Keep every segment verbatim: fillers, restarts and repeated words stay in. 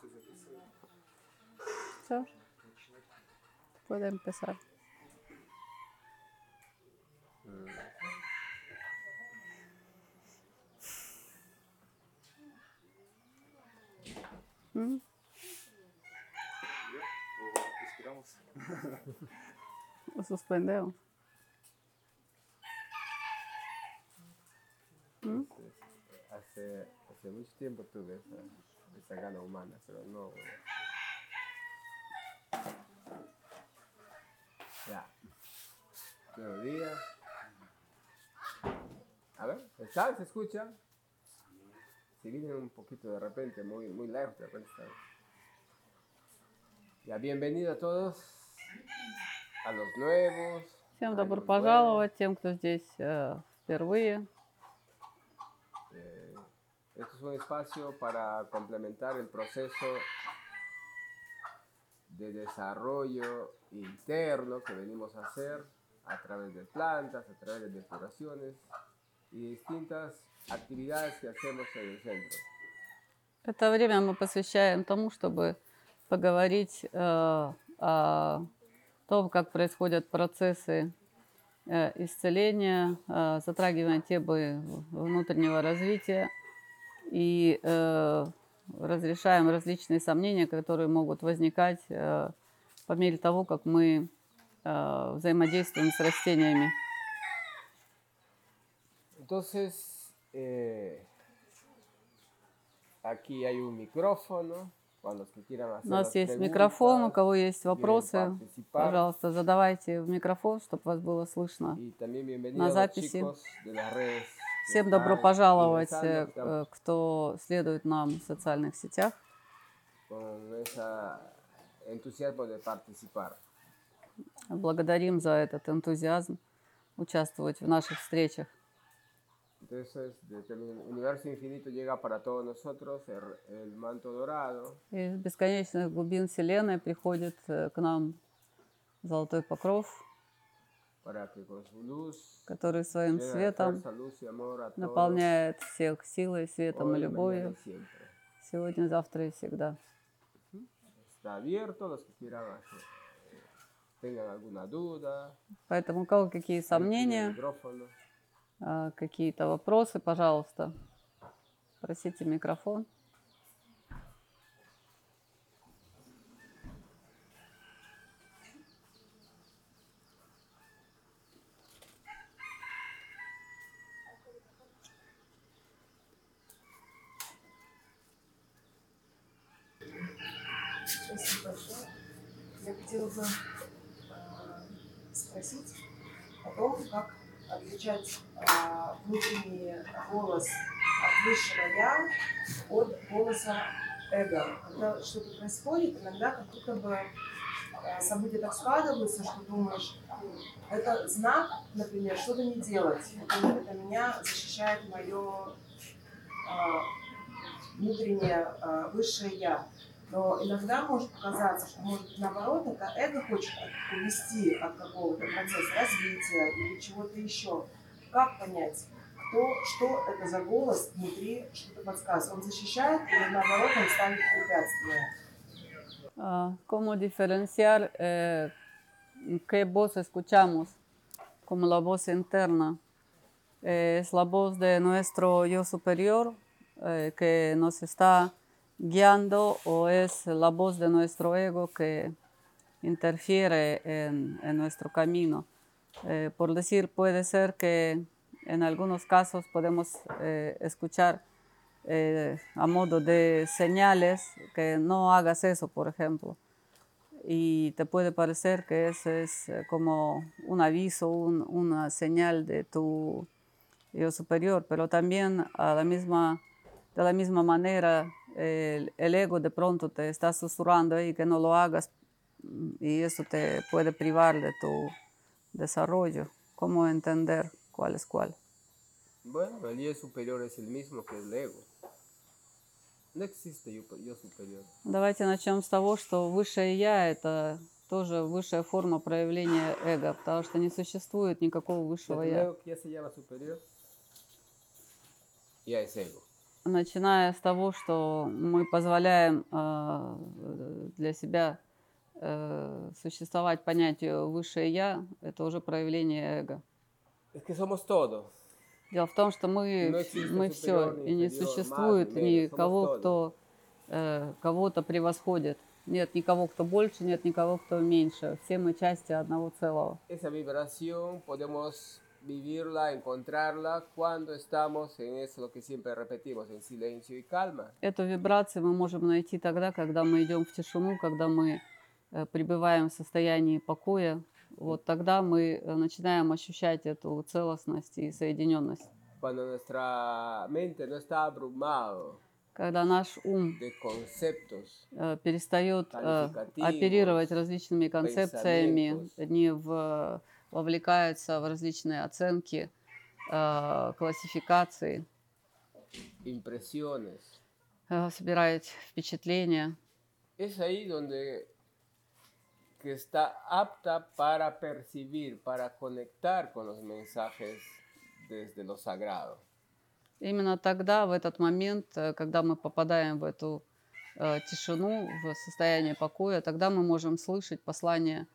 Все. Puede empezar. ¿Mm? Lo suspendemos. ¿Mm? Hace, hace mucho tiempo tuve esa, esa gana humana, pero no. Ya. Buenos días. A ver, ¿está? ¿Se escucha? Si viene un poquito de repente, muy, muy lejos de repente. ¿Está? Ya, bienvenido a todos, a los nuevos. Всем добро пожаловать, тем, кто здесь э, впервые. Eh, esto es un espacio para complementar el proceso de desarrollo interno que venimos a hacer a través de plantas, a través de depuraciones y distintas actividades que hacemos en el centro. Это время мы посвящаем тому, чтобы поговорить э, о том, как происходят процессы э, исцеления, э, затрагивая темы внутреннего развития и э, разрешаем различные сомнения, которые могут возникать э, по мере того, как мы э, взаимодействуем с растениями. Entonces, eh, aquí hay un micrófono. Cuando los que quieran hacer У нас las есть preguntas, микрофон, у кого есть quieren вопросы, participar. пожалуйста, задавайте в микрофон, чтобы вас было слышно. Y también на bienvenidos a los записи. chicos de las redes que Всем добро están пожаловать, ingresando, que están э, кто следует нам в социальных сетях. con ese entusiasmo de participar. Благодарим за этот энтузиазм участвовать в наших встречах. Entonces, desde el universo infinito llega para todos nosotros el, el manto dorado. Из бесконечных глубин Вселенной приходит э, к нам золотой покров, Para que con su luz, который своим llena de светом fuerza, luz y amor a todos, наполняет всех силой, светом и hoy, mañana любовью, y siempre. сегодня, завтра и всегда. Está abierto, los que quieran hacer, eh, tengan alguna duda. Поэтому у кого какие Ahí tiene el сомнения, micrófono. э, какие-то вопросы, пожалуйста, просите микрофон. Спасибо большое. Я хотела бы э, спросить о том, как отличать э, внутренний голос от высшего я от голоса эго. Когда что-то происходит, иногда как будто бы э, события так складываются, что думаешь, это знак, например, что-то не делать. Это, это меня защищает мое э, внутреннее э, высшее я. Но иногда может показаться, что, может быть, наоборот, это эго хочет увести от какого-то процесса развития или чего-то еще. Как понять, кто, что это за голос внутри, что-то подсказывает? Он защищает или, наоборот, он ставит препятствия? Uh, ¿Cómo diferenciar eh, qué voz escuchamos como la voz interna? Eh, ¿Es la voz de nuestro yo superior eh, que nos está guiando o es la voz de nuestro ego que interfiere en, en nuestro camino? Eh, por decir, puede ser que en algunos casos podemos eh, escuchar eh, a modo de señales que no hagas eso, por ejemplo. Y te puede parecer que eso es eh, como un aviso, un, una señal de tu yo superior, pero también a la misma, de la misma manera el, el ego de pronto te está susurrando ahí que no lo hagas y eso te puede privar de tu desarrollo. ¿Cómo entender cuál es cuál? Bueno, el yo superior es el mismo que el ego. No existe yo, yo superior. Давайте начнем с того, что высшее я – это тоже высшая форма проявления эго, потому что не существует никакого высшего El я. ego que ya se llama superior, ya es ego. начиная с того, что мы позволяем э, для себя э, существовать понятию «высшее я», это уже проявление эго. Es que somos todo. Дело в том, что мы, No вс- existe мы все, superior ni и не inferior, más ni существует menos, somos никого, todo. кто э, кого-то превосходит. Нет никого, кто больше, нет никого, кто меньше. Все мы части одного целого. Esa vibración podemos vivirla, encontrarla cuando estamos en eso lo que siempre repetimos, en silencio y calma. Эту вибрацию мы можем найти тогда, когда мы идем в тишину, когда мы э, пребываем в состоянии покоя. Вот тогда мы э, начинаем ощущать эту целостность и соединенность. Cuando nuestra mente no está abrumado Когда наш ум de conceptos, э, перестает э, Квалификативos, оперировать различными концепциями, pensamientos. не в- вовлекается в различные оценки, э, классификации, impresiones, э, собирает впечатления. es ahí donde que está apta para percibir, para conectar con los mensajes desde lo sagrado. Именно тогда, в этот момент, э, когда мы попадаем в эту э, тишину, в состояние покоя, тогда мы можем слышать послание.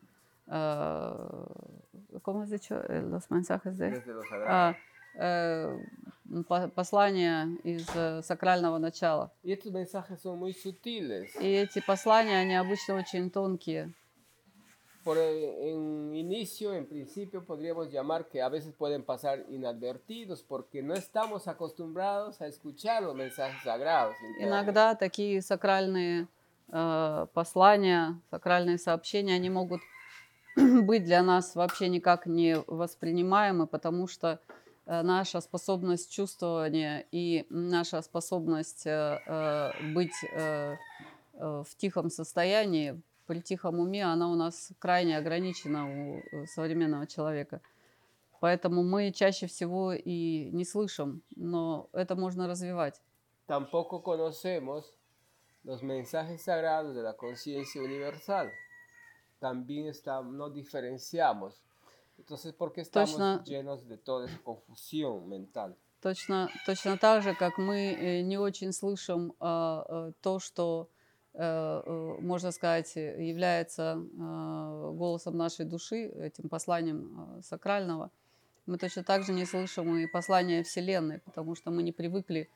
э, ¿Cómo has dicho? Eh, Los mensajes de... Desde lo sagrado. А, э, по- послания из э, сакрального начала. Y estos mensajes son muy sutiles. И эти послания, они обычно очень тонкие. Por e- en inicio, en principio, podríamos llamar que a veces pueden pasar inadvertidos porque no estamos acostumbrados a escuchar los mensajes sagrados. internos. Иногда такие сакральные э, послания, сакральные сообщения, они могут быть для нас вообще никак не воспринимаемы, потому что э, наша способность чувствования и наша способность э, э, быть э, э, в тихом состоянии, при тихом уме, она у нас крайне ограничена у э, современного человека. Поэтому мы чаще всего и не слышим, но это можно развивать. Tampoco conocemos los mensajes sagrados de la conciencia universal. También está, no diferenciamos. Entonces, ¿por qué estamos Точно. llenos de toda esa confusión mental? Точно, точно так же, как мы э, не очень слышим а, э, то, что, э, э, можно сказать, э, является а, голосом нашей души, этим посланием а, сакрального, мы точно так же не слышим и послания Вселенной, потому что мы не привыкли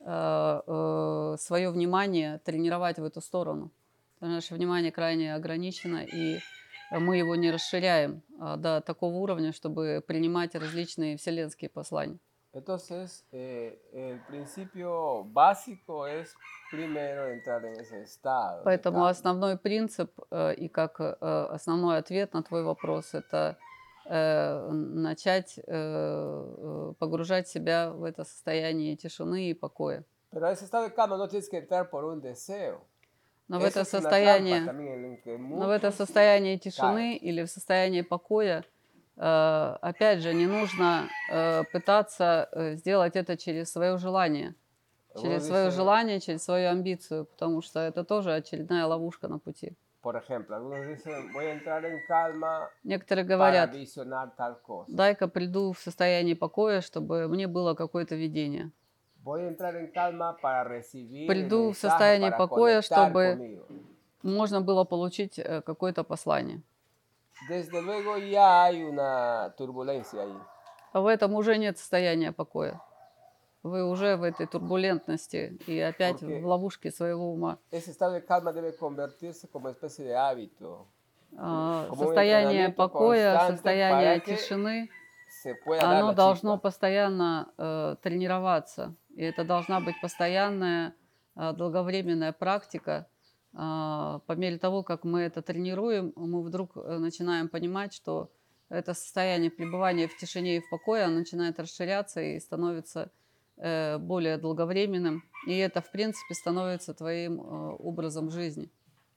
свое внимание тренировать в эту сторону. Наше внимание крайне ограничено, и мы его не расширяем а, до такого уровня, чтобы принимать различные вселенские послания. Entonces, eh, el principio básico es primero entrar en ese estado. de Поэтому calma. основной принцип э, и как э, основной ответ на твой вопрос — это э, начать э, э, погружать себя в это состояние тишины и покоя. Pero ese estado de calma no tienes que entrar por un deseo. Но в Eso это es una состояние, trampa también en que но в это muchos состояние тишины или в состоянии покоя, э, опять же, не нужно э, пытаться э, сделать это через свое желание, через Algunos свое dicen, желание, через свою амбицию, потому что это тоже очередная ловушка на пути. por ejemplo, algunos dicen, voy a entrar en calma Некоторые para говорят: visionar tal cosa. дай-ка приду в состояние покоя, чтобы мне было какое-то видение. Voy a entrar en calma para recibir el Приду в mensaje, состояние para покоя, conectar чтобы conmigo. можно было получить э, какое-то послание. Desde luego ya hay una turbulencia ahí. А в этом уже нет состояния покоя. Вы уже в этой турбулентности и опять Porque в ловушке своего ума. ese estado de calma debe convertirse como especie de hábito. А, Como un Состояние entrenamiento покоя, constante состояние para que тишины, se pueda dar оно la должно chispa. постоянно э, тренироваться. И это должна быть постоянная, э, долговременная практика. Э, по мере того, как мы это тренируем, мы вдруг э, начинаем понимать, что это состояние пребывания в тишине и в покое, оно начинает расширяться и становится э, более долговременным. И это, в принципе, становится твоим э, образом жизни.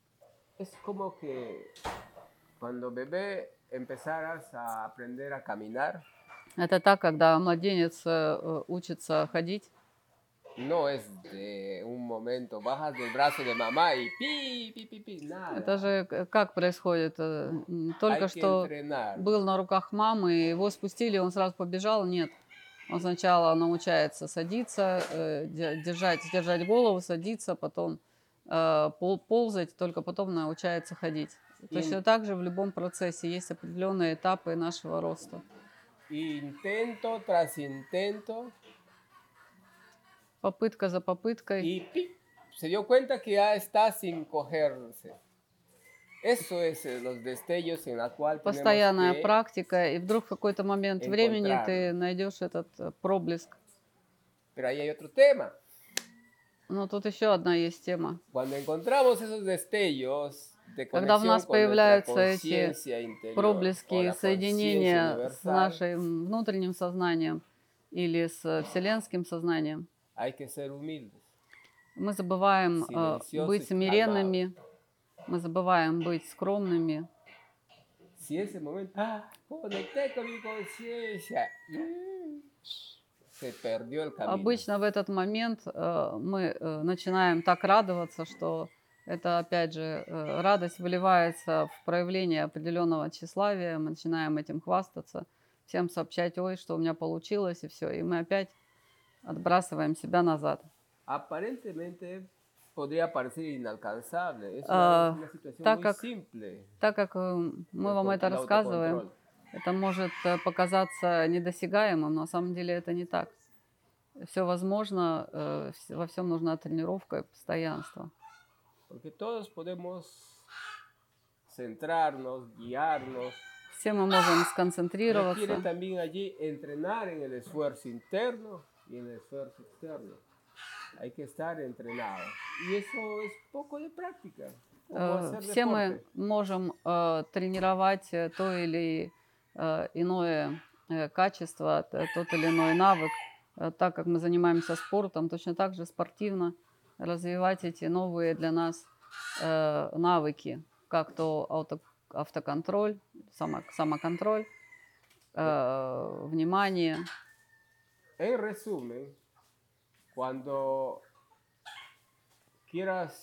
Es como que cuando bebé empezaras a aprender a caminar, Это так, когда младенец э, учится ходить. no es de un momento, bajas del brazo de mamá y pi, pi, pi, pi, nada. Это же к- как происходит? э, м, Только Hay que что entrenar. был на руках мамы, его спустили, он сразу побежал. Нет. Он сначала научается садиться, э, де- держать, держать голову, садиться, потом э, пол- ползать, только потом научается ходить. Точно так же в любом процессе есть определенные этапы нашего роста. Intento tras intento. Попытка за попыткой. Y ¡pi! Se dio cuenta que ya está sin cogerse. Eso es eh, los destellos en la cual tenemos Постоянная que практика, и вдруг в какой-то момент времени encontrar. ты найдешь этот э, проблеск. Pero ahí hay otro tema. Но тут еще одна есть тема. Cuando encontramos esos destellos de Когда в conexión нас con nuestra появляются эти conciencia interior o проблески la conciencia соединения с universal, нашим внутренним сознанием или с вселенским сознанием, hay que ser humildes. мы забываем э, Silenciosos быть y смиренными, мы забываем быть скромными. Si ese momento, ah, conecté con mi conciencia, mm, se perdió el camino. Обычно в этот момент э, мы э, начинаем так радоваться, что это, опять же, э, радость выливается в проявление определенного тщеславия, мы начинаем этим хвастаться, всем сообщать, ой, что у меня получилось, и все, и мы опять отбрасываем себя назад. Aparentemente podría parecer inalcanzable. Es Ah, una, una situación так muy как- simple. Так как э, мы el вам con- это el рассказываем, autocontrol. это может э, показаться недосягаемым, но на самом деле это не так. Все возможно, э, вс- во всем нужна тренировка и постоянство. Porque todos podemos centrarnos, guiarnos. Все мы можем Requiere сконцентрироваться. también allí entrenar en el esfuerzo interno y en el esfuerzo externo. Hay que estar entrenados. Y eso es poco de práctica. Poco Э, hacer Все мы deporte. можем э, тренировать э, то или э, иное э, качество, т- тот или иной навык, э, так как мы занимаемся спортом, точно так же спортивно развивать эти новые для нас э, навыки, как то ауто- автоконтроль, само- самоконтроль, э, внимание. En resumen, cuando quieras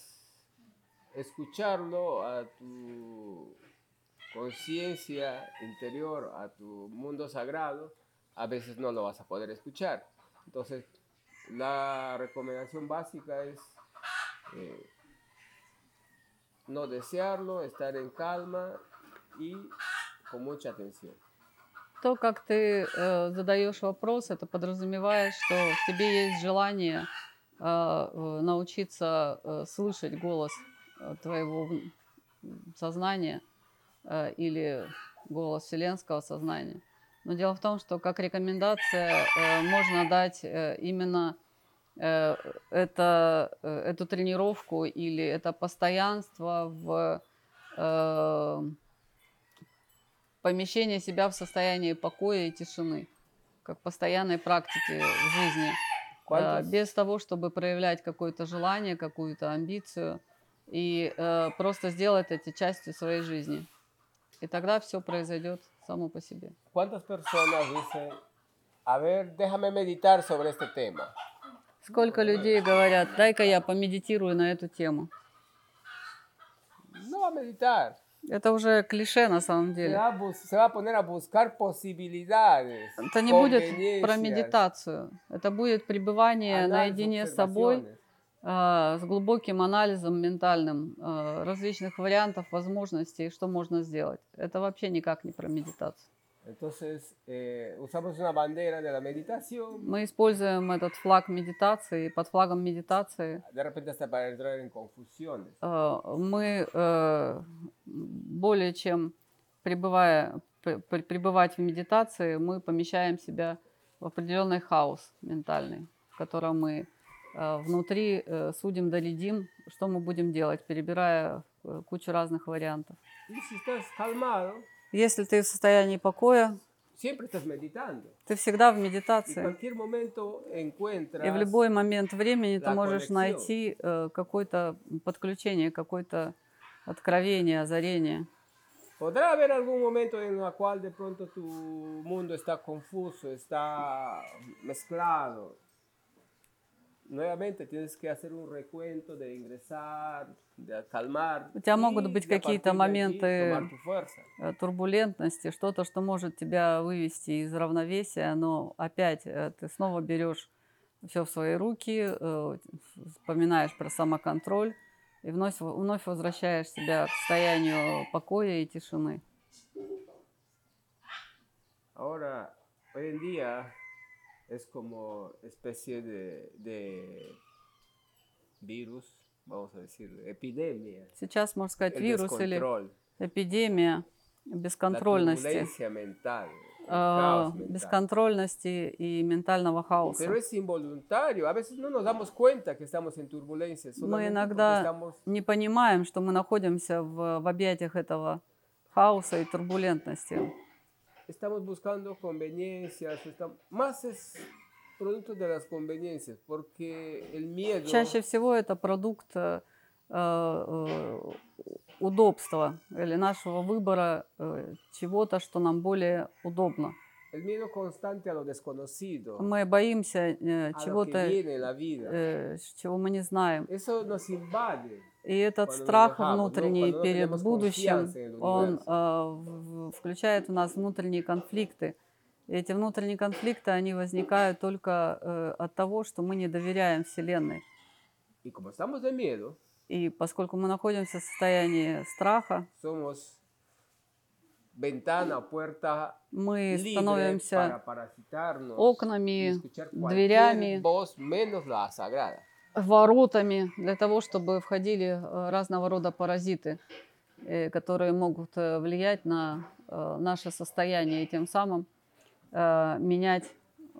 escucharlo a tu conciencia interior, a tu mundo sagrado, a veces no lo vas a poder escuchar. Entonces, la recomendación básica es eh, no desearlo, estar en calma y con mucha atención. То, как ты э, задаешь вопрос, это подразумевает, что в тебе есть желание э, э, научиться э, слышать голос э, твоего в- сознания э, или голос вселенского сознания. Но дело в том, что как рекомендация э, можно дать э, именно э, это, э, эту тренировку или это постоянство в э, помещение себя в состоянии покоя и тишины, как постоянной практики в жизни, э, ¿Cuántos- без того, чтобы проявлять какое-то желание, какую-то амбицию, и э, просто сделать эти частью своей жизни. И тогда все произойдет само по себе. ¿Cuántas personas dicen, a ver, déjame meditar sobre este tema? Сколько людей говорят, дай-ка я помедитирую на эту тему. No va a meditar. Это уже клише на самом Se деле. va, a bus- se va a poner a buscar posibilidades. Это не будет conveniencias, про медитацию. Это будет пребывание análisis, наедине с собой, observaciones. а, с глубоким анализом ментальным а, различных вариантов, возможностей, что можно сделать. Это вообще никак не про медитацию. Entonces, eh, usamos una bandera de la meditación, Мы используем этот флаг медитации, под флагом медитации de repente hasta para entrar en confusiones. а, мы э, более чем пребывая, пр- пр- пребывать в медитации, мы помещаем себя в определенный хаос ментальный, в котором мы э, внутри э, судим, доредим, что мы будем делать, перебирая э, кучу разных вариантов. Y si estás calmado, Если ты в состоянии покоя, siempre estás meditando. ты всегда в Y en медитации. cualquier momento encuentras И в любой момент времени ты la можешь conexión. найти э, какое-то подключение, какое-то откровение, озарение. Podrá haber algún momento en el cual de pronto tu mundo está confuso, está mezclado. nuevamente tienes que hacer un recuento de ingresar, de calmar. У тебя могут Y быть de a какие-то partir de allí моменты tomar tu fuerza. э, турбулентности, что-то, что может тебя вывести из равновесия, но опять э, ты снова берешь все в свои руки, э, вспоминаешь про самоконтроль и вновь, вновь возвращаешь себя к состоянию покоя и тишины. Ahora, hoy en día es como especie de, de virus, vamos a decir, epidemia, Сейчас, можно сказать, el вирус или descontrol, эпидемия la бесконтрольности, turbulencia mental, el э, caos mental. бесконтрольности и ментального хаоса. Pero es involuntario, a veces no nos damos cuenta que estamos en turbulencia, Мы solamente porque иногда estamos, не понимаем, что мы находимся в, в объятиях этого хаоса и турбулентности. estamos buscando conveniencias, estamos- más es producto de las conveniencias, porque el miedo Чаще всего это продукт э, э, удобства или нашего выбора э, чего-то, что нам более удобно. El miedo constante a lo desconocido, Мы боимся э, a lo que чего-то, viene en la vida. э, чего мы не знаем. Eso nos invade. И этот Cuando nos страх dejamos, ¿no? внутренний Cuando no перед tenemos будущим, confianza en el он universo. э, в- включает в нас внутренние конфликты. И эти внутренние конфликты, они возникают только э, от того, что мы не доверяем Вселенной. Y como estamos de miedo, И поскольку мы находимся в состоянии страха, somos ventana, puerta мы libre становимся para parasitarnos y окнами, escuchar cualquier дверями, voz menos la sagrada. воротами для того, чтобы входили э, разного рода паразиты, э, которые могут э, влиять на э, наше состояние и тем самым э, менять э,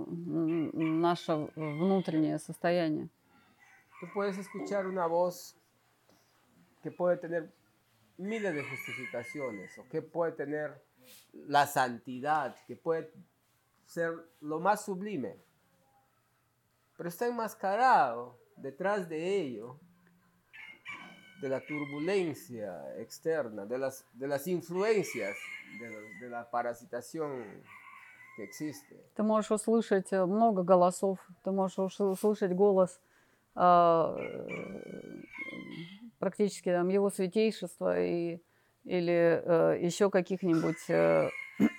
м, наше внутреннее состояние. Tú puedes escuchar una voz que puede tener miles de justificaciones, o que puede tener la santidad, que puede ser lo más sublime, pero está enmascarado detrás de ello, de la turbulencia externa, de las, de las influencias, de, la- de la parasitación que existe. Ты можешь услышать э, много голосов, ты можешь уш- услышать голос а, э, практически там, его святейшества и, или э, еще каких-нибудь э,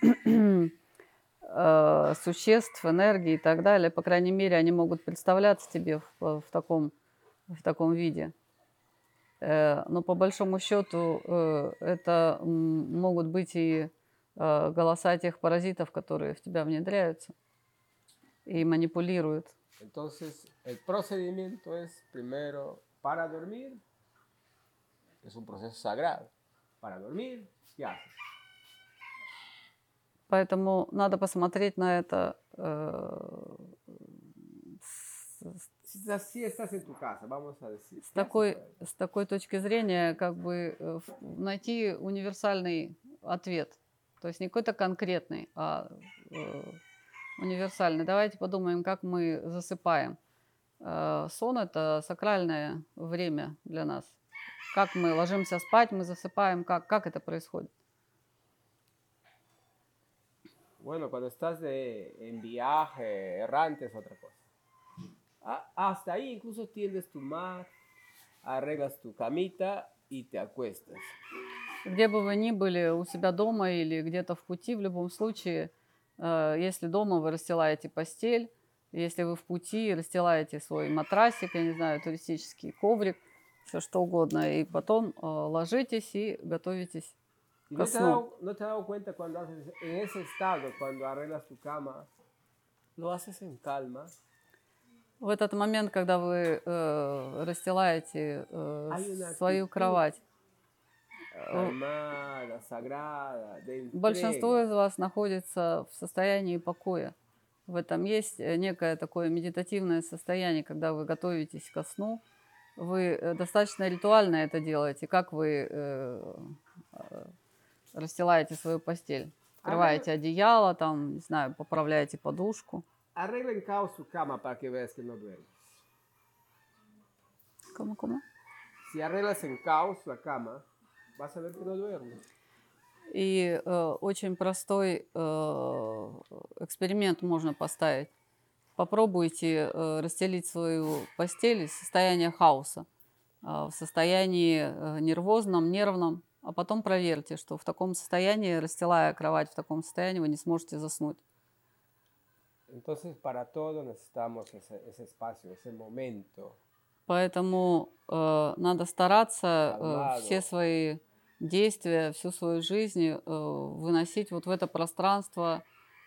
э, существ, энергии и так далее. По крайней мере, они могут представляться тебе в, в таком, в таком виде. Э, но по большому счету э, это м, могут быть и э, голоса тех паразитов, которые в тебя внедряются и манипулируют. Entonces, el procedimiento es primero para dormir, es un proceso sagrado. Para dormir, ¿qué haces? Поэтому надо посмотреть на это э, с, с- Si estás, si estás en tu casa, vamos a decir. с ¿qué haces такой, para dormir? с такой точки зрения, как бы э, в- найти универсальный ответ. То есть не какой-то конкретный, а э, универсальный. Давайте подумаем, как мы засыпаем. Э, сон – это сакральное время для нас. Как мы ложимся спать, мы засыпаем, как, как это происходит? Bueno, cuando estás de, en viaje, errante es otra cosa. Ah, hasta ahí incluso tiendes tu mat, arreglas tu camita y te acuestas. Где бы вы ни были, у себя дома или где-то в пути, в любом случае, э, если дома вы расстилаете постель, если вы в пути расстилаете свой матрасик, я не знаю, туристический коврик, все что угодно, и потом э, ложитесь и готовитесь ¿Y ко no te, has сну. dado, no te has dado cuenta cuando haces en ese estado, cuando arreglas tu cama, lo haces en calma? В этот момент, когда вы э, расстилаете э, Hay una свою actitud кровать, calmada, sagrada, de большинство entrega. из вас находится в состоянии покоя. В этом есть э, некое такое медитативное состояние, когда вы готовитесь ко сну. Вы э, достаточно ритуально это делаете. Как вы э, э, расстилаете свою постель? Открываете одеяло, там, не знаю, поправляете подушку. Arregla en caos tu cama para que veas que no duermes. Кому-кому? Si arreglas en caos la cama, vas a ver que no duermes. И э, очень простой э, эксперимент можно поставить. попробуйте э, расстелить свою постель из состояния хаоса, э, в состоянии э, нервозном, нервном, а потом проверьте, что в таком состоянии, расстилая кровать в таком состоянии, вы не сможете заснуть. Entonces, para todo necesitamos ese, ese espacio, ese momento Поэтому э, надо стараться э, calmado. все свои действия, всю свою жизнь э, выносить вот в это пространство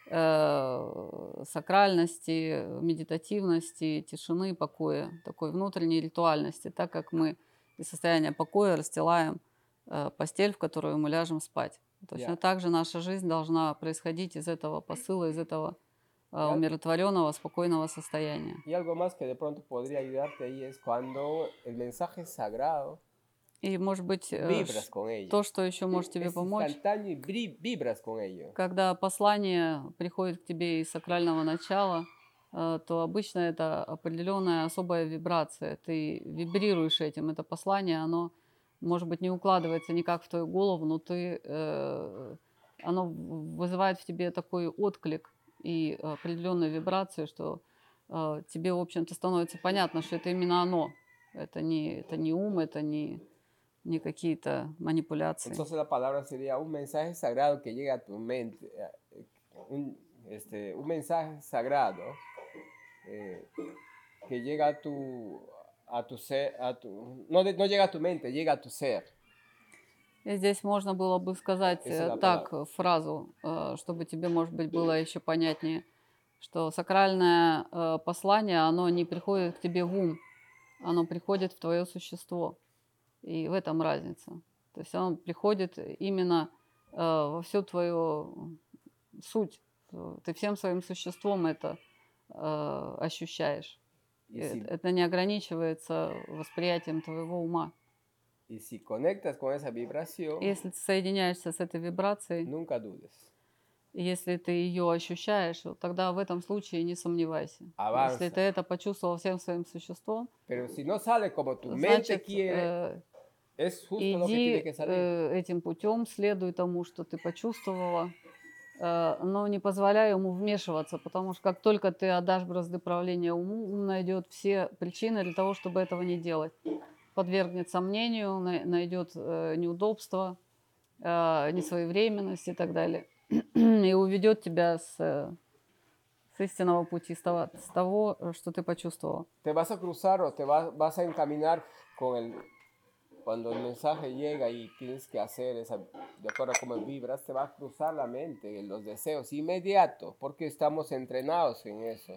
э, сакральности, медитативности, тишины, покоя, такой внутренней ритуальности, так как мы из состояния покоя расстилаем э, постель, в которую мы ляжем спать. Точно Ya. так же наша жизнь должна происходить из этого посыла, из этого э, Ya. умиротворенного, спокойного состояния. Y algo más que de pronto podría ayudarte ahí es cuando el mensaje es sagrado, И, может быть, э, vibras ш- con ello. то, что еще может тебе Es помочь, instantáneo y bri- vibras con ello. когда послание приходит к тебе из сакрального начала, э, то обычно это определенная особая вибрация. Ты вибрируешь этим. Это послание, оно, может быть, не укладывается никак в твою голову, но ты, э, оно в- вызывает в тебе такой отклик и определенную вибрацию, что э, тебе, в общем-то, становится понятно, что это именно оно. Это не, это не ум, это не, не какие-то манипуляции. Entonces la palabra sería un mensaje sagrado que llega a tu mente, eh, un, este, un mensaje sagrado eh, que llega a tu, a tu ser, a tu, no, de- no llega a tu mente, llega a tu ser. И здесь можно было бы сказать Esa es э, la так palabra. э, фразу, э, чтобы тебе, может быть, было еще понятнее, что сакральное э, послание, оно не приходит к тебе в ум, оно приходит в твое существо. И в этом разница. То есть оно приходит именно э, во всю твою суть. Э, Ты всем своим существом это э, ощущаешь. Y Э, si, Это не ограничивается восприятием твоего ума. y si conectas con esa vibración, Если ты соединяешься с этой вибрацией, nunca dudes. если ты ее ощущаешь, вот тогда в этом случае не сомневайся. Avanza. Если ты это почувствовал всем своим существом, Pero si no sale como tu mente значит, quiere, э, es justo lo que tiene иди que salir. э, этим путем, следуй тому, что ты почувствовала, э, но не позволяй ему вмешиваться, потому что как только ты отдашь бразды правления уму, ум найдет все причины для того, чтобы этого не делать. Подвергнет сомнению, най- найдет э, неудобства, э, несвоевременность и так далее. И уведет тебя с, э, с истинного пути, с того, с того, э, что ты почувствовал. Te vas a cruzar o te va- vas a encaminar con el, cuando el mensaje llega y tienes que hacer esa, de acuerdo a cómo vibras, te va a cruzar la mente, los deseos inmediato, porque estamos entrenados en eso.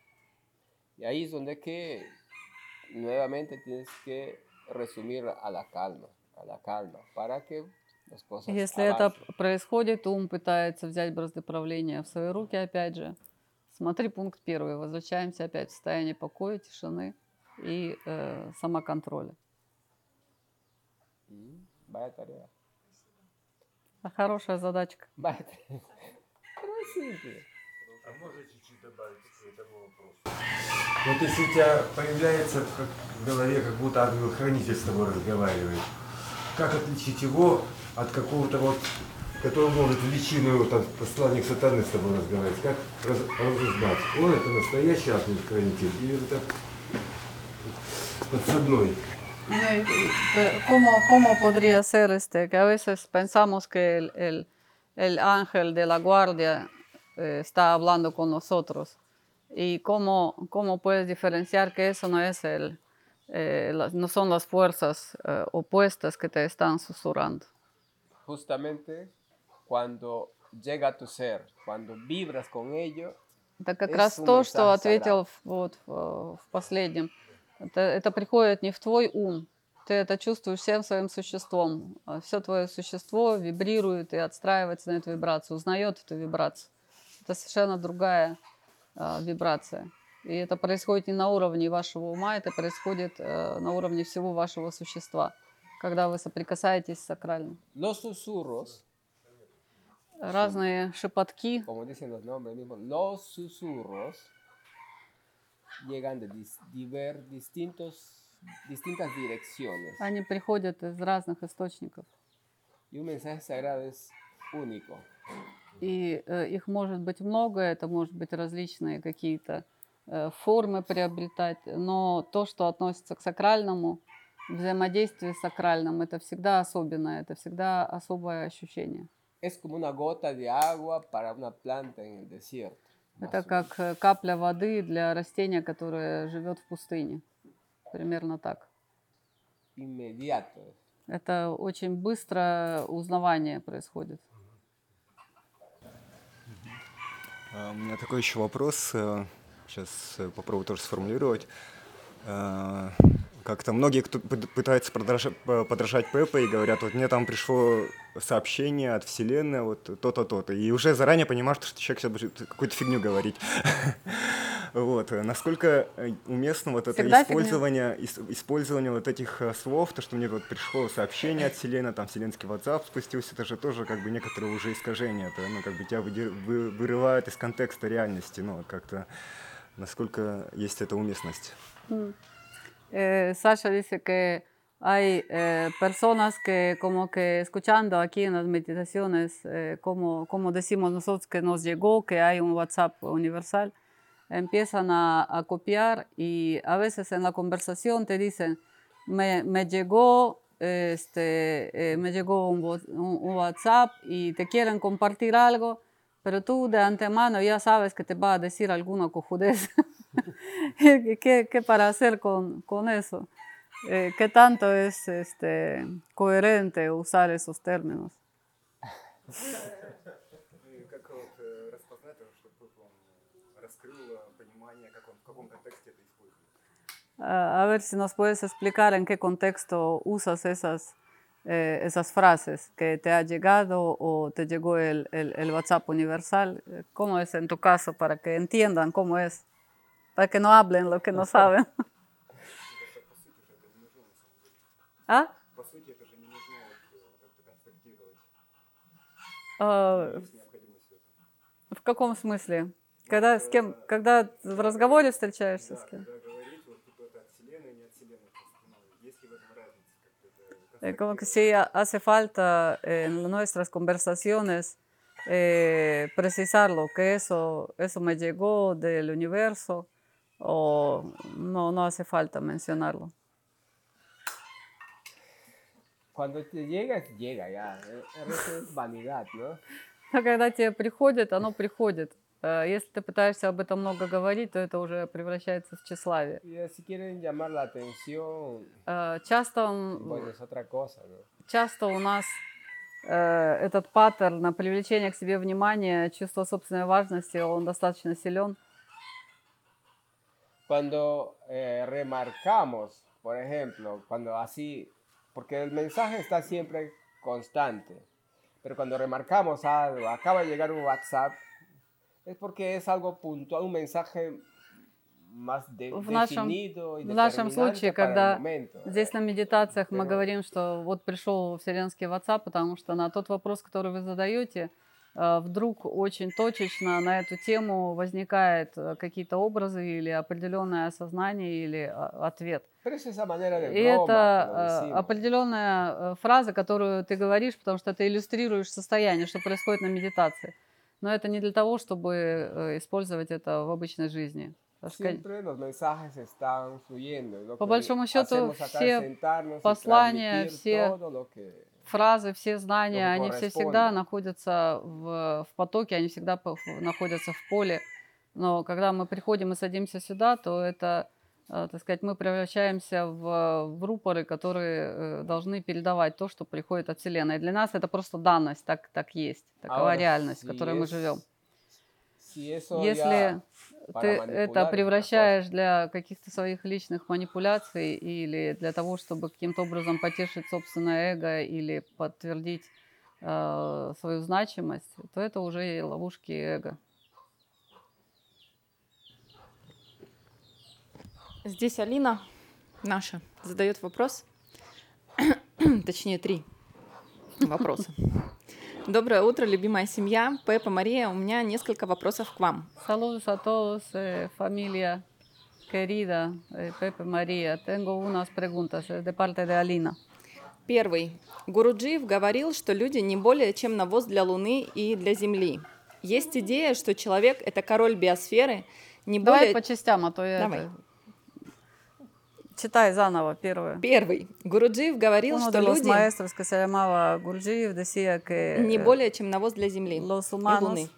Y ahí es donde que nuevamente tienes que resumir a la calma, a la calma, para que las cosas Если это avancen. происходит, ум пытается взять бразды правления в свои руки, опять же. Смотри пункт первый. Возвращаемся опять в состояние покоя, тишины и э, самоконтроля. Mm, Vaya tarea. А хорошая задачка. Vaya tarea. Pero es simple. А можно чуть-чуть добавить к этому вопросу? Вот если у тебя появляется как в голове, как будто ангел-хранитель с тобой разговаривает, как отличить его от какого-то вот, который может в личину, там, посланник сатаны с тобой разговаривать? Как раз- разузнать, он это настоящий ангел-хранитель или это подсадной? ¿Cómo, cómo podría ser este? Que a veces pensamos que el, el- el ángel de la guardia eh, está hablando con nosotros. ¿Y cómo, cómo puedes diferenciar que eso no es el, eh, las- no son las fuerzas eh, opuestas que te están susurrando? Justamente cuando llega a tu ser, cuando vibras con ello, Это как Es раз un то, что mensaje ответил в- вот, в, в последнем. Это, это приходит не в твой ум. Ты это чувствуешь всем своим существом. Все твое существо вибрирует и отстраивается на эту вибрацию, узнает эту вибрацию. Это совершенно другая а, вибрация. И это происходит не на уровне вашего ума, это происходит э, на уровне всего вашего существа, когда вы соприкасаетесь с сакральным. los susurros, Разные шепотки, como dicen los nombres mismos, los susurros llegan de dis- diver- distintos, distintas direcciones. они приходят из разных источников. Y un mensaje sagrado es único. И э, их может быть много, это может быть различные какие-то э, формы приобретать, но то, что относится к сакральному, взаимодействие с сакральным, это всегда особенное, это всегда особое ощущение. Es como una gota de agua para una planta en el desierto. Это как э, капля воды для растения, которое живет в пустыне. Примерно так. Inmediato. Это очень быстро узнавание происходит. А, У меня такой еще вопрос. э, Сейчас э, попробую тоже сформулировать. Э, Как-то многие, кто пы- пытаются продолжа- по- подражать Пепе и говорят, вот мне там пришло сообщение от Вселенной, вот то-то, то-то. И уже заранее понимаешь, что человек сейчас будет какую-то фигню говорить. Вот. э, Насколько э, уместно вот это Всегда фигню. использование, ис- использование вот этих э, слов, то, что мне вот пришло сообщение от Вселенной, там вселенский WhatsApp спустился, это же тоже как бы некоторое уже искажение, это, ну, как бы тебя выдер- вы- вырывает из контекста реальности, ну, вот как-то, насколько есть эта уместность. Mm. Eh, Sasha dice que hay eh, personas que como que escuchando aquí en las meditaciones, eh, como, como decimos nosotros que nos llegó, que hay un WhatsApp universal, empiezan a, a copiar y a veces en la conversación te dicen, me, me llegó, este, eh, me llegó un, wa- un- un WhatsApp y te quieren compartir algo, pero tú de antemano ya sabes que te va a decir alguna cojudez. ¿Qué, qué para hacer con, con eso? Eh, ¿Qué tanto es este, coherente usar esos términos? Как распознать, чтобы он раскрыл понимание, в каком контексте это используется? A a ver si nos puedes explicar en qué contexto usas esas, eh, esas frases, que te ha llegado o te llegó el, el- el WhatsApp universal. Eh, ¿Cómo es en tu caso para que entiendan cómo es? Para que no hablen lo que no saben. ¿Ah? По сути, это же не нужно вот, как-то констатировать А, необходимость в этом. в каком смысле? Когда с кем, когда в разговоре встречаешься с кем? Когда говорить, вот кто-то от Вселенной, не от Вселенной, просто, ну, есть ли в этом разница? Как-то это Eh, Como que sí ha- hace falta eh, en nuestras conversaciones eh, precisarlo, que eso, eso me llegó del universo o no, no hace falta mencionarlo. Cuando te llega, llega ya. El resto es vanidad, ¿no? А когда тебе приходит, оно приходит. Э, Если ты пытаешься об этом много говорить, то это уже превращается в тщеславие. Y si quieren llamar la atención, Э, Часто, м, bueno, es otra cosa, ¿no? часто у нас э, этот паттерн на привлечение к себе внимания, чувство собственной важности, он достаточно силен. Cuando eh, remarcamos, por ejemplo, cuando así, porque el mensaje está siempre constante, pero cuando remarcamos algo, acaba de llegar un WhatsApp, es porque es algo puntual, un mensaje más de- В нашем, definido y в нашем determinante случае, para el когда momento. здесь на медитациях мы Pero- говорим, что вот пришел вселенский WhatsApp, потому что на тот вопрос, который вы задаете, э, вдруг очень точечно на эту тему возникают э, какие-то образы или определенное осознание или а, ответ. Pero es esa manera de И broma que lo это э, decimos. определенная э, фраза, которую ты говоришь, потому что ты иллюстрируешь состояние, что происходит на медитации. Но это не для того, чтобы э, использовать это в обычной жизни. Потому что, Siempre los mensajes están fluyendo. y Lo По que большому счету, hacemos acá все es sentarnos y послания, transmitir все todo lo que фразы, все знания, Lo que они все corresponde. всегда находятся в, в потоке, они всегда по- в- находятся в поле. Но когда мы приходим и садимся сюда, то это, э, так сказать, мы превращаемся в, в рупоры, которые э, должны передавать то, что приходит от Вселенной. И для нас это просто данность, так, так есть, такова Ahora, реальность, в si которой мы es- живем. si eso Если ya para ты manipular это es otra превращаешь для каких-то своих личных манипуляций или для того, чтобы каким-то образом потешить собственное эго или подтвердить э, свою значимость, то это уже и ловушки эго. Здесь Алина наша задает вопрос, точнее три вопроса. Доброе утро, любимая семья. Пепа, Мария, у меня несколько вопросов к вам. Saludos a todos, eh, familia querida, eh, Pepe María. Tengo unas preguntas eh, de parte de Alina. Первый. Гуруджиев говорил, что люди не более чем навоз для Луны и для Земли. Есть идея, что человек — это король биосферы, Не Давай более... по частям, а то я Давай. это- Читай заново первое. Первый. Гуруджиев говорил, Uno что de los люди maestros que se llamaba Gurdjieff decía que не eh, более чем навоз для земли los и humanos Луны.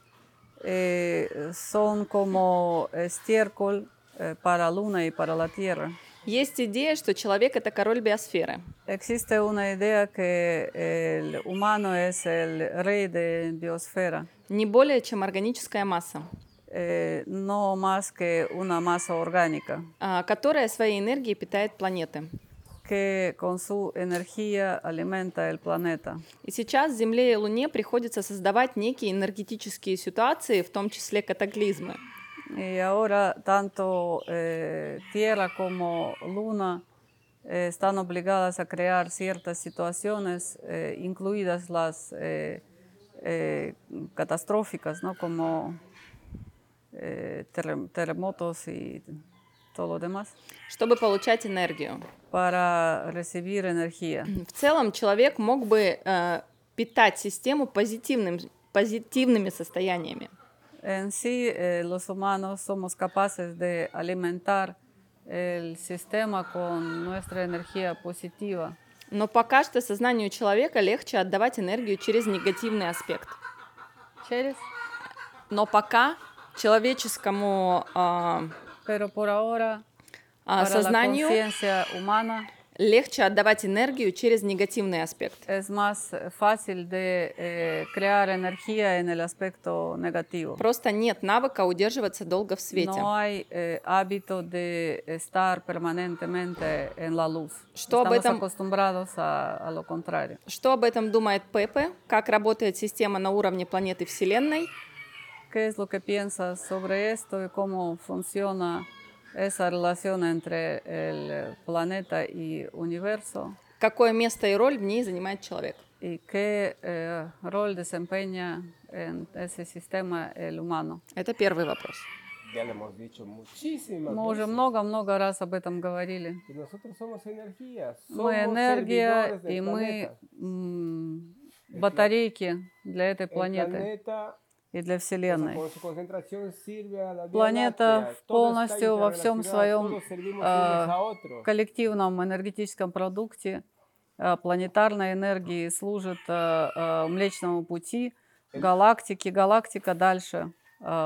eh, son como estiércol eh, para Luna y para la Tierra. Есть идея, что человек — это король биосферы. Existe una idea que el humano es el rey de biosfera, Не более чем органическая масса, eh, no más que una masa orgánica, а, которая своей энергией питает планеты. que con su energía alimenta el planeta. И сейчас Земле и Луне приходится создавать некие энергетические ситуации, в том числе катаклизмы. Y ahora tanto eh, Tierra como Luna eh, están obligadas a crear ciertas situaciones, eh, incluidas las eh, eh, catastróficas, ¿no? Como eh, terrem- terremotos y todo lo demás, Чтобы получать энергию. para recibir energía. В целом человек мог бы э, питать систему позитивным, позитивными состояниями. En sí, eh, los humanos somos capaces de alimentar el sistema con nuestra energía positiva. Но пока что сознанию человека легче отдавать энергию через негативный аспект. Через. Но пока человеческому а, Pero por ahora, а, para la сознанию conciencia humana, легче отдавать энергию через негативный аспект. es más fácil de eh, crear energía en el aspecto negativo. Просто нет навыка удерживаться долго в свете. No hay eh, hábito de estar permanentemente en la luz. Что об Estamos этом- acostumbrados a, a lo contrario. Что об этом думает Пепе? Как работает система на уровне планеты Вселенной? ¿Qué es lo que piensas sobre esto y cómo funciona esa relación entre el planeta y universo? Какое место и роль в ней занимает человек? ¿Y qué eh, rol desempeña en ese sistema el humano? Это первый вопрос. Ya le hemos dicho muchísimas Мы уже veces много-много раз об этом говорили. que nosotros somos energía, Мы somos энергия, servidores del и мы planeta. м, батарейки для этой El планеты planeta и для o sea, Вселенной. con su concentración sirve a la Vía Планета Láctea. Todo está полностью во всем interrelacionado, своем todos servimos э, unos a otros. коллективном энергетическом продукте э, планетарной энергии служит э, э, Млечному пути, галактике, галактика дальше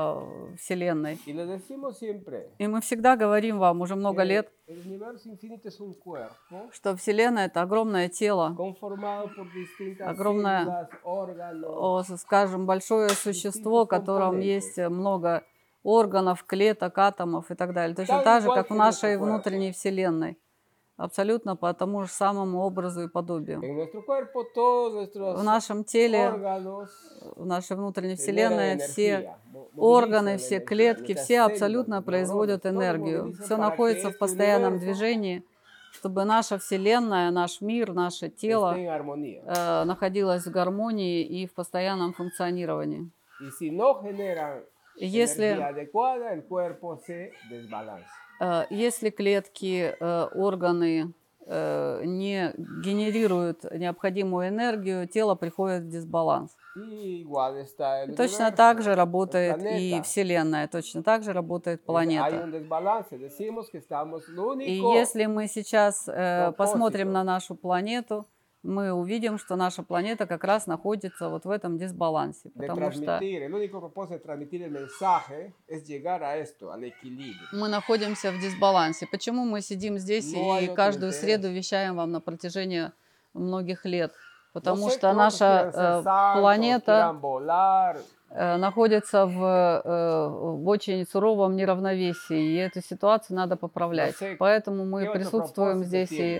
э, Вселенной. Y lo decimos siempre. И мы всегда говорим вам уже много que лет, El universo infinito es un cuerpo что Вселенная — это огромное тело, conformado por distintas Огромное, células, órganos. о, скажем, большое существо, в котором есть много органов, клеток, атомов и так далее. Точно Так так же, igual как в que нашей nuestro cuerpo. внутренней Вселенной. Абсолютно по тому же самому образу и подобию. En nuestro cuerpo todos nuestros В нашем теле, órganos в нашей внутренней generan Вселенной все energía, mo- органы, movilizan все energía, клетки, nuestras все células, абсолютно los производят neurones, todo энергию. moviliza Все para находится que в este постоянном universo движении, чтобы наша Вселенная, наш мир, наше тело esté en armonía. э, находилось в гармонии и в постоянном функционировании. Y si no generan И Если, energía adecuada, el cuerpo se desbalance. э, если клетки, э, органы э, не генерируют необходимую энергию, тело приходит в дисбаланс. Y igual está el И точно universo, так же el работает и planeta. Вселенная, точно так же работает Hay планета. un desbalance. Decimos que estamos lo И único. если мы сейчас э, Пропозиту. посмотрим на нашу планету, мы увидим, что наша планета как раз находится вот в этом дисбалансе, de потому что transmitir, el único propósito de transmitir el mensaje es llegar a esto, al equilibrio. мы находимся в дисбалансе. Почему мы сидим здесь Ну, а и это каждую интерес. среду вещаем вам на протяжении многих лет? Потому No sé что cuántos наша quieran ser э, santos, планета quieran volar. э, находится в, э, в очень суровом неравновесии, и эту ситуацию надо поправлять. No sé Поэтому мы qué otro присутствуем propósito здесь и, tiene.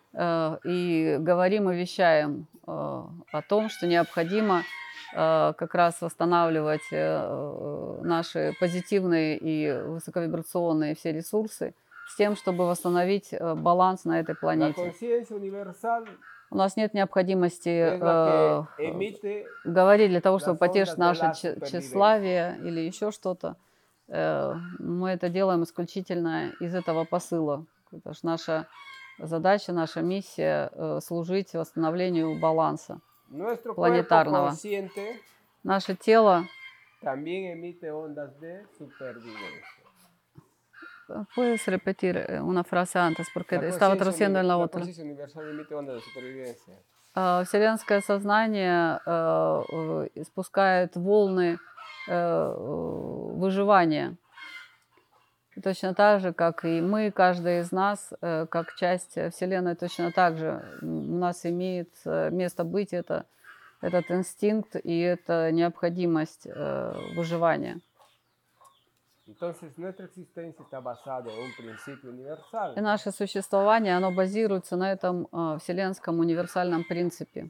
э, и говорим и вещаем э, о том, что необходимо э, как раз восстанавливать э, э, наши позитивные и высоковибрационные все ресурсы с тем, чтобы восстановить э, баланс на этой La планете. conciencia universal У нас нет необходимости es la que э, emite говорить для того, чтобы las ondas потешить de наше la тщ- supervivencia. тщеславие или еще что-то. Э, Мы это делаем исключительно из этого посыла. Потому что наша задача, наша миссия э, служить восстановлению баланса. Nuestro cuerpo Планетарного. consciente Наше тело también emite ondas de supervivencia. puedes repetir eh, una frase antes, porque La estaba conciencia traduciendo en uni- la la otra. conciencia universal emite ondas de supervivencia. А, Вселенское сознание э, э, спускает волны э, э, выживания. И точно так же, как и мы, каждый из нас, э, как часть Вселенной, точно так же м, у нас имеет э, место быть это, этот инстинкт и это необходимость э, выживания. Entonces, nuestra existencia está basada en un principio universal. И наше существование, оно базируется на этом э, вселенском универсальном принципе.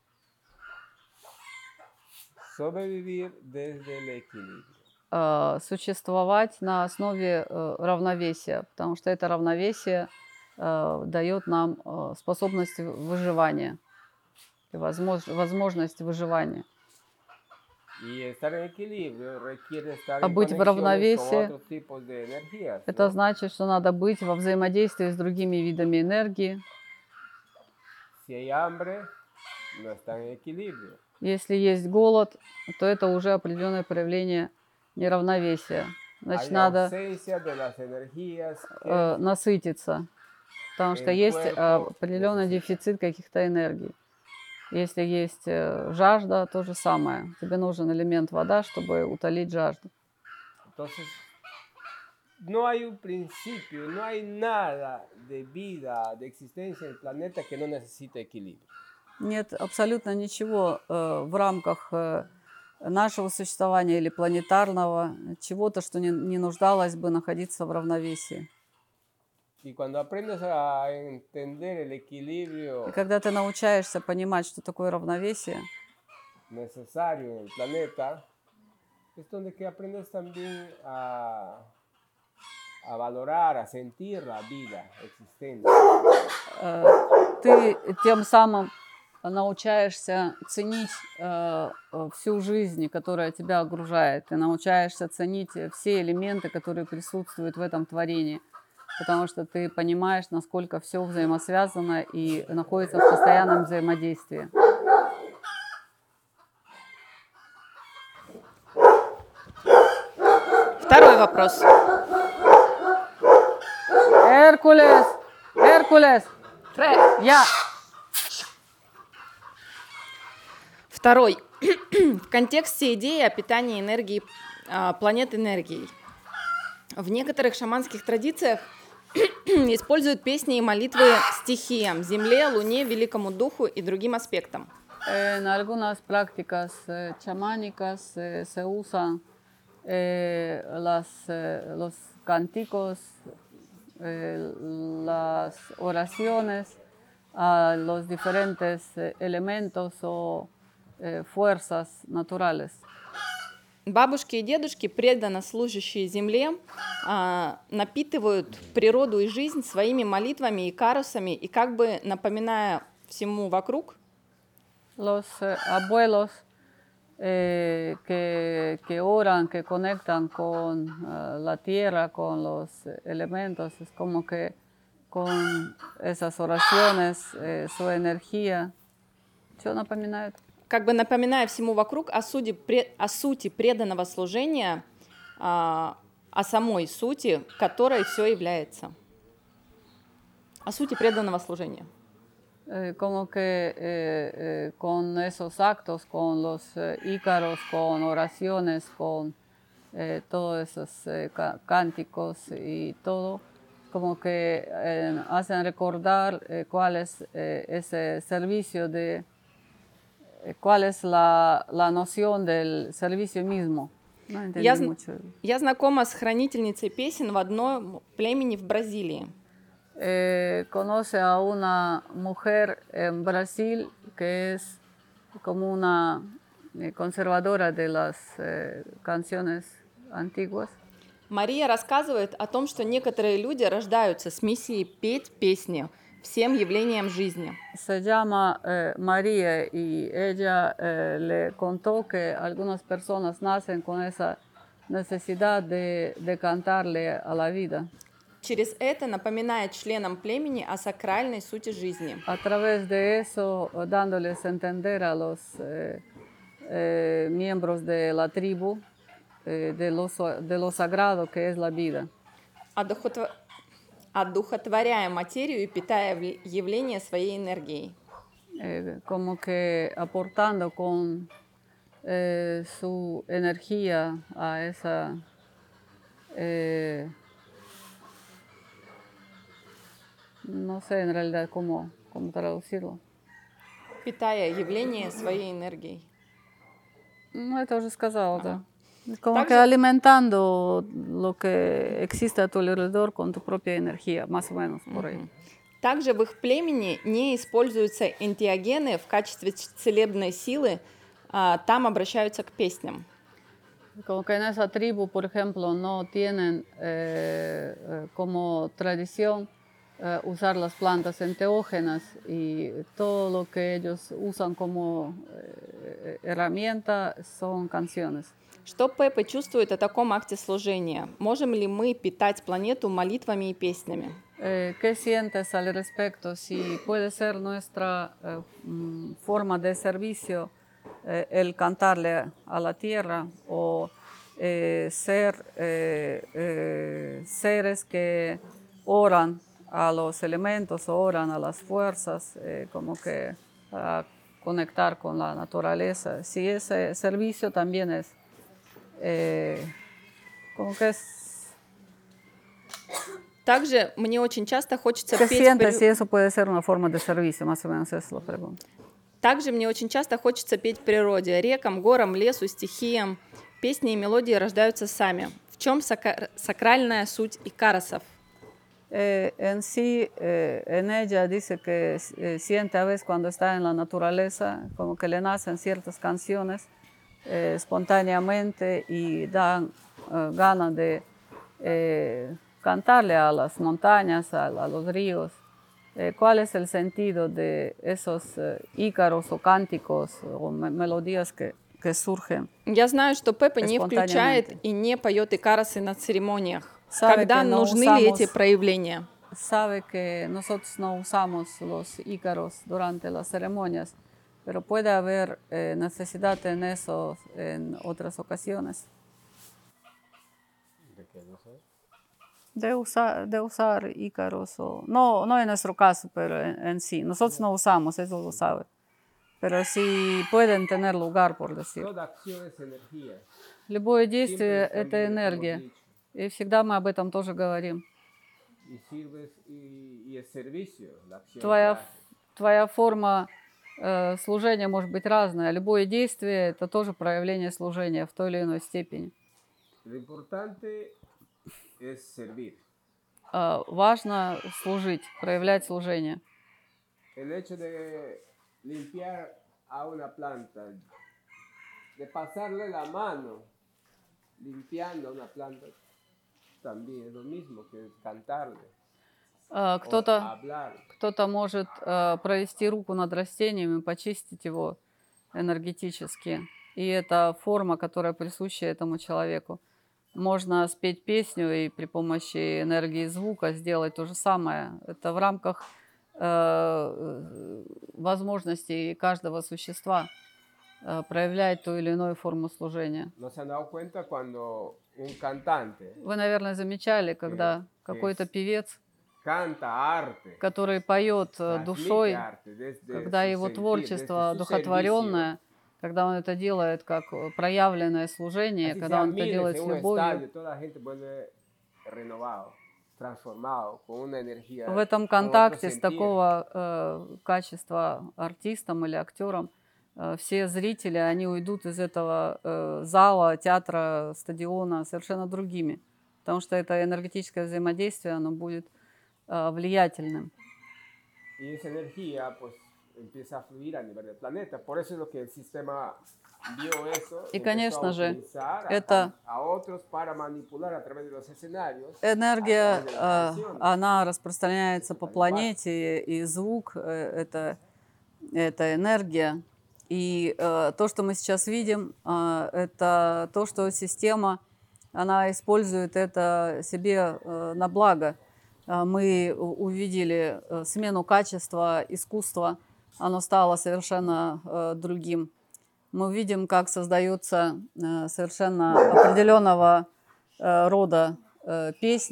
Sobrevivir desde el equilibrio. Э, существовать на основе э, равновесия, потому что это равновесие э, дает нам э, способность выживания, и возмож- возможность выживания. Y estar en equilibrio requiere estar А en быть в conexiones con равновесии otros tipos de energías. это ¿no? значит, что надо быть во взаимодействии с другими видами энергии. Si hay hambre, no está en equilibrio. Если есть голод, то это уже определенное проявление неравновесия. Значит, Hay надо ausencia de las energías que э, насытиться, потому что el есть cuerpo определенный necesita. дефицит каких-то энергий. Если есть э, жажда, то же самое. Тебе нужен элемент вода, чтобы утолить жажду. Entonces, no hay un principio, no hay nada de vida, de existencia en el planeta que no necesite equilibrio. Нет абсолютно ничего э, в рамках э, нашего существования или планетарного, чего-то, что не, не нуждалось бы находиться в равновесии. Y cuando aprendes a entender el И equilibrio когда ты научаешься понимать, что такое равновесие, necesario en el planeta, es donde que aprendes también a, a valorar, a sentir la vida existente. э, ты тем самым научаешься ценить э, всю жизнь, которая тебя окружает. Ты научаешься ценить все элементы, которые присутствуют в этом творении. Потому что ты понимаешь, насколько все взаимосвязано и находится в постоянном взаимодействии. Второй вопрос. Эркулес! Эркулес! Я! Второй. В контексте идеи о питании энергии, а, планет энергией. В некоторых шаманских традициях используют песни и молитвы стихиям, земле, луне, великому духу и другим аспектам. En algunas prácticas eh, chamánicas eh, se usan eh, las, eh, los cánticos, eh, las oraciones a los diferentes eh, elementos o eh, fuerzas naturales. Бабушки и дедушки, преданно служащие земле, а, напитывают природу и жизнь своими молитвами и карусами, и как бы напоминая всему вокруг, Los eh, abuelos eh, que, que oran, que conectan con eh, la tierra, con los elementos, es como que con esas oraciones, eh, su energía, ¿qué напоминает? как бы напоминая всему вокруг о, суде, пре- о сути преданного служения, а, о самой сути, которой все является. О сути преданного служения. Eh, como que eh, eh, con esos actos, con los eh, ícaros, con oraciones, con eh, todos esos eh, ca- cánticos y todo, como que eh, hacen recordar eh, cuál es eh, ese servicio de, eh, cuál es la, la noción del servicio mismo. No entendí Я, зн- mucho. я знакома с хранительницей песен в одном племени в Бразилии. Eh, conoce a una mujer en Brasil que es como una eh, conservadora de las eh, canciones antiguas. Мария рассказывает о том, что некоторые люди рождаются с миссией петь песни всем явлениям жизни. Se llama eh, María y ella eh, le contó que algunas personas nacen con esa necesidad de, de cantarle a la vida. Через это напоминает членам племени о сакральной сути жизни. A través de eso, eh, dándoles a entender a los eh, eh, miembros de la tribu eh, de, lo, so- de lo sagrado que es la vida. Одухотво- Одухотворяя материю и питая в- явление своей энергией. eh, como que aportando con eh, su energía a esa eh, no sé en realidad cómo, cómo traducirlo. Питая явление своей энергией. Ну, это уже сказала, да. Como Также- que alimentando lo que existe a tu alrededor con tu propia energía, más o menos por ahí. Также в их племени не используются энтеогены в качестве ч- целебной силы, а, там обращаются к песням. Como que en esa tribu, por ejemplo, no tienen eh, eh, como tradición eh, usar las plantas enteógenas y todo lo que ellos usan como eh, herramienta son canciones. Что Пеппа чувствует о таком акте служения? Можем ли мы питать планету молитвами и песнями? Eh, ¿Qué sientes al respecto? Si puede ser nuestra eh, mm, forma de servicio eh, el cantarle a la tierra o eh, ser eh, eh, seres que oran a los elementos, oran a las fuerzas, eh, como que para conectar con la naturaleza. Si ese servicio también es eh, como que es... Также мне очень часто хочется ¿Qué петь... sientes при- si eso puede ser una forma de servicio? Más o menos esa es la pregunta. Также мне очень часто хочется петь природе, рекам, горам, лесу, стихиям. Песни и мелодии рождаются сами. В чем сака- сакральная суть икаросов? Eh, en sí, eh, en ella dice que eh, siente a veces cuando está en la naturaleza, como que le nacen ciertas canciones eh, espontáneamente y dan eh, ganas de eh, cantarle a las montañas, a, a los ríos. Eh, ¿Cuál es el sentido de esos eh, ícaros o cánticos o me- melodías que, que surgen? Я знаю, что Пеппа не включает Спонтанamente. и не поет икаросы на церемониях. Sabe Когда que no нужны ли usamos- эти проявления? Sabe que nosotros no usamos los ícaros durante las ceremonias, pero puede haber eh, necesidad en eso en otras ocasiones. ¿De qué no sé? De usar, de usar ícaros, o, no, no en nuestro caso, pero en, en sí. Nosotros no usamos, eso lo sabe. Pero sí pueden tener lugar, por decir. Toda acción es energía. Любое Siempre действие – también это hemos энергия. dicho. И всегда мы об этом тоже говорим. Y sirves y, y es servicio, la acción que Твоя, haces. твоя форма э, служения может быть разная. Любое действие – это тоже проявление служения в той или иной степени. Lo importante es servir. Э, важно служить, проявлять служение. El hecho de limpiar a una planta, de pasarle la mano limpiando a una planta, también es lo mismo que cantarle. Э, o кто-то, hablar. кто-то может э, провести руку над растением и почистить его энергетически. И это форма, которая присуща этому человеку. Можно спеть песню и при помощи энергии звука сделать то же самое. Это в рамках э, возможностей каждого существа э, проявлять ту или иную форму служения. ¿No se han dado cuenta cuando un cantante Вы, наверное, замечали, когда que какой-то es- певец, canta arte, который поет э, transmite душой, arte desde когда su его sentir, творчество desde su одухотворенное, когда он это делает как проявленное служение, Así когда sea он это miles делает en с un любовью, estadio, toda la gente vuelve renovado, transformado, con una energía. в этом con otro контакте с sentir. такого э, качества артистом или актером, э, все зрители, они уйдут из этого э, зала, театра, стадиона совершенно другими, потому что это энергетическое взаимодействие, оно будет э, влиятельным. Y esa energía pues empieza a fluir a nivel del planeta. Por eso es lo que el sistema vio eso. Y, empezó конечно a же, utilizar a, это- a otros para manipular a través de los escenarios. Энергия, a través de las э, canciones. она распространяется по планете, и звук э, это, это энергия. И э, то, что мы сейчас видим, э, это то, что система, она использует это себе э, на благо. Э, Мы у- увидели э, смену качества искусства, оно стало совершенно э, другим. Мы видим, как создаются э, совершенно определенного э, рода э, песни,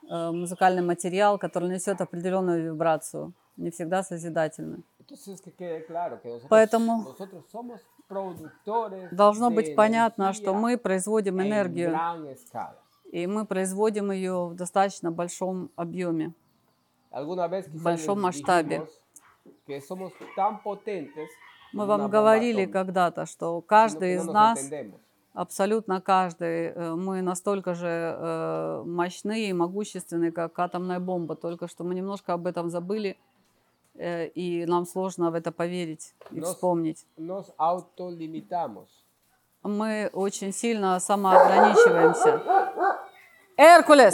э, музыкальный материал, который несет определенную вибрацию, не всегда созидательную. Entonces, que quede claro que nosotros, Поэтому nosotros somos productores должно de быть понятно, что energía мы производим en энергию, gran escala. и мы производим ее в достаточно большом объеме, Alguna vez в quizás большом les масштабе. dijimos que somos tan potentes Мы como una вам bomba говорили atómica, когда-то, что sino que каждый no из nos нас, entendemos. абсолютно каждый, э, мы настолько же э, мощные и могущественные, как атомная бомба, только что мы немножко об этом забыли, э, и нам сложно в это поверить и Nos, вспомнить. nos autolimitamos. Мы очень сильно самоограничиваемся. Hércules!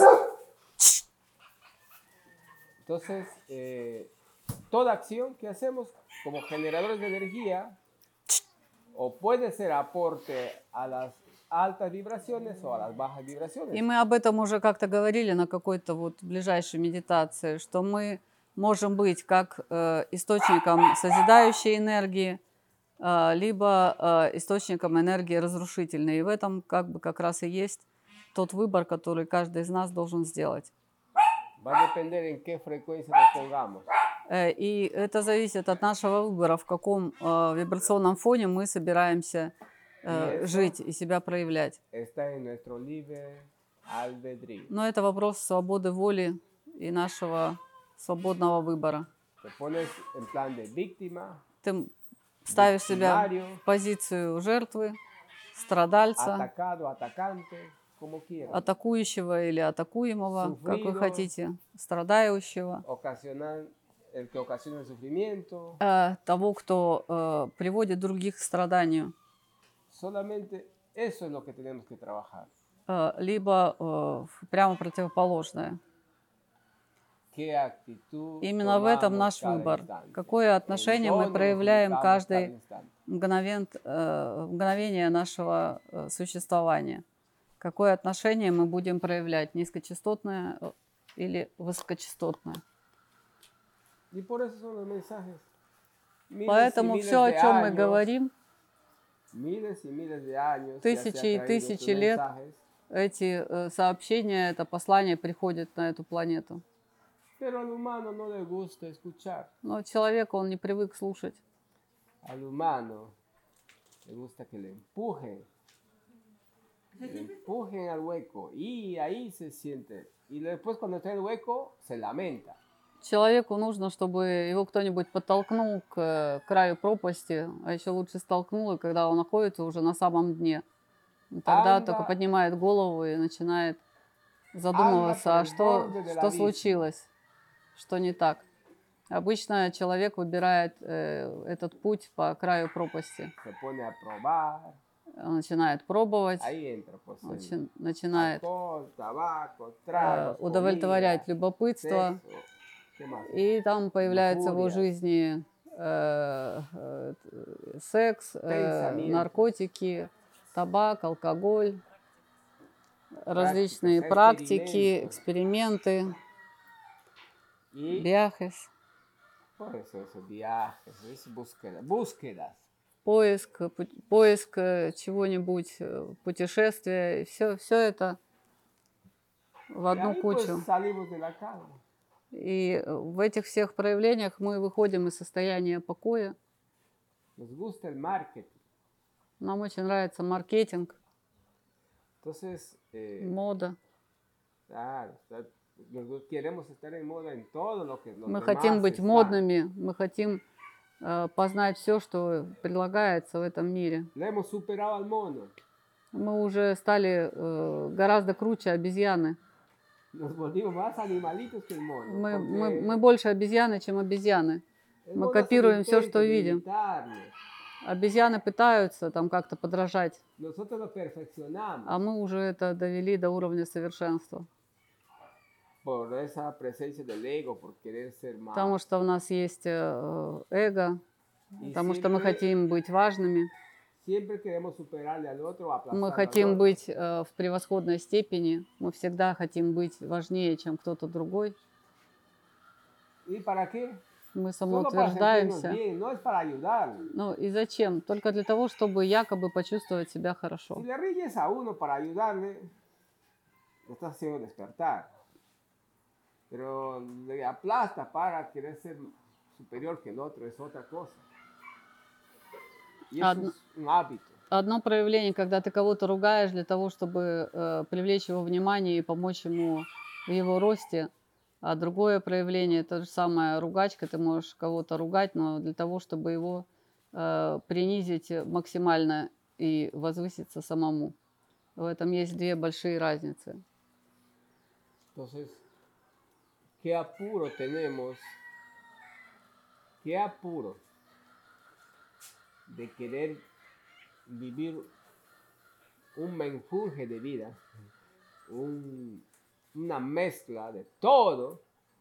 Entonces, eh, toda acción que hacemos como generadores de energía o puede ser aporte a las altas vibraciones o a las bajas И vibraciones. мы об этом уже как-то говорили на какой-то вот ближайшей медитации, что мы можем быть как э, источником созидающей энергии, э, либо э, источником энергии разрушительной. И в этом как бы как раз и есть тот выбор, который каждый из нас должен сделать. Va a depender en qué frecuencia nos pongamos. Э, И это зависит от нашего выбора, в каком э, вибрационном фоне мы собираемся э, Yes. жить и себя проявлять. Está en nuestro libre albedrío. Но это вопрос свободы воли и нашего свободного выбора. Te pones en plan de víctima, Ты ставишь себя victimario, в позицию жертвы, страдальца, atacado, atacante, como quieras. атакующего или атакуемого, как вы Sufrido. хотите, страдающего, Ocasionar, el que ocasiona el sufrimiento. э, того, кто э, приводит других к страданию, Solamente eso es lo que tenemos que trabajar. э, либо э, прямо противоположное. ¿Qué actitud Именно в этом tomamos наш cada выбор. instante? Какое ¿En отношение мы dónde nos проявляем ubicamos cada каждый instante? мгновент, э, мгновение нашего э, существования. Какое отношение мы будем проявлять, низкочастотное э, или высокочастотное. Y por eso son los mensajes. Miles y Поэтому miles все, о de чем мы años, говорим, miles y miles de años, ya se тысячи ha и traído тысячи estos лет mensajes, эти э, сообщения, это послание приходит на эту планету. pero al humano no le gusta escuchar. Но человек, он не привык слушать. Al humano le gusta que le empujen, le empujen al hueco y ahí se siente. Y después cuando está en el hueco se lamenta. Человеку нужно, чтобы его кто-нибудь подтолкнул к э, краю пропасти, а еще лучше столкнул, и когда он находится уже на самом дне. И тогда Anda- только поднимает голову и начинает задумываться, Anda а por el что, borde del что abismo. случилось, что не так. Обычно человек выбирает э, этот путь по краю пропасти. Se pone a probar, Он начинает пробовать, ahí entra pues el начи- начинает alcohol, tabaco, э, tragos, удовлетворять comida, любопытство. sexo, ¿qué más? И там появляется в его Люкурия. жизни э, э, т- секс, э, Pensamientos. наркотики, табак, алкоголь, различные Prácticas, практики, experimentos. эксперименты, Y viajes, por eso esos viajes, es búsqueda, búsquedas. поиск, пу- поиск э, чего-нибудь, э, путешествия. Все, все это в Y одну ahí pues кучу. salimos de la calma. И в этих всех проявлениях мы выходим из состояния покоя. Nos gusta el marketing. Нам очень нравится маркетинг, Entonces, eh, мода. claro, está- nos gu- queremos estar en moda en todo lo que los Мы demás хотим быть están. модными, мы хотим э, познать все, что предлагается в этом мире. Le hemos superado al mono. Мы уже стали э, гораздо круче обезьяны. Nos volvimos más animalitos que el mono. Мы, porque мы, мы больше обезьяны, чем обезьяны. el мы mono копируем hace el всё, что intento de видим. imitarnos. Обезьяны пытаются там как-то подражать, Nosotros lo perfeccionamos а мы уже это довели до уровня совершенства. por esa presencia del ego, por querer ser más. Потому что у нас есть э, эго, Y потому что мы siempre- хотим быть важными, Siempre queremos superarle al otro, aplastarlo мы al хотим otro. быть э, в превосходной степени, мы всегда хотим быть важнее, чем кто-то другой. ¿Y para qué? Мы Solo para sentirnos самоутверждаемся. bien, no es para ayudar. Ну и зачем? Только для того, чтобы якобы почувствовать себя хорошо. Si le riñes a uno para ayudarle, le estás haciendo despertar. pero le aplasta para querer ser superior que el otro, es otra cosa. Y eso Одно- es un hábito. Одно проявление, когда ты кого-то ругаешь для того, чтобы э, привлечь его внимание и помочь ему в его росте, а другое проявление, то же самое ругачка, ты можешь кого-то ругать, но для того, чтобы его э, принизить максимально и возвыситься самому. В этом есть две большие разницы. Entonces, ¿qué apuro tenemos? ¿Qué apuro de querer vivir un menjurje de vida, un- una mezcla de todo?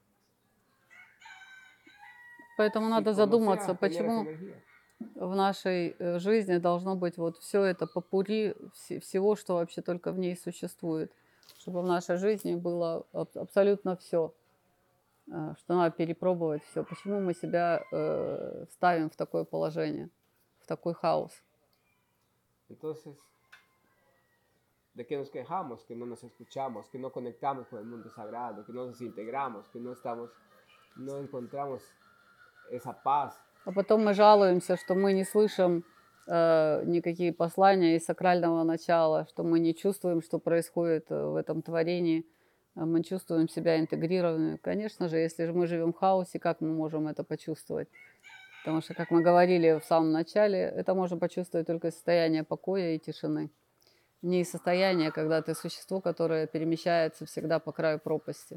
Поэтому Si надо como задуматься, sea, generas почему energía. в нашей э, жизни должно быть вот все это попури вс- всего, что вообще только в ней существует, чтобы в нашей жизни было аб- абсолютно все, что надо перепробовать все. Почему мы себя э, ставим в такое положение, в такой хаос? Entonces, ¿de qué nos quejamos? Que no nos escuchamos, que no conectamos con el mundo sagrado, que no nos integramos, que no estamos, no encontramos esa paz. А потом мы жалуемся, что мы не слышим э, никакие послания из сакрального начала, что мы не чувствуем, что происходит э, в этом творении, а мы чувствуем себя интегрированными. Конечно же, если же мы живем в хаосе, как мы можем это почувствовать? Потому что, как мы говорили в самом начале, это можно почувствовать только из состояния покоя и тишины. Не из состояния, когда ты существо, которое перемещается всегда по краю пропасти.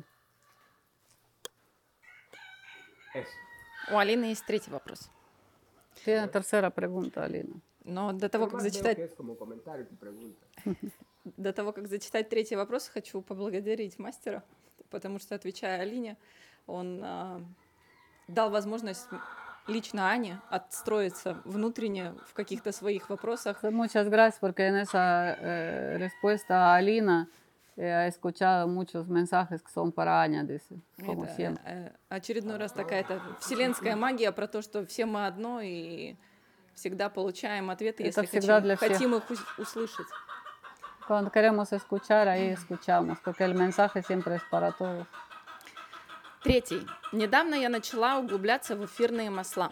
Eso. У Алины есть третий вопрос. Tiene tercera pregunta, Alina. Но до того, Pero как más veo зачитать, que es como comentario tu pregunta. до того, как зачитать третий вопрос, хочу поблагодарить мастера, потому что, отвечая Алине, он а, дал возможность лично Ане отстроиться внутренне в каких-то своих вопросах. Muchas gracias porque en esa eh, respuesta Alina eh, ha escuchado muchos mensajes que son para Аня, dice, como Это siempre. э, очередной раз такая-то вселенская магия про то, что все мы одно и всегда получаем ответы, Это если всегда хотим, для всех. хотим их ус- услышать. Cuando queremos escuchar, ahí escuchamos, porque el mensaje siempre es para todos. Третий. Недавно я начала углубляться в эфирные масла.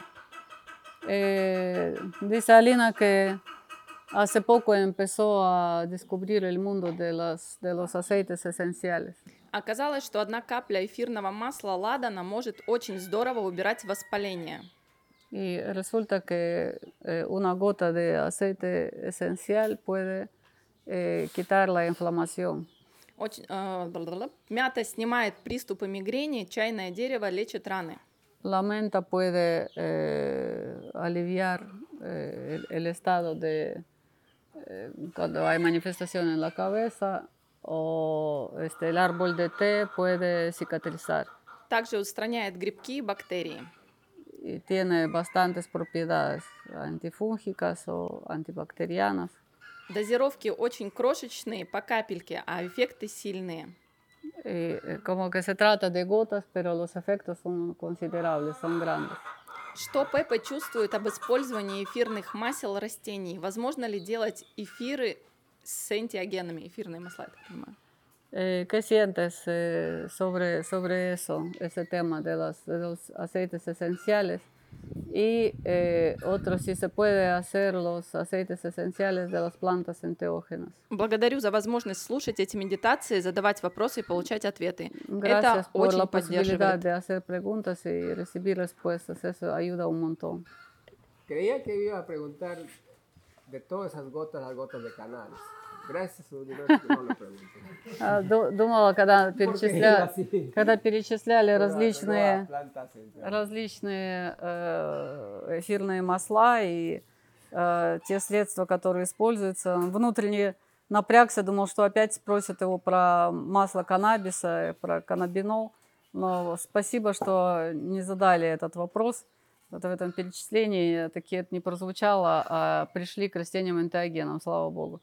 Eh, dice Alina que hace poco empezó a descubrir el mundo de, las, de los aceites esenciales. Оказалось, что одна капля эфирного масла ладана может очень здорово убирать воспаление. Y resulta que eh, una gota de aceite esencial puede eh, quitar la inflamación. Очень, э, бла-бла-бла. Мята снимает приступы мигрени, чайное дерево лечит раны. La menta puede eh, aliviar eh, el, el estado de eh, cuando hay manifestación en la cabeza, o este, el árbol de té puede cicatrizar Также устраняет грибки и бактерии. y tiene bastantes propiedades antifúngicas o antibacterianas. Дозировки очень крошечные, по капельке, а эффекты сильные. Y, eh, como que se trata de gotas, pero los efectos son considerables, son grandes. Что Пеппа чувствует об использовании эфирных масел растений? Возможно ли делать эфиры с энтиогенами, эфирные масла, я так понимаю? Eh, ¿Qué sientes eh, sobre, sobre eso, ese tema de, las, de los aceites esenciales? Y eh, otro, si se puede hacer los aceites esenciales de las plantas enteógenas. Благодарю за возможность слушать эти медитации, задавать вопросы и получать ответы. Gracias Это por la очень posibilidad поддерживает. de hacer preguntas y recibir respuestas. Eso ayuda un montón. Creía que iba a preguntar de todas esas gotas, las gotas de canales. Gracias, universo, que no lo pregunté. А, ду- Думала, когда Porque iba перечисляли, así. когда перечисляли Pero- pero различные, a plantas enteógenas. различные э, эфирные масла и э, те средства, которые используются, внутренне напрягся, думал, что опять спросят его про масло каннабиса, про каннабинол. Но спасибо, что не задали этот вопрос. Вот в этом перечислении таки это не прозвучало, а пришли к растениям энтеогенам, слава богу.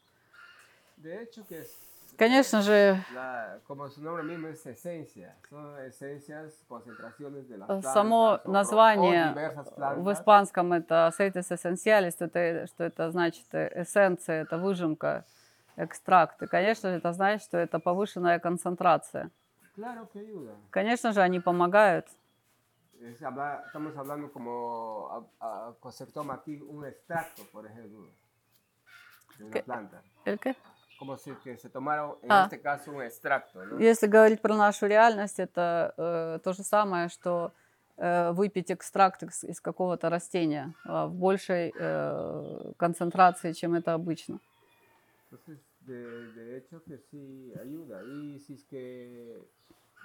De hecho, que es, Конечно же, la, como su nombre mismo es esencia, son esencias, concentraciones de las plantas. само o pro- o название diversas в plantas. испанском это aceites esenciales, это, что это значит эссенция, это выжимка, экстракт. И, конечно же, это значит, что это повышенная концентрация. Claro que ayuda. Конечно же, они помогают. Es hablar- estamos hablando como, a, a, se toma aquí un extracto, por ejemplo, de una ¿Qué? planta. ¿El qué? Como si que se tomara, en А. este caso, un extracto, ¿no? Если говорить про нашу реальность, это э, то же самое, что э, выпить экстракт из, из какого-то растения э, в большей э, концентрации, чем это обычно. Entonces, de, de hecho que sí ayuda. Y si es que, eh,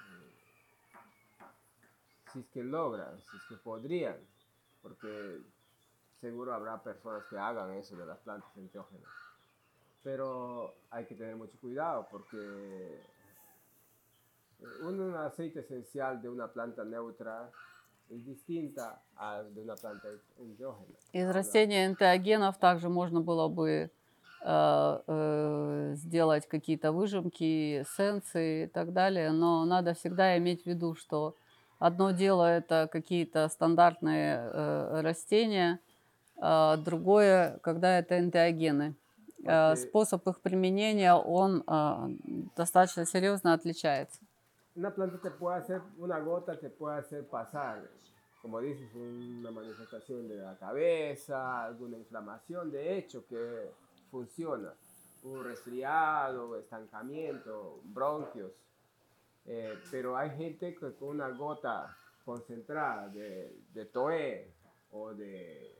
si es que logran, si es que podrían, porque seguro habrá personas que hagan eso de las plantas enteógenas. Pero hay que tener mucho cuidado porque un, un aceite esencial de una planta neutra es distinta a de una planta enteógena. Из растения энтеогенов также можно было бы э, э, сделать какие-то выжимки, эссенции и так далее, но надо всегда иметь в виду, что одно дело это какие-то стандартные э, растения, а другое, когда это энтеогены. Э, Porque способ их применения, он э, достаточно серьезно отличается. una planta te puede hacer, una gota te puede hacer pasar, como dices, una manifestación de la cabeza, alguna inflamación, de hecho, que funciona. Un resfriado, estancamiento, bronquios. Eh, pero hay gente que con una gota concentrada de, de toé o de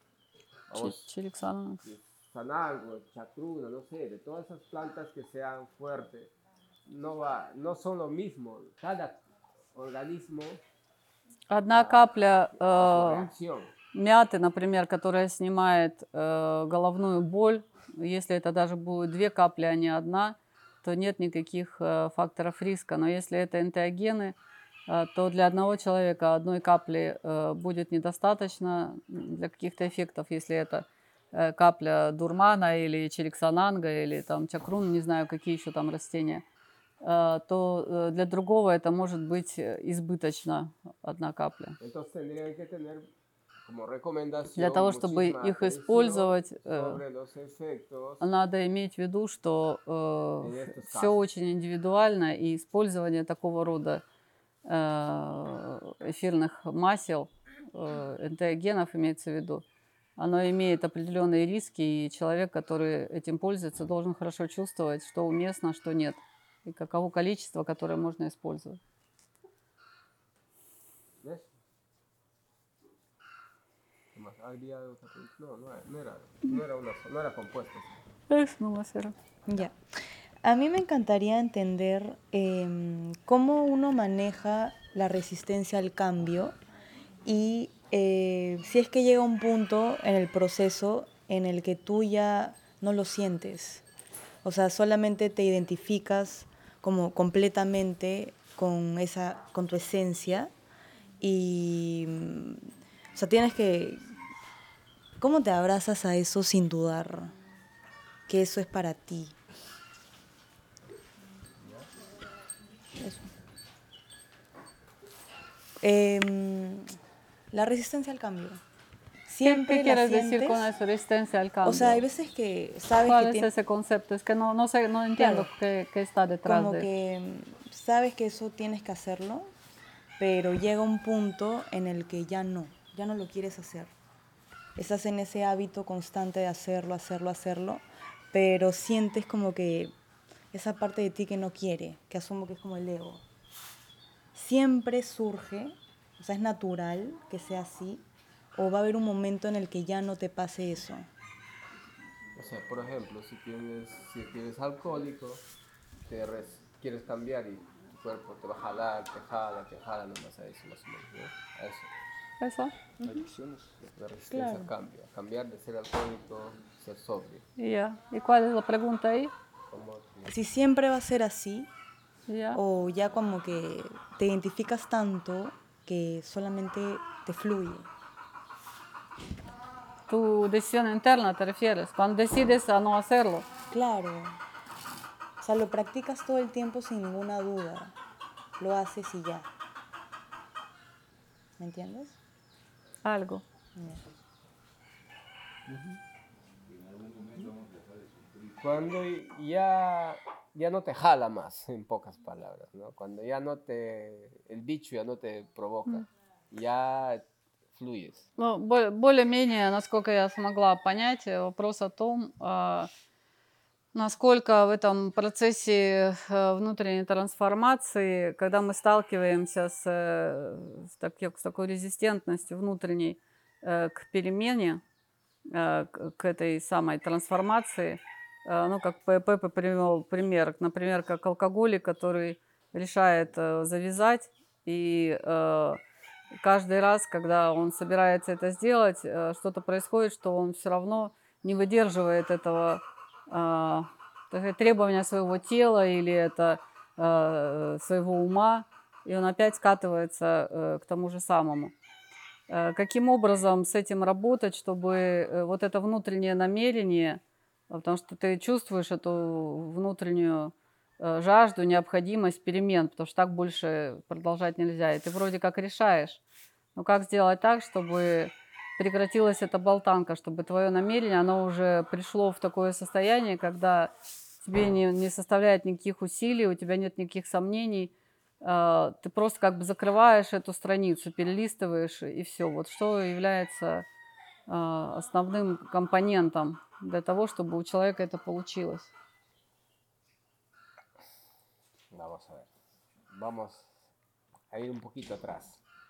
o Чи- Чириксан. de sanalgo, chacruna, no sé, de todas esas plantas que sean fuertes, no, va, no son lo mismo. Cada organismo Одна a, капля a su э, reacción. мяты, например, которая снимает э, головную боль, если это даже будет две капли, а не одна, то нет никаких э, факторов риска. Но если это энтеогены, э, то для одного человека одной капли э, будет недостаточно для каких-то эффектов, если это э, капля дурмана или чириксананга или там чакрун, не знаю, какие еще там растения, э, то э, для другого это может быть э, избыточно одна капля. Entonces tendrían que tener como Для recomendación того, чтобы muchísima их atención использовать, э, sobre los efectos надо иметь в виду, что en э, estos все casos. очень индивидуально, и использование такого рода э, эфирных масел, э, энтеогенов имеется в виду, оно имеет определенные риски, и человек, который этим пользуется, должен хорошо чувствовать, что уместно, что нет, и каково количество, которое можно использовать. ¿Ves? ¿Qué más? Había otra pregunta. No, no era, no era, no era, una, no era compuesta. Ya. A mí me encantaría entender em, cómo uno maneja la resistencia al cambio y eh, si es que llega un punto en el proceso en el que tú ya no lo sientes. O sea, solamente te identificas como completamente con, esa, con tu esencia y, mm, o sea, tienes que... ¿Cómo te abrazas a eso sin dudar que eso es para ti? Eso. Em, la resistencia al cambio. ¿Qué, Siempre qué la quieres decir sientes. con eso, resistencia al cambio? O sea, hay veces que sabes ¿Cuál que es tienes... ese concepto? Es que no, no sé, no entiendo Claro. qué, qué está detrás Como de que mm, sabes que eso tienes que hacerlo, pero llega un punto en el que ya no, ya no lo quieres hacer. Estás en ese hábito constante de hacerlo, hacerlo, hacerlo, pero sientes como que esa parte de ti que no quiere, que asumo que es como el ego. Siempre surge, o sea, es natural que sea así, o va a haber un momento en el que ya no te pase eso. O sea, por ejemplo, si tienes, si tienes alcohólico, te res- quieres cambiar y tu cuerpo te va a jalar, te jala, te jala, nomás a eso, más o menos, ¿no? A eso. eso. Adicciones. La resistencia Claro. al cambio, a cambiar de ser alcohólico, ser sobrio. Y ya. ¿Y cuál es la pregunta ahí? Como que- Si siempre va a ser así, Ya. o ya como que te identificas tanto que solamente te fluye. Tu decisión interna, ¿te refieres? Cuando decides a no hacerlo. Claro. O sea, lo practicas todo el tiempo sin ninguna duda. Lo haces y ya. ¿Me entiendes? Algo. Cuando ya ya no te jala más, en pocas palabras, ¿no? Cuando ya no te, el bicho ya no te provoca, ya fluyes. Ну, бо- более-менее, насколько я смогла понять, э, вопрос о том, а, насколько в этом процессе э, внутренней трансформации, когда мы сталкиваемся с, э, с, таки- с такой резистентностью внутренней э, к перемене, э, к, к этой самой трансформации, э, ну, как П- Пеппа привел пример, например, как алкоголик, который решает э, завязать, и э, каждый раз, когда он собирается это сделать, э, что-то происходит, что он все равно не выдерживает этого а, так сказать, требования своего тела или это э, своего ума, и он опять скатывается э, к тому же самому. Э, каким образом с этим работать, чтобы э, вот это внутреннее намерение, потому что ты чувствуешь эту внутреннюю э, жажду, необходимость перемен, потому что так больше продолжать нельзя, и ты вроде как решаешь, но как сделать так, чтобы прекратилась эта болтанка, чтобы твое намерение, оно уже пришло в такое состояние, когда тебе не, не составляет никаких усилий, у тебя нет никаких сомнений, э, ты просто как бы закрываешь эту страницу, перелистываешь, и все. Вот что является э, основным компонентом для того, чтобы у человека это получилось. Vamos a ver, vamos a ir un poquito atrás.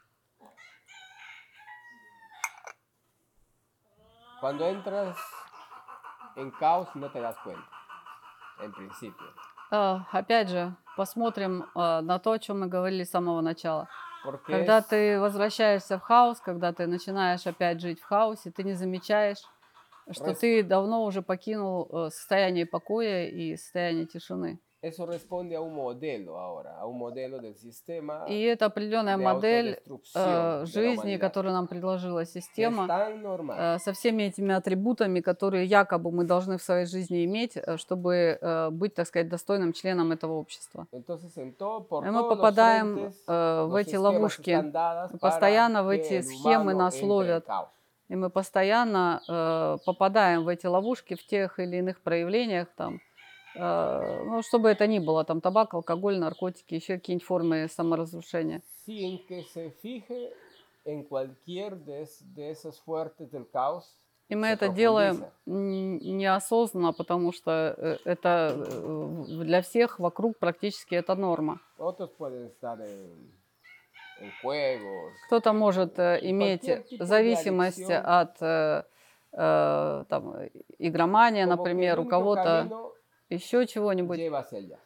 Cuando entras en caos no te das cuenta, en principio. Э, опять же, посмотрим э, на то, о чем мы говорили с самого начала. Porque Когда es, ты возвращаешься в хаос, когда ты начинаешь опять жить в хаосе, ты не замечаешь, что Рас- ты давно уже покинул э, состояние покоя и состояние тишины. eso responde a un modelo ahora, a un modelo del sistema И это определенная de модель autodestrucción э, de la жизни, humanidad. которую нам предложила Que es система, tan normal. э, со всеми этими атрибутами, которые якобы мы должны в своей жизни иметь, э, чтобы э, быть, так сказать, достойным членом этого общества. Entonces, en todo, por И мы todos los попадаем frentes, э, в los эти esquemas ловушки, están dadas para постоянно в que эти el схемы humano нас entre en ловят. caos. И мы постоянно э, попадаем в эти ловушки в тех или иных проявлениях, там, э, ну, что бы это ни было, там, табак, алкоголь, наркотики, еще какие-нибудь формы саморазрушения. Sin que se fije en cualquier de, es- de esos fuertes del caos, И мы se это делаем profundiza. н- неосознанно, потому что э, это э, для всех вокруг практически это норма. Otros pueden estar en, en juegos, Кто-то может э, Y иметь cualquier tipo de зависимость adicción. от э, э, там, игромания, como que el например, у único кого-то camino еще чего-нибудь. lleva hacia allá.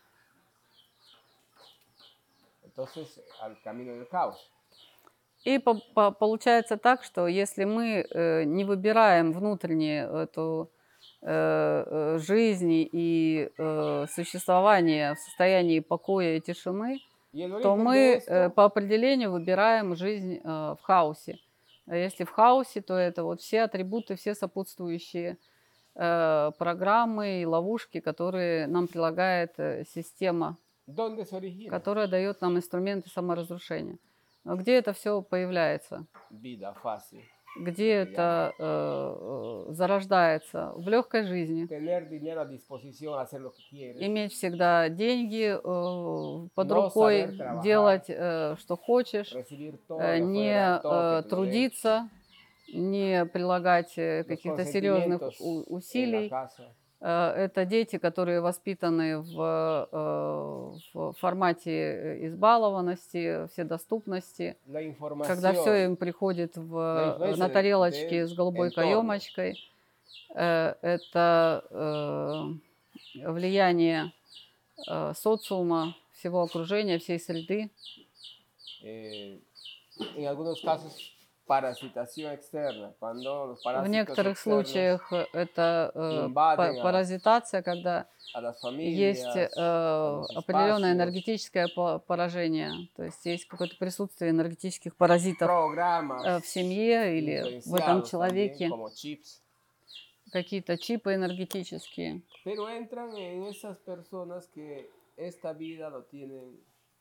Entonces, al camino del caos. И по- по- получается так, что если мы э, не выбираем внутренне эту э, э, жизнь и э, существование в состоянии покоя и тишины, Y el то origen de мы э, esto по определению выбираем жизнь э, в хаосе. А если в хаосе, то это вот все атрибуты, все сопутствующие э, программы и ловушки, которые нам прилагает э, система, ¿dónde se origina? которая дает нам инструменты саморазрушения. Но где это все появляется? Vida fácil. Где это э, э, зарождается? В легкой жизни. Tener dinero a disposición, hacer lo que quieres. Иметь всегда деньги э, под No рукой, saber trabajar. делать, э, что хочешь, Recibir todo э, de не afuera, todo э, que te lo den. трудиться, не прилагать э, Los каких-то серьезных consentimientos у- en la усилий. casa. Э, Это дети, которые воспитаны в, э, в формате э, избалованности, вседоступности, La información. когда все им приходит в, La influencia на del- тарелочке del с голубой entorno. каемочкой. Э, Это э, влияние э, социума, всего окружения, всей среды. eh, en algunos casos, parasitación externa. Cuando los В parásitos некоторых externos случаях это э, инваден, па- а, паразитация, когда a las есть familias, э, a los определенное espacios, энергетическое по- поражение, то есть есть какое-то присутствие энергетических паразитов programas э, в семье или в этом influenciados también, человеке, como chips. какие-то чипы энергетические. Pero entran en esas personas que esta vida lo tienen,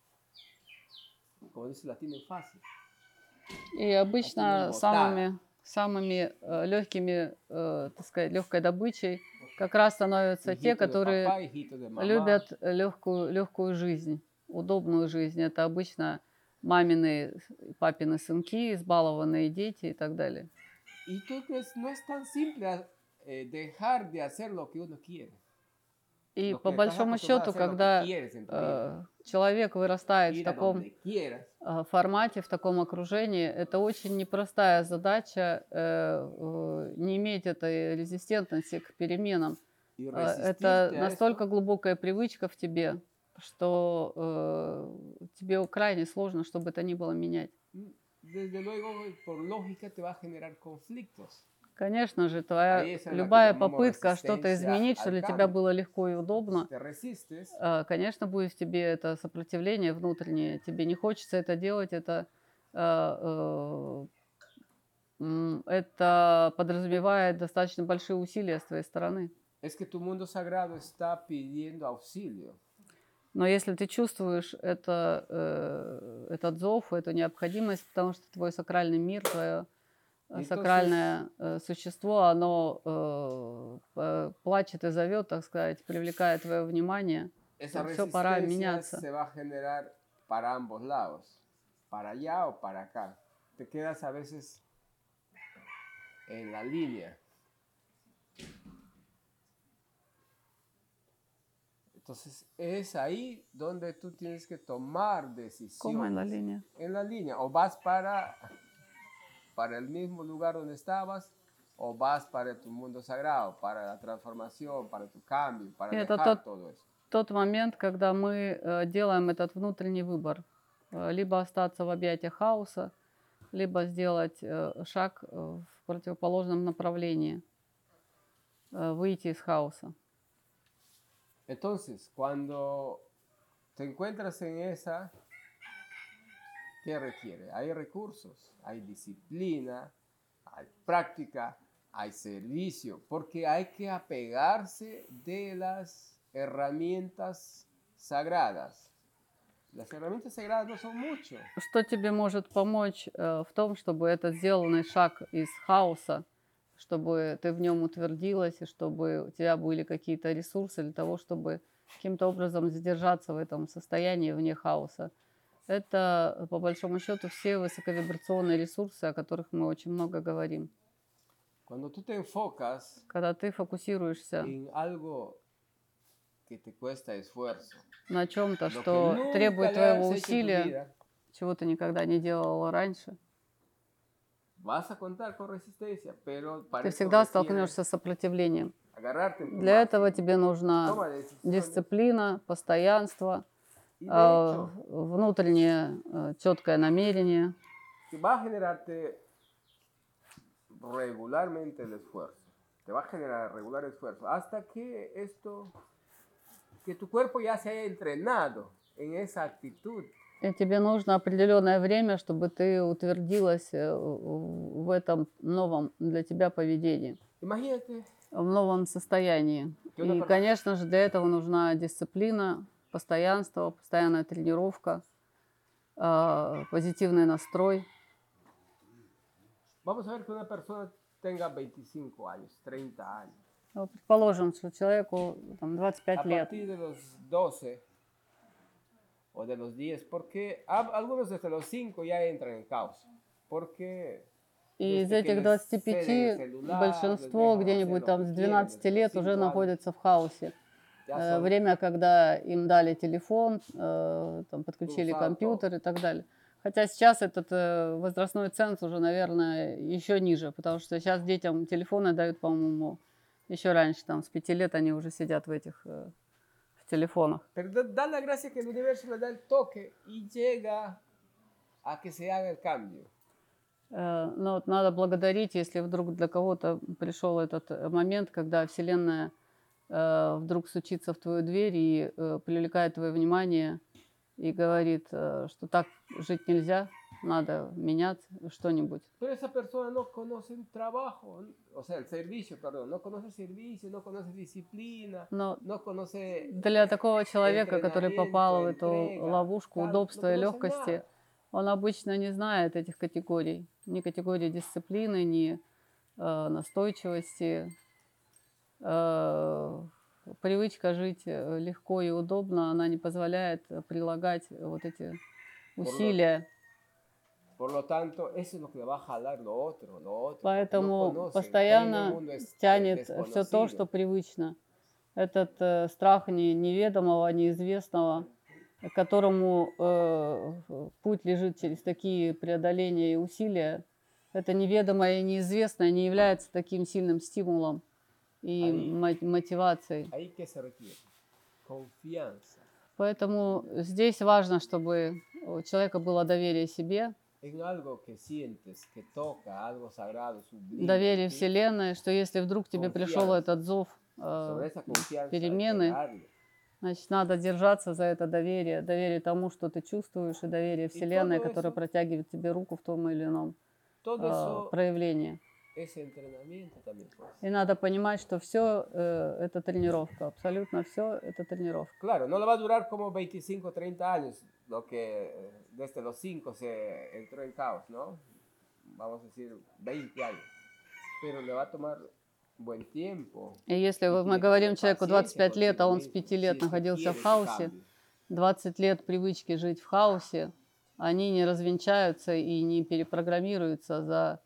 como dice, la tienen fácil. И обычно вот самыми, самыми э, легкими, э, так сказать, легкой добычей, как раз становятся те, hijito de которые papá, hijito de mamá. любят легкую, легкую жизнь, удобную жизнь. Это обычно мамины, папины сынки, избалованные дети и так далее. Y tú no es, no es tan simple eh, dejar de hacer lo que uno quiere. И Lo по que estás большому acostumbrado a счету, hacer lo que когда quieres en tu э, vida. человек вырастает в Ir a таком donde quieras. э, формате, в таком окружении, это очень непростая задача, э, э, не иметь этой резистентности к переменам. Y Э, resistirte Это a настолько eso, глубокая привычка в тебе, что э, тебе крайне сложно, чтобы это ни было, менять. desde luego, por lógica, te va a generar conflictos. Конечно же, Ahí твоя esa es la que любая llamamos попытка что-то resistencia изменить, что al для тебя cambio. было легко и удобно, Te resistes, э, конечно, будет в тебе это сопротивление внутреннее. Тебе не хочется это делать, это, э, э, м, это подразумевает достаточно большие усилия с твоей стороны. es que tu mundo sagrado está pidiendo auxilio. Но если ты чувствуешь это, э, этот зов, эту необходимость, потому что твой сакральный мир, твое э, Entonces- сакральное э, существо, оно э, п- плачет и зовет, так сказать, привлекает твое внимание, Esa то все, пора resistencia меняться. se va a generar para ambos lados, para allá o para acá. Te quedas a veces en la línea. Entonces es ahí donde tú tienes que tomar ¿Cómo en decisiones. la línea? En la línea. O vas para, para el mismo lugar donde estabas, o vas para tu mundo sagrado, para la transformación, para tu cambio, para Y это dejar тот- todo eso. Тот момент, когда мы э, делаем этот внутренний выбор. Э, либо остаться в объятиях хаоса, либо сделать э, шаг э, в противоположном направлении, э, выйти из хаоса. Entonces, cuando te encuentras en esa, ¿qué requiere? Hay recursos, hay disciplina, hay práctica, hay servicio, porque hay que apegarse de las herramientas sagradas. Las herramientas sagradas no son mucho. Что тебе может помочь э, в том, чтобы этот сделанный шаг из хаоса, чтобы ты в нем утвердилась, и чтобы у тебя были какие-то ресурсы для того, чтобы каким-то образом задержаться в этом состоянии вне хаоса. Это, по большому счету, все высоковибрационные ресурсы, о которых мы очень много говорим. Cuando tú te enfocas Когда ты фокусируешься en algo que te cuesta esfuerzo, на чем-то, lo que что nunca требует le твоего has hecho en tu усилия, vida, чего ты никогда не делала раньше, vas a contar con resistencia, pero para ты eso всегда requiere столкнешься с сопротивлением. agarrarte en tu Для mano, этого тебе нужна toma decisiones. дисциплина, постоянство, Y de э, hecho, внутреннее э, четкое намерение. que va a generarte regularmente el esfuerzo. Te va a generar regular esfuerzo hasta que esto, que tu cuerpo ya se haya entrenado en esa actitud. И тебе нужно определенное время, чтобы ты утвердилась э, в в этом новом для тебя поведении, Imagínate в новом состоянии. Que una И, persona- конечно же, для этого нужна дисциплина, постоянство, постоянная тренировка, э, позитивный настрой. Vamos a ver que una persona tenga veinticinco años, treinta años. Ну, предположим, что человеку там, двадцать A пять лет. partir de los doce o de los diez, porque a- algunos desde los cinco ya entran en caos. Porque И из desde que этих les двадцати ceden el пяти celular, большинство les dejan где-нибудь hacer там lo с que двенадцати quieren, лет desde los уже cinco años, находятся в хаосе. ya Э, son- Время, когда им дали телефон, э, там, подключили Ну, компьютер и так далее. Хотя сейчас этот э, возрастной ценз уже, наверное, еще ниже, потому что сейчас детям телефоны дают, по-моему, еще раньше, там, с пяти лет они уже сидят в этих э, в телефонах. Pero da, da la gracia que el universo le da el toque y llega a que se haga el cambio. Э, Но вот надо благодарить, если вдруг для кого-то пришел этот э, момент, когда Вселенная э, вдруг стучится в твою дверь и э, привлекает твое внимание и говорит, э, что так жить нельзя, надо менять что-нибудь. Pero esa persona no conoce el trabajo, o sea, el servicio, perdón, no conoce servicio, no conoce disciplina, Но no conoce для такого человека, который попал в эту entrega, ловушку tal, удобства no и conoce легкости, nada. он обычно не знает этих категорий. Ни категории дисциплины, ни э, настойчивости. э, привычка жить э, легко и удобно, она не позволяет э, прилагать вот эти усилия. Por lo tanto, eso es lo que le va a jalar lo otro, lo otro. porque no Поэтому conocen. Están en un постоянно mundo es- тянет все то, desconocido. что привычно. Этот э, страх не- неведомого, неизвестного, к которому э, путь лежит через такие преодоления и усилия, это неведомое и неизвестное не является таким сильным стимулом и Ahí- мо- мотивацией. Ahí que se requiere confianza Поэтому здесь важно, чтобы у человека было доверие себе, en algo que sientes, que toca, algo sagrado, sublime. доверие ¿sí? Вселенной, что если вдруг тебе пришел Confianza. этот зов э, Sobre esa confianza hay que перемены, darle. значит, надо держаться за это доверие, доверие тому, что ты чувствуешь, и доверие Вселенной, todo которая eso- протягивает тебе руку в том или ином Todo э, eso проявлении. es entrenamiento también. Pues. И надо понимать, что все это тренировка, абсолютно все это тренировка. Claro, no le va a durar como veinticinco, treinta años, lo que eh, desde los cinco se entró en caos, ¿no? Vamos a decir veinte años. Pero le va a tomar buen tiempo. И если Y мы tiene que говорим tener человеку двадцать пять paciencia лет, а consigo он с mismo, пяти si лет es que находился quiere в ese хаосе, cambio. двадцать лет привычки жить в хаосе, они не развенчаются и не перепрограммируются за,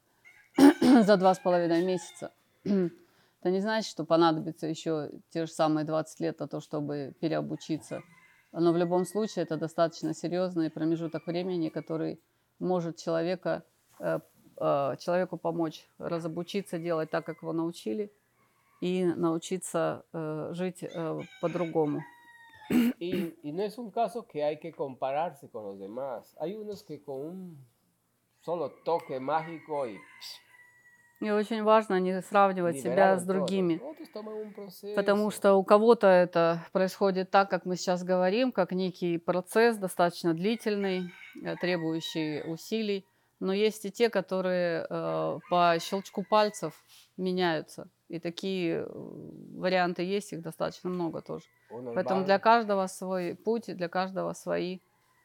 за два с половиной месяца. Это не значит, что понадобится еще те же самые двадцать лет на то, чтобы переобучиться. Но в любом случае это достаточно серьезный промежуток времени, который может человека, э, э, человеку помочь разобучиться, делать так, как его научили, и научиться э, жить э, по-другому. Y, y no es un caso que hay que compararse con los demás. Hay unos que con un solo toque mágico y pss, И очень важно не сравнивать себя liberaron с todo. другими, Otros toman un proceso. потому что у кого-то это происходит так, как мы сейчас говорим, как некий процесс достаточно длительный, э, требующий усилий. Но есть и те, которые э, по щелчку пальцев меняются. И такие э, варианты есть, их достаточно много тоже. Unos Поэтому van- для каждого свой путь, для каждого свои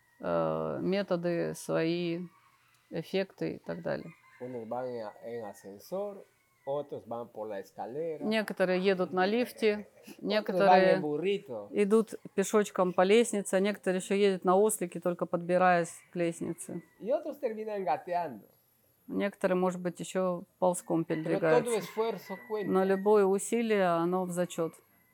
э, методы, свои эффекты и так далее. Unos van en, en ascensor, otros van por la escalera, Некоторые едут на лифте, otros van en некоторые burrito. идут пешочком по лестнице, а некоторые еще едут на ослике, только подбираясь к лестнице. Y otros terminan gateando. Некоторые, может быть, еще ползком Pero todo передвигаются. esfuerzo cuenta. Но любое усилие, оно в зачет.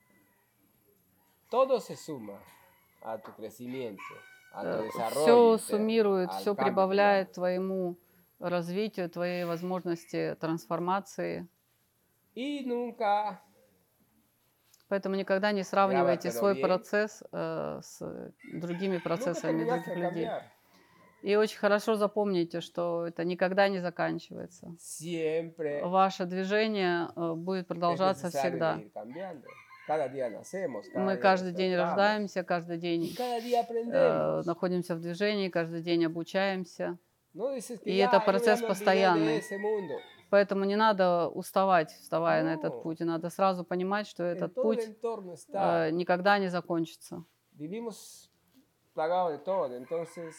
Todo se suma a tu crecimiento, a tu desarrollo. Все interno, суммирует, al все cambio прибавляет que твоему развитию, твоей возможности трансформации. hay. Y nunca Поэтому никогда не сравнивайте Grábatelo свой bien. процесс э, с другими nunca процессами terminaste других de людей. cambiar. И очень хорошо запомните, что это никогда не заканчивается. Siempre Ваше движение э, будет es продолжаться necesario всегда. ir cambiando. Cada día nacemos, cada Мы día каждый день despertamos, рождаемся, каждый y день cada día э, aprendemos. находимся в движении, каждый день обучаемся. No dices que Y ya, это yo ya процесс me olvidé постоянный. de ese mundo. Поэтому не надо уставать, вставая на этот No. путь. И надо сразу понимать, что En этот todo el путь entorno está. э, никогда не закончится. Vivimos plagados de todo, entonces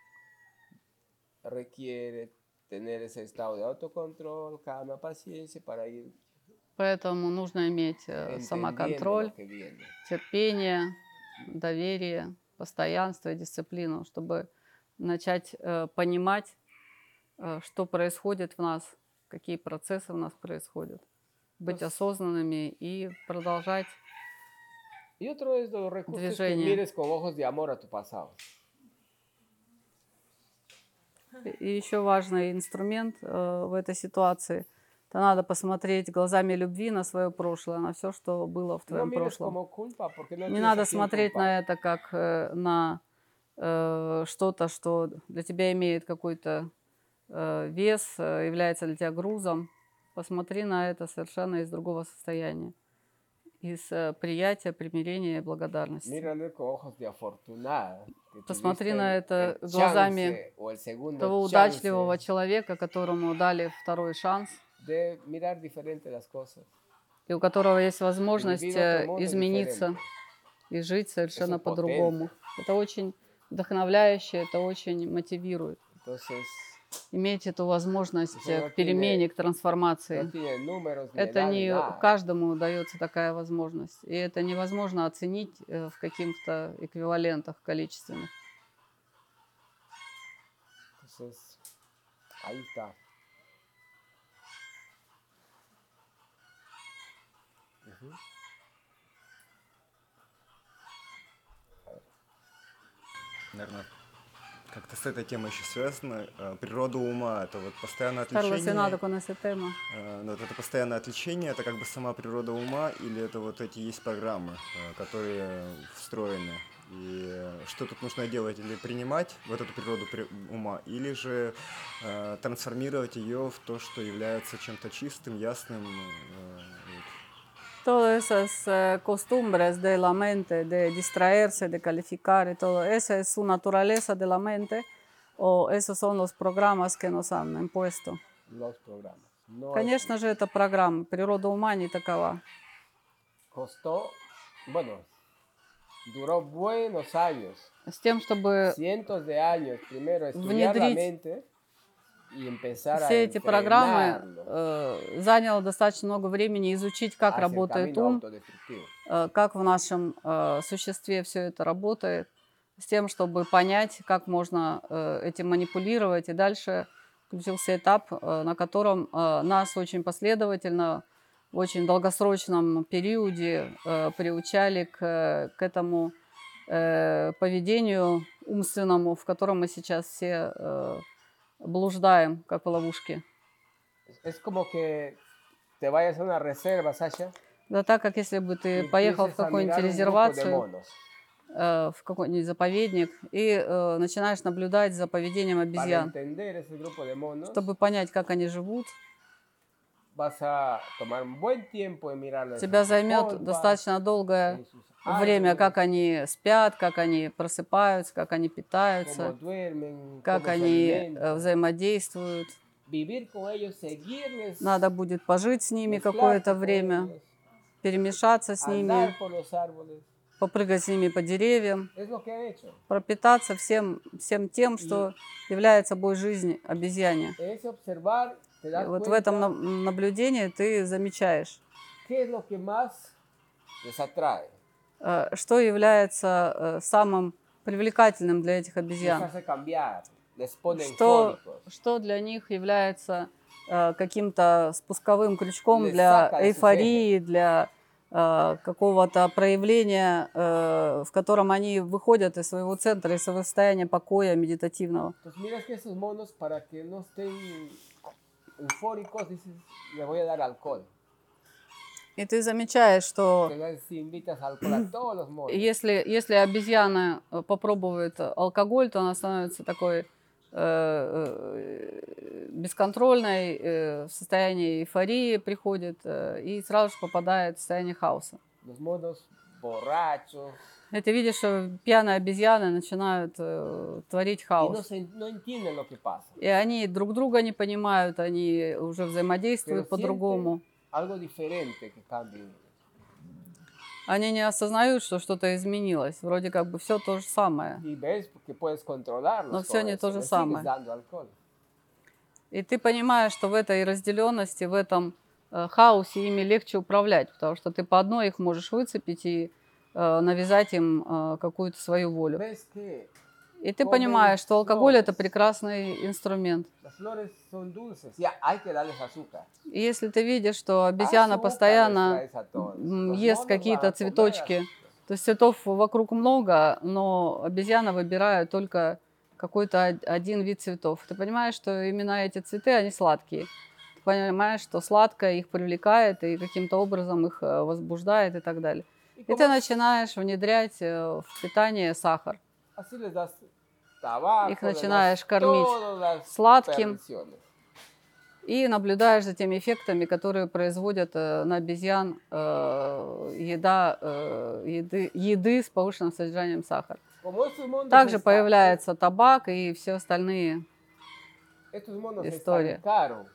requiere tener ese estado de autocontrol, calma, paciencia para ir Поэтому нужно иметь э, entendiendo самоконтроль, lo que viene. терпение, доверие, постоянство и дисциплину, чтобы начать э, понимать, э, что происходит в нас, какие процессы в нас происходят, быть Los- осознанными и продолжать. Y otro es los recursos que Движение. mires con ojos de amor a tu pasado. И еще важный инструмент э, в этой ситуации. Это надо посмотреть глазами любви на свое прошлое, на все, что было в No твоем mires прошлом. como culpa porque no Не tienes надо a quién смотреть culpar. на это как э, на э, что-то, что для тебя имеет какой-то э, вес, э, является для тебя грузом. Посмотри на это совершенно из другого состояния. Из э, приятия, примирения и благодарности. Míralo con ojos de afortunada. que Посмотри tuviste на el- это el глазами chance o el segundo того chance удачливого человека, которому дали второй шанс, de mirar diferente las cosas. и у которого есть возможность vivir э, otro mundo измениться diferente. и жить совершенно Eso по-другому. Это очень вдохновляюще, это очень мотивирует. Entonces, иметь эту возможность Eso no к перемене, к no трансформации. tiene números, ni Это edad, ni не nada. каждому дается такая возможность. И это невозможно оценить э, в каких-то эквивалентах количественных. Entonces, ahí está. Ujú. Наверное, как-то с этой темой еще связано. Э, Природа ума — это вот постоянное Старло отвлечение. Сенадо con ese tema. Э, ну, вот это постоянное отвлечение, это как бы сама природа ума, или это вот эти есть программы, э, которые встроены? И э, что тут нужно делать? Или принимать вот эту природу при- ума, или же э, трансформировать ее в то, что является чем-то чистым, ясным? э, вот. Todas esas eh, costumbres de la mente, de distraerse, de calificar y todo, esa es su naturaleza de la mente o esos son los programas que nos han impuesto. Los programas. No es- Конечно же, это программа. Природа ума не такова. costó, bueno, duró buenos años, С тем, чтобы cientos de años, primero estudiar la Внедрить mente y empezar a все эти программы, entrenarlo э, заняло достаточно много времени изучить, как hacia el работает camino ум, autodestructivo. э, как в нашем э, существе все это работает, с тем, чтобы понять, как можно э, этим манипулировать. И дальше включился этап, э, на котором э, нас очень последовательно, в очень долгосрочном периоде э, приучали к, к этому э, поведению умственному, в котором мы сейчас все э, блуждаем, как в ловушке. Es como que te vayas a una reserva, Sasha, Да так, как если бы y ты поехал в empieces a какую-нибудь mirar un grupo de резервацию, monos. э, в какой-нибудь заповедник, и э, начинаешь наблюдать за поведением Para обезьян, entender ese grupo de monos, чтобы понять, как они живут. vas a tomar un buen tiempo en mirarlos en Тебя sus займет polpas, достаточно долгое en sus время, árboles, как они спят, как они просыпаются, как они cómo питаются, duermen, как cómo se они э, alimentan. взаимодействуют. Vivir con ellos, seguirles, Надо будет пожить с ними mezclarse какое-то con время, ellos, перемешаться с ними, andar por los árboles. попрыгать с ними по деревьям, Es lo que han hecho. пропитаться всем, всем тем, что является собой жизнь обезьяне. Es observar, te И das вот в этом на- cuenta наблюдении ты замечаешь, qué es lo que más les atrae, э, что является э, самым привлекательным для этих les обезьян, hace cambiar, les pone что, eufóricos, что для них является э, каким-то спусковым крючком Les для saca de su эйфории, для э, какого-то проявления, э, в котором они выходят из своего центра, из своего состояния покоя медитативного. Entonces miras que esos monos, para que no estén eufóricos, dices, le voy a dar alcohol. И ты замечаешь, что Entonces si invitas alcohol a todos los monos, если, если обезьяна э, попробует алкоголь, то она становится такой э, э, бесконтрольной, э, в состоянии эйфории приходит э, и сразу же попадает в состояние хаоса. los monos borrachos, И ты видишь, что пьяные обезьяны начинают э, творить y no, хаос. se, no entienden lo que pasa, И они друг друга не понимают, они уже pero взаимодействуют sienten по-другому. algo diferente que cambia en ellos. Они не осознают, что что-то изменилось. Вроде как бы все то же самое. Y ves que puedes controlarlos, Но con всё не eso, то же les sigues самое. dando alcohol. И ты понимаешь, что в этой разделенности, в этом э, хаосе ими легче управлять, потому что ты по одной их можешь выцепить и э, навязать им э, какую-то свою волю. Ves que И ты comen понимаешь, что алкоголь это flores. прекрасный инструмент. Las flores son dulces, ya hay que darles azúcar. И если ты видишь, что обезьяна Azúcar les постоянно traes a todos. м, Los ест monos какие-то van a comer цветочки, azúcar. то есть цветов вокруг много, но обезьяна выбирает только какой-то од- один вид цветов. Ты понимаешь, что именно эти цветы, они сладкие. Ты понимаешь, что сладкое их привлекает и каким-то образом их э, возбуждает и так далее. Y И como ты начинаешь внедрять э, в питание сахар. así les das tabaco, Их les das начинаешь кормить todas las сладким. perdiciones. И наблюдаешь за теми эффектами, которые производят э, на обезьян э, еда, э, еды, еды с повышенным содержанием сахара. Como estos monos Также están- появляется табак и все остальные. estos monos historia. estancaron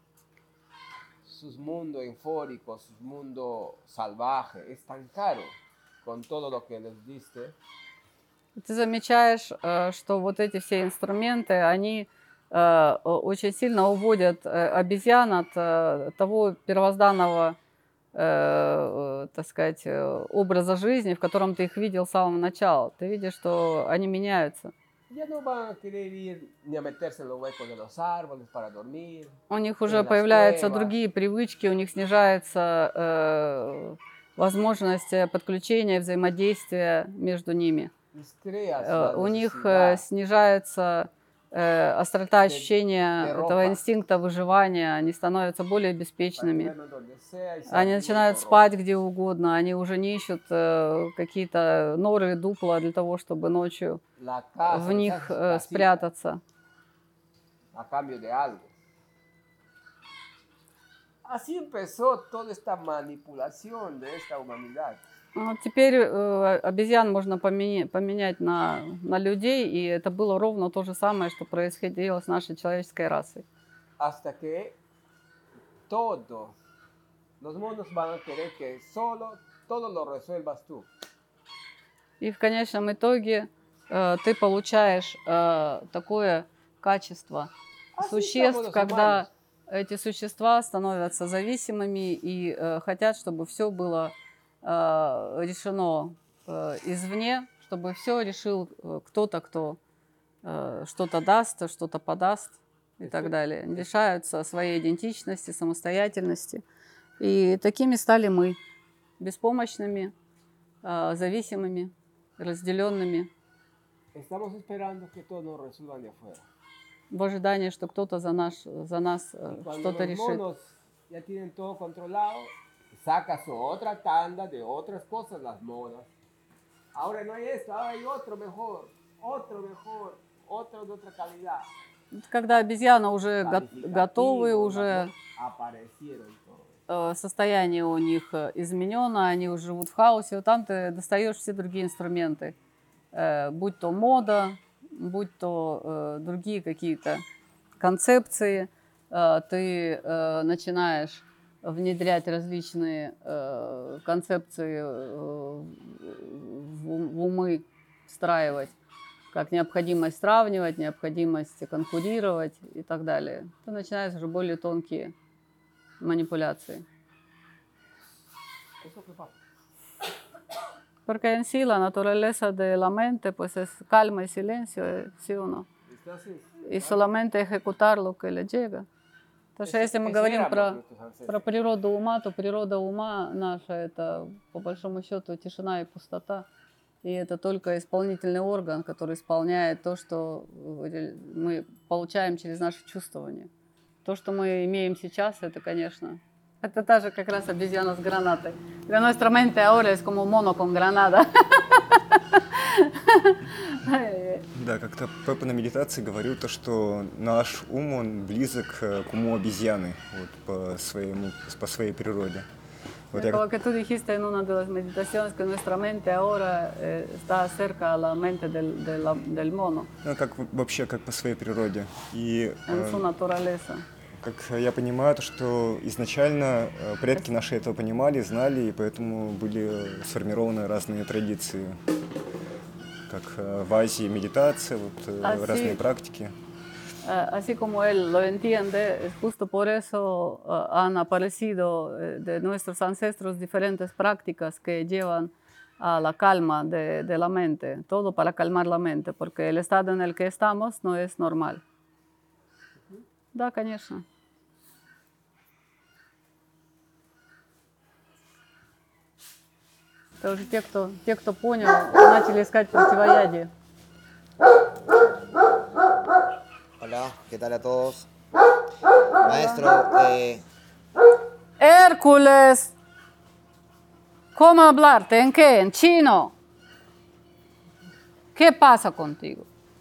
sus mundos eufóricos, sus mundo salvaje, estancaron con todo lo que les diste. Ты замечаешь, э, что вот эти все инструменты, они э, очень сильно уводят э, обезьян от э, того первозданного, э, э, так сказать, э, образа жизни, в котором ты их видел с самого начала. Ты видишь, что они меняются. Ya no van a querer ir ni a meterse en los huecos de los árboles para dormir. У них en уже las появляются cuevas. другие привычки, у них снижается э, возможность э, подключения, взаимодействия между ними. Les creas Э, la У них э, necesidad снижается э, острота de, ощущения de этого ropa инстинкта выживания, они становятся более para беспечными. tenerlo donde sea y se Они abrigan начинают con ropa. спать где угодно, они уже не ищут э, какие-то норы, дупла для того, чтобы ночью La casa в les них hace su э, casita спрятаться. a cambio de algo. Así empezó toda esta manipulación de esta humanidad. Ну, теперь э, обезьян можно поменя- поменять на, на людей, и это было ровно то же самое, что происходило с нашей человеческой расой. Hasta que todo, los monos van a querer que solo todo lo resuelvas tú. И в конечном итоге э, ты получаешь э, такое качество Así существ, estamos los когда humanos. эти существа становятся зависимыми и э, хотят, чтобы все было э, решено э, извне, чтобы все решил э, кто-то, кто э, что-то даст, что-то подаст и так далее. Они лишаются своей идентичности, самостоятельности. И такими стали мы, беспомощными, э, зависимыми, разделенными, Estamos esperando que todo nos resuelvan de afuera. в ожидании, что кто-то за, наш, за нас э, Y cuando что-то los решит. monos ya tienen todo controlado, saca su otra tanda de otras cosas, las monas. Ahora no hay esto, ahora hay otro mejor, otro mejor, otro de otra calidad. Когда обезьяны уже го- готовы, Calificativos, уже las monas aparecieron todos. э, состояние у них э, изменено, они уже живут в хаосе, вот там ты достаешь все другие инструменты, Э, будь то мода, будь то э, другие какие-то концепции, э, ты э, начинаешь внедрять различные э, концепции э, в, ум- в умы, встраивать, как необходимость сравнивать, необходимость конкурировать и так далее. Ты начинаешь уже более тонкие manipulaции. ¿Eso qué pasa? Porque en sí la naturaleza de la mente pues es calma y silencio, eh, ¿sí o no? Entonces, И solamente ejecutar lo que le llega. Потому что если мы ese говорим éramos про, nuestros ancestros. про природу ума, то природа ума наша это по большому счету тишина и пустота. И это только исполнительный орган, который исполняет то, что мы получаем через наше чувствование. То, что мы имеем сейчас, это, конечно, это та же как раз обезьяна с гранатой. Для nuestra mente ahora es como mono con granada. Да, как-то Пеппа на медитации говорил то, что наш ум, он близок э, к уму обезьяны, вот, по, своему, по своей природе. Вот я Como как- que tú dijiste en una de las meditaciones que nuestra mente ahora eh, está cerca a la mente del, de la- del mono, ну, как в- вообще, как по своей природе. И en э, su naturaleza. как я понимаю, то, что изначально э, предки наши этого понимали, знали, и поэтому были сформированы разные традиции, как э, в Азии медитация, вот, э, А sí. разные практики. Eh, así como él lo entiende, es justo por eso eh, han aparecido eh, de nuestros ancestros diferentes prácticas que llevan a la calma de, de la mente, todo para calmar la mente, porque el estado en el que estamos no es normal. Да, конечно. Это уже те, кто, те, кто понял, начали искать противоядие. Hola, ¿qué tal a todos? Maestro, eh, Hércules, ¿cómo hablarte? ¿En qué? ¿En chino? ¿Qué pasa contigo?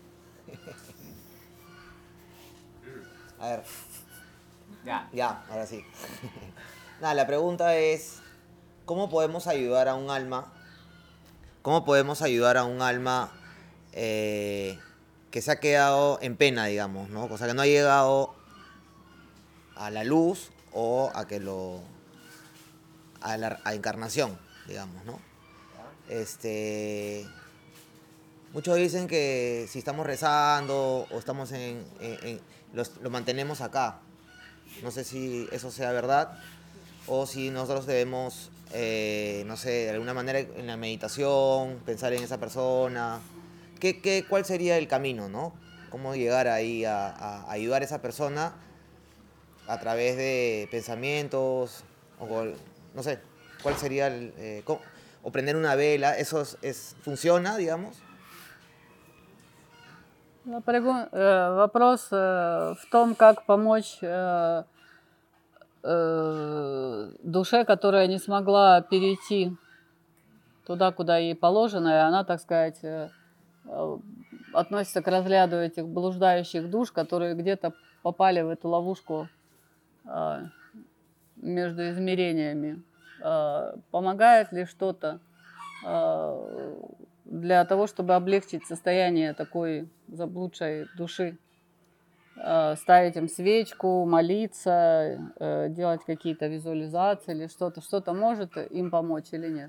a ver, Ya. ya, ahora sí. Nada, la pregunta es, ¿cómo podemos ayudar a un alma? ¿Cómo podemos ayudar a un alma eh, que se ha quedado en pena, digamos, ¿no? O sea, que no ha llegado a la luz o a que lo a la a encarnación, digamos, ¿no? Este, Muchos dicen que si estamos rezando o estamos en, en- en- los- lo mantenemos acá. No sé si eso sea verdad o si nosotros debemos, eh, no sé, de alguna manera en la meditación, pensar en esa persona. ¿Qué, qué, cuál sería el camino, no? ¿Cómo llegar ahí a, a ayudar a esa persona a través de pensamientos o cual- no sé, cuál sería el, eh, cómo- o prender una vela, eso es, es- funciona, digamos. Ну, пригу- э, Вопрос э, в том, как помочь э, э, душе, которая не смогла перейти туда, куда ей положено, и она, так сказать, э, э, относится к разряду этих блуждающих душ, которые где-то попали в эту ловушку э, между измерениями. Э, Помогает ли что-то э, для того, чтобы облегчить состояние такой заблудшей души? Э, Ставить им свечку, молиться, э, делать какие-то визуализации или что-то. Что-то может им помочь или нет?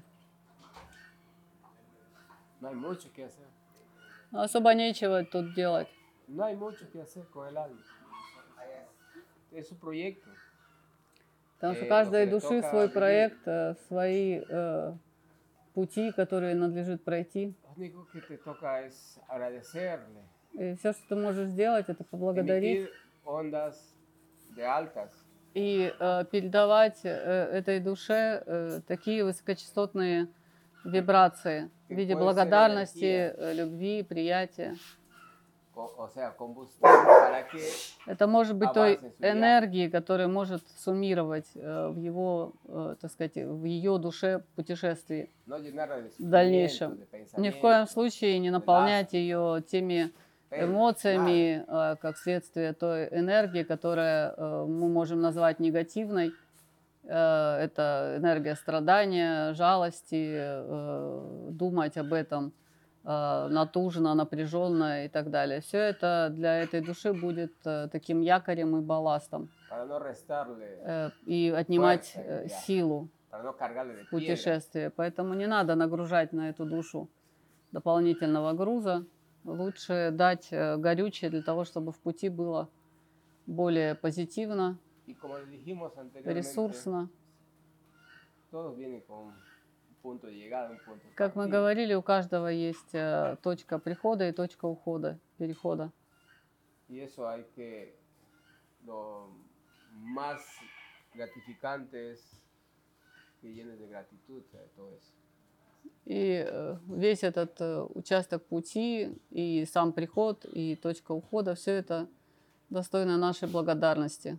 No hay mucho que hacer. Ну, особо нечего тут делать. No hay mucho que hacer con el alma. Es su proyecto. Потому что Э, каждой lo que le души toca свой vivir. проект, э, свои э, пути, которые надлежит пройти. Lo único que te toca es agradecerle. И все, что ты можешь сделать, это поблагодарить Emitir ondas de altas. и э, передавать э, этой душе э, такие высокочастотные вибрации в виде Puede ser благодарности, energía. э, любви, приятия. co- O sea, combustible para que Это может быть той Авансы судья. энергией, которая может суммировать э, в его, э, так сказать, в ее душе путешествии no llenarla de в дальнейшем. sentimientos, de Ни в коем pensamientos. случае не наполнять ее теми эмоциями, э, как следствие той энергии, которая э, мы можем назвать негативной. Э, Это энергия страдания, жалости, э, думать об этом э, натужно, напряженно и так далее. Все это для этой души будет э, таким якорем и балластом Para no restarle, э, и отнимать Fuerza, э, ya. силу para no cargarle de piedra. путешествия. Поэтому не надо нагружать на эту душу дополнительного груза. Лучше дать э, горючее для того, чтобы в пути было более позитивно, Y como le dijimos anteriormente, ресурсно. todos vienen con un punto de llegada, un punto de Как мы partida. говорили, у каждого есть э, точка прихода и точка ухода, перехода. Y eso hay que, lo más gratificante es que llenes de gratitud de todo eso. И э, весь этот э, участок пути, и сам приход, и точка ухода, все это достойно нашей благодарности.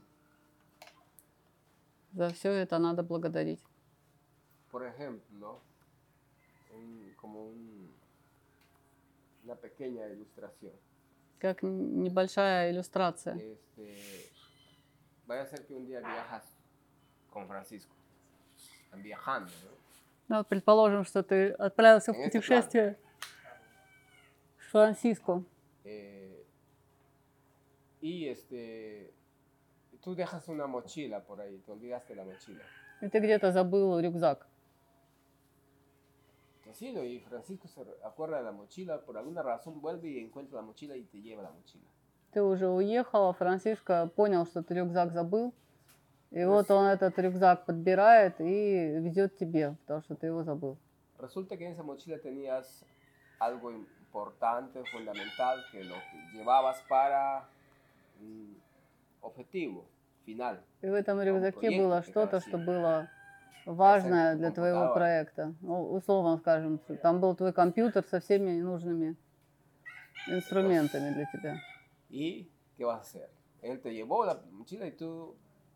За все это надо благодарить. Por ejemplo, un- como un- una pequeña ilustración. Как н- небольшая иллюстрация. Este, vaya a ser que un día viajas con Francisco. Están viajando, ¿no? Ну, предположим, что ты отправился в En este путешествие с Франциско. Eh, y este, tú dejas una mochila por ahí, te olvidaste la mochila. И ты где-то забыл рюкзак. Sí, ¿no? Y Francisco se acuerda de la mochila, por alguna razón vuelve y encuentra la mochila y te lleva la mochila. Ты уже уехал, а Франциско понял, что ты рюкзак забыл. И вот он этот рюкзак подбирает и везет тебе, потому что ты его забыл. Resulta que en esa mochila tenías algo importante, fundamental, que lo que llevabas para un objetivo final. И в этом рюкзаке проект было ты что-то, красивый. что было важное Касsetный для твоего компьютер. проекта. Ну, условно скажем, там был твой компьютер со всеми нужными инструментами для тебя. ¿Y qué vas a hacer? Él te llevó la mochila y tú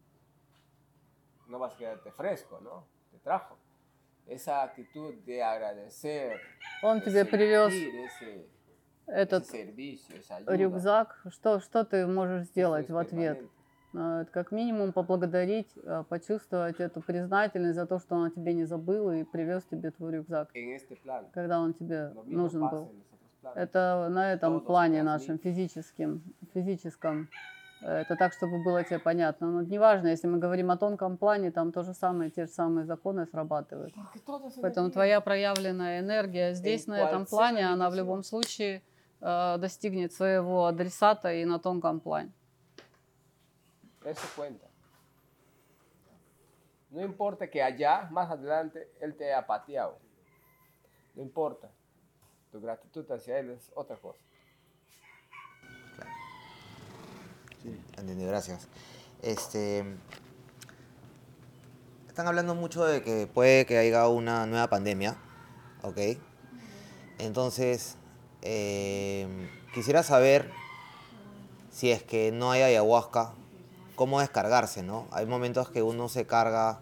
no vas a quedarte fresco, ¿no? Te trajo. Esa actitud de agradecer, Он de тебе привез sentir ese, этот ese servicio, esa ayuda. рюкзак. Что, что ты можешь eso сделать es в ответ? permanente. А, это как минимум поблагодарить, а, почувствовать эту признательность за то, что он о тебе не забыл и привез тебе твой рюкзак, En este plan, когда он тебе lo mismo нужен pasa был. en los otros planos. Это на этом Todo se плане transmite. нашем физическом, физическом Это так, чтобы было тебе понятно. Но неважно, если мы говорим о тонком плане, там то же самое, те же самые законы срабатывают. Поэтому твоя проявленная энергия здесь, на этом плане, она в любом случае э, достигнет своего адресата и на тонком плане. Eso cuenta. No importa que allá, más adelante, él te haya pateado. No importa. Tu gratitud hacia él es otra cosa. Entendido, gracias. Este, están hablando mucho de que puede que haya una nueva pandemia, ¿ok? Entonces, eh, quisiera saber si es que no hay ayahuasca, cómo descargarse, ¿no? Hay momentos que uno se carga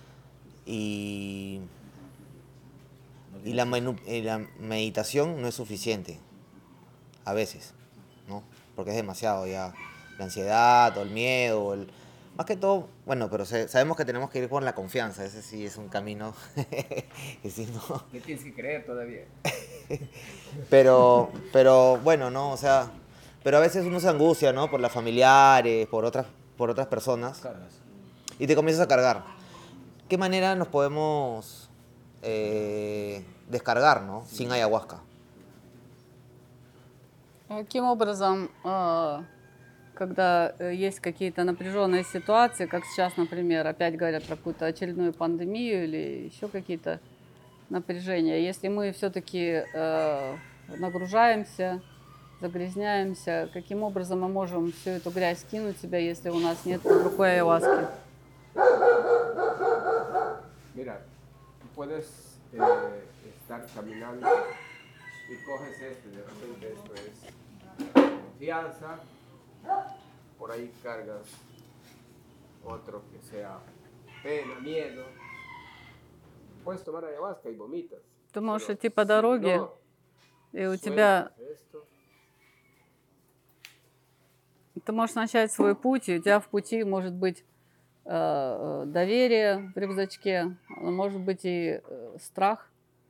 y, y, la, menu, y la meditación no es suficiente, a veces, ¿no? Porque es demasiado ya, la ansiedad o el miedo, o el, más que todo, bueno, pero se, sabemos que tenemos que ir por la confianza, ese sí es un camino que si no... ¿Qué tienes que creer todavía? pero, pero bueno, ¿no? O sea, pero a veces uno se angustia, ¿no? Por las familiares, por otras, por otras personas. Cargas. Y te comienzas a cargar. ¿Qué manera nos podemos eh, descargar, ¿no? Sin ayahuasca. Каким образом, э, когда э, есть какие-то напряженные ситуации, как сейчас, например, опять говорят про какую-то очередную пандемию или еще какие-то напряжения, если мы все-таки э, нагружаемся, загрязняемся, каким образом мы можем всю эту грязь скинуть себя, если у нас нет под рукой айваски? Mira, tú puedes eh, estar caminando y coges este, de repente esto es confianza, por ahí cargas otro que sea pena, miedo. Puedes tomar ayahuasca y vomitas. Ты можешь pero идти по si дороге, no и у тебя sueltas esto, ты можешь начать свой путь, и у тебя в пути может быть э, э, доверие в рюкзачке, но может быть и э, страх.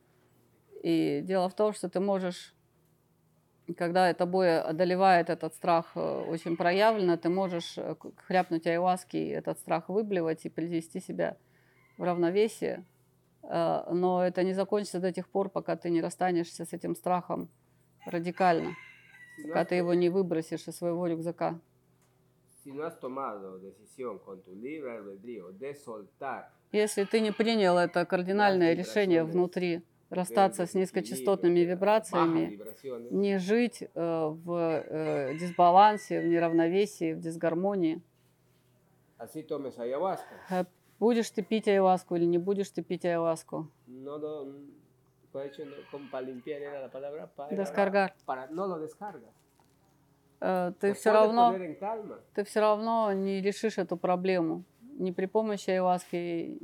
И дело в том, что ты можешь, когда тобой одолевает этот страх э, очень проявленно, ты можешь э, к- хряпнуть айваски и этот страх выблевать и привести себя в равновесие. Э, но это не закончится до тех пор, пока ты не расстанешься с этим страхом радикально, si no пока has ты его не выбросишь из своего рюкзака. Si no has tomado decisión con tu libre albedrío de soltar Если ты не принял это кардинальное решение внутри, расстаться с низкочастотными bajas вибрациями, vibraciones, не жить э, в э, дисбалансе, в неравновесии, в дисгармонии, así tomes ayahuasca. э, будешь ты пить айваску или не будешь ты пить айваску, No lo, ¿cuál he dicho? No, como para limpiar era la palabra, para, Descargar. para no lo descargas. э, ты Te все puedes равно, poner en calma. ты все равно не решишь эту проблему ни при помощи айваски и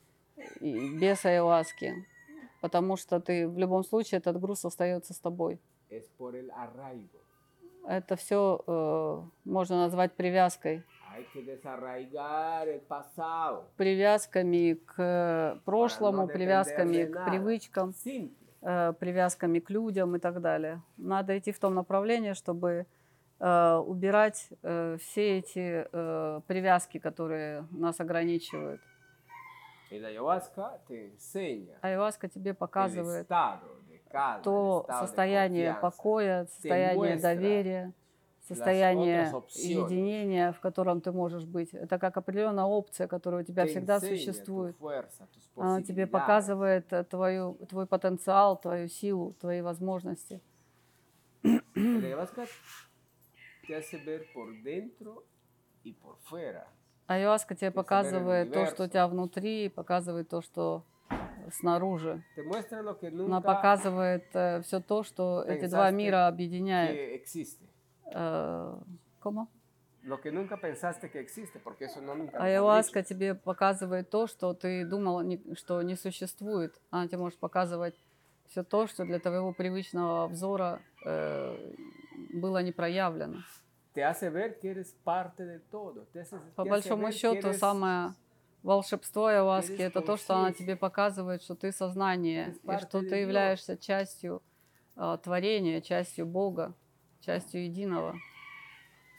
и без айваски, потому что ты в любом случае этот груз остается с тобой. Es por el arraigo. Это все можно назвать привязкой. Hay que desarraigar el pasado. Привязками к прошлому, depender привязками de к nada. привычкам, Simple. э, привязками к людям и так далее. Надо идти в том направлении, чтобы э, убирать э, все эти э, привязки, которые нас ограничивают. Y la ayahuasca te enseña Айваска тебе el показывает estado de calma, el то estado de состояние confianza. покоя, состояние muestra доверия, состояние otras opciones. единения, в котором ты можешь быть. Это как определенная опция, которая у тебя Te всегда enseña tu существует. fuerza, tus Она тебе posibilidades. показывает э, твою, твой потенциал, твою силу, твои возможности. El ayahuasca te hace ver por dentro y por fuera. Айваска тебе saber el показывает то, что у universo. тебя внутри, и показывает то, что снаружи. Te muestra lo que Она nunca показывает все то, что эти два pensaste мира объединяет. que existe. Э, ¿Cómo? Lo que nunca pensaste que existe, porque eso no nunca lo has Айваска dicho. тебе показывает то, что ты думал, не- что не существует. Она тебе может показывать все то, что для твоего привычного взора э, было не проявлено. Te hace ver que eres parte de todo. Te hace, По te hace большому ver que счету, eres- самое волшебство айваски — eres это то, что она consciencia. тебе показывает, что ты сознание, Eres и parte что de ты Dios. являешься частью э, творения, частью Бога, частью единого.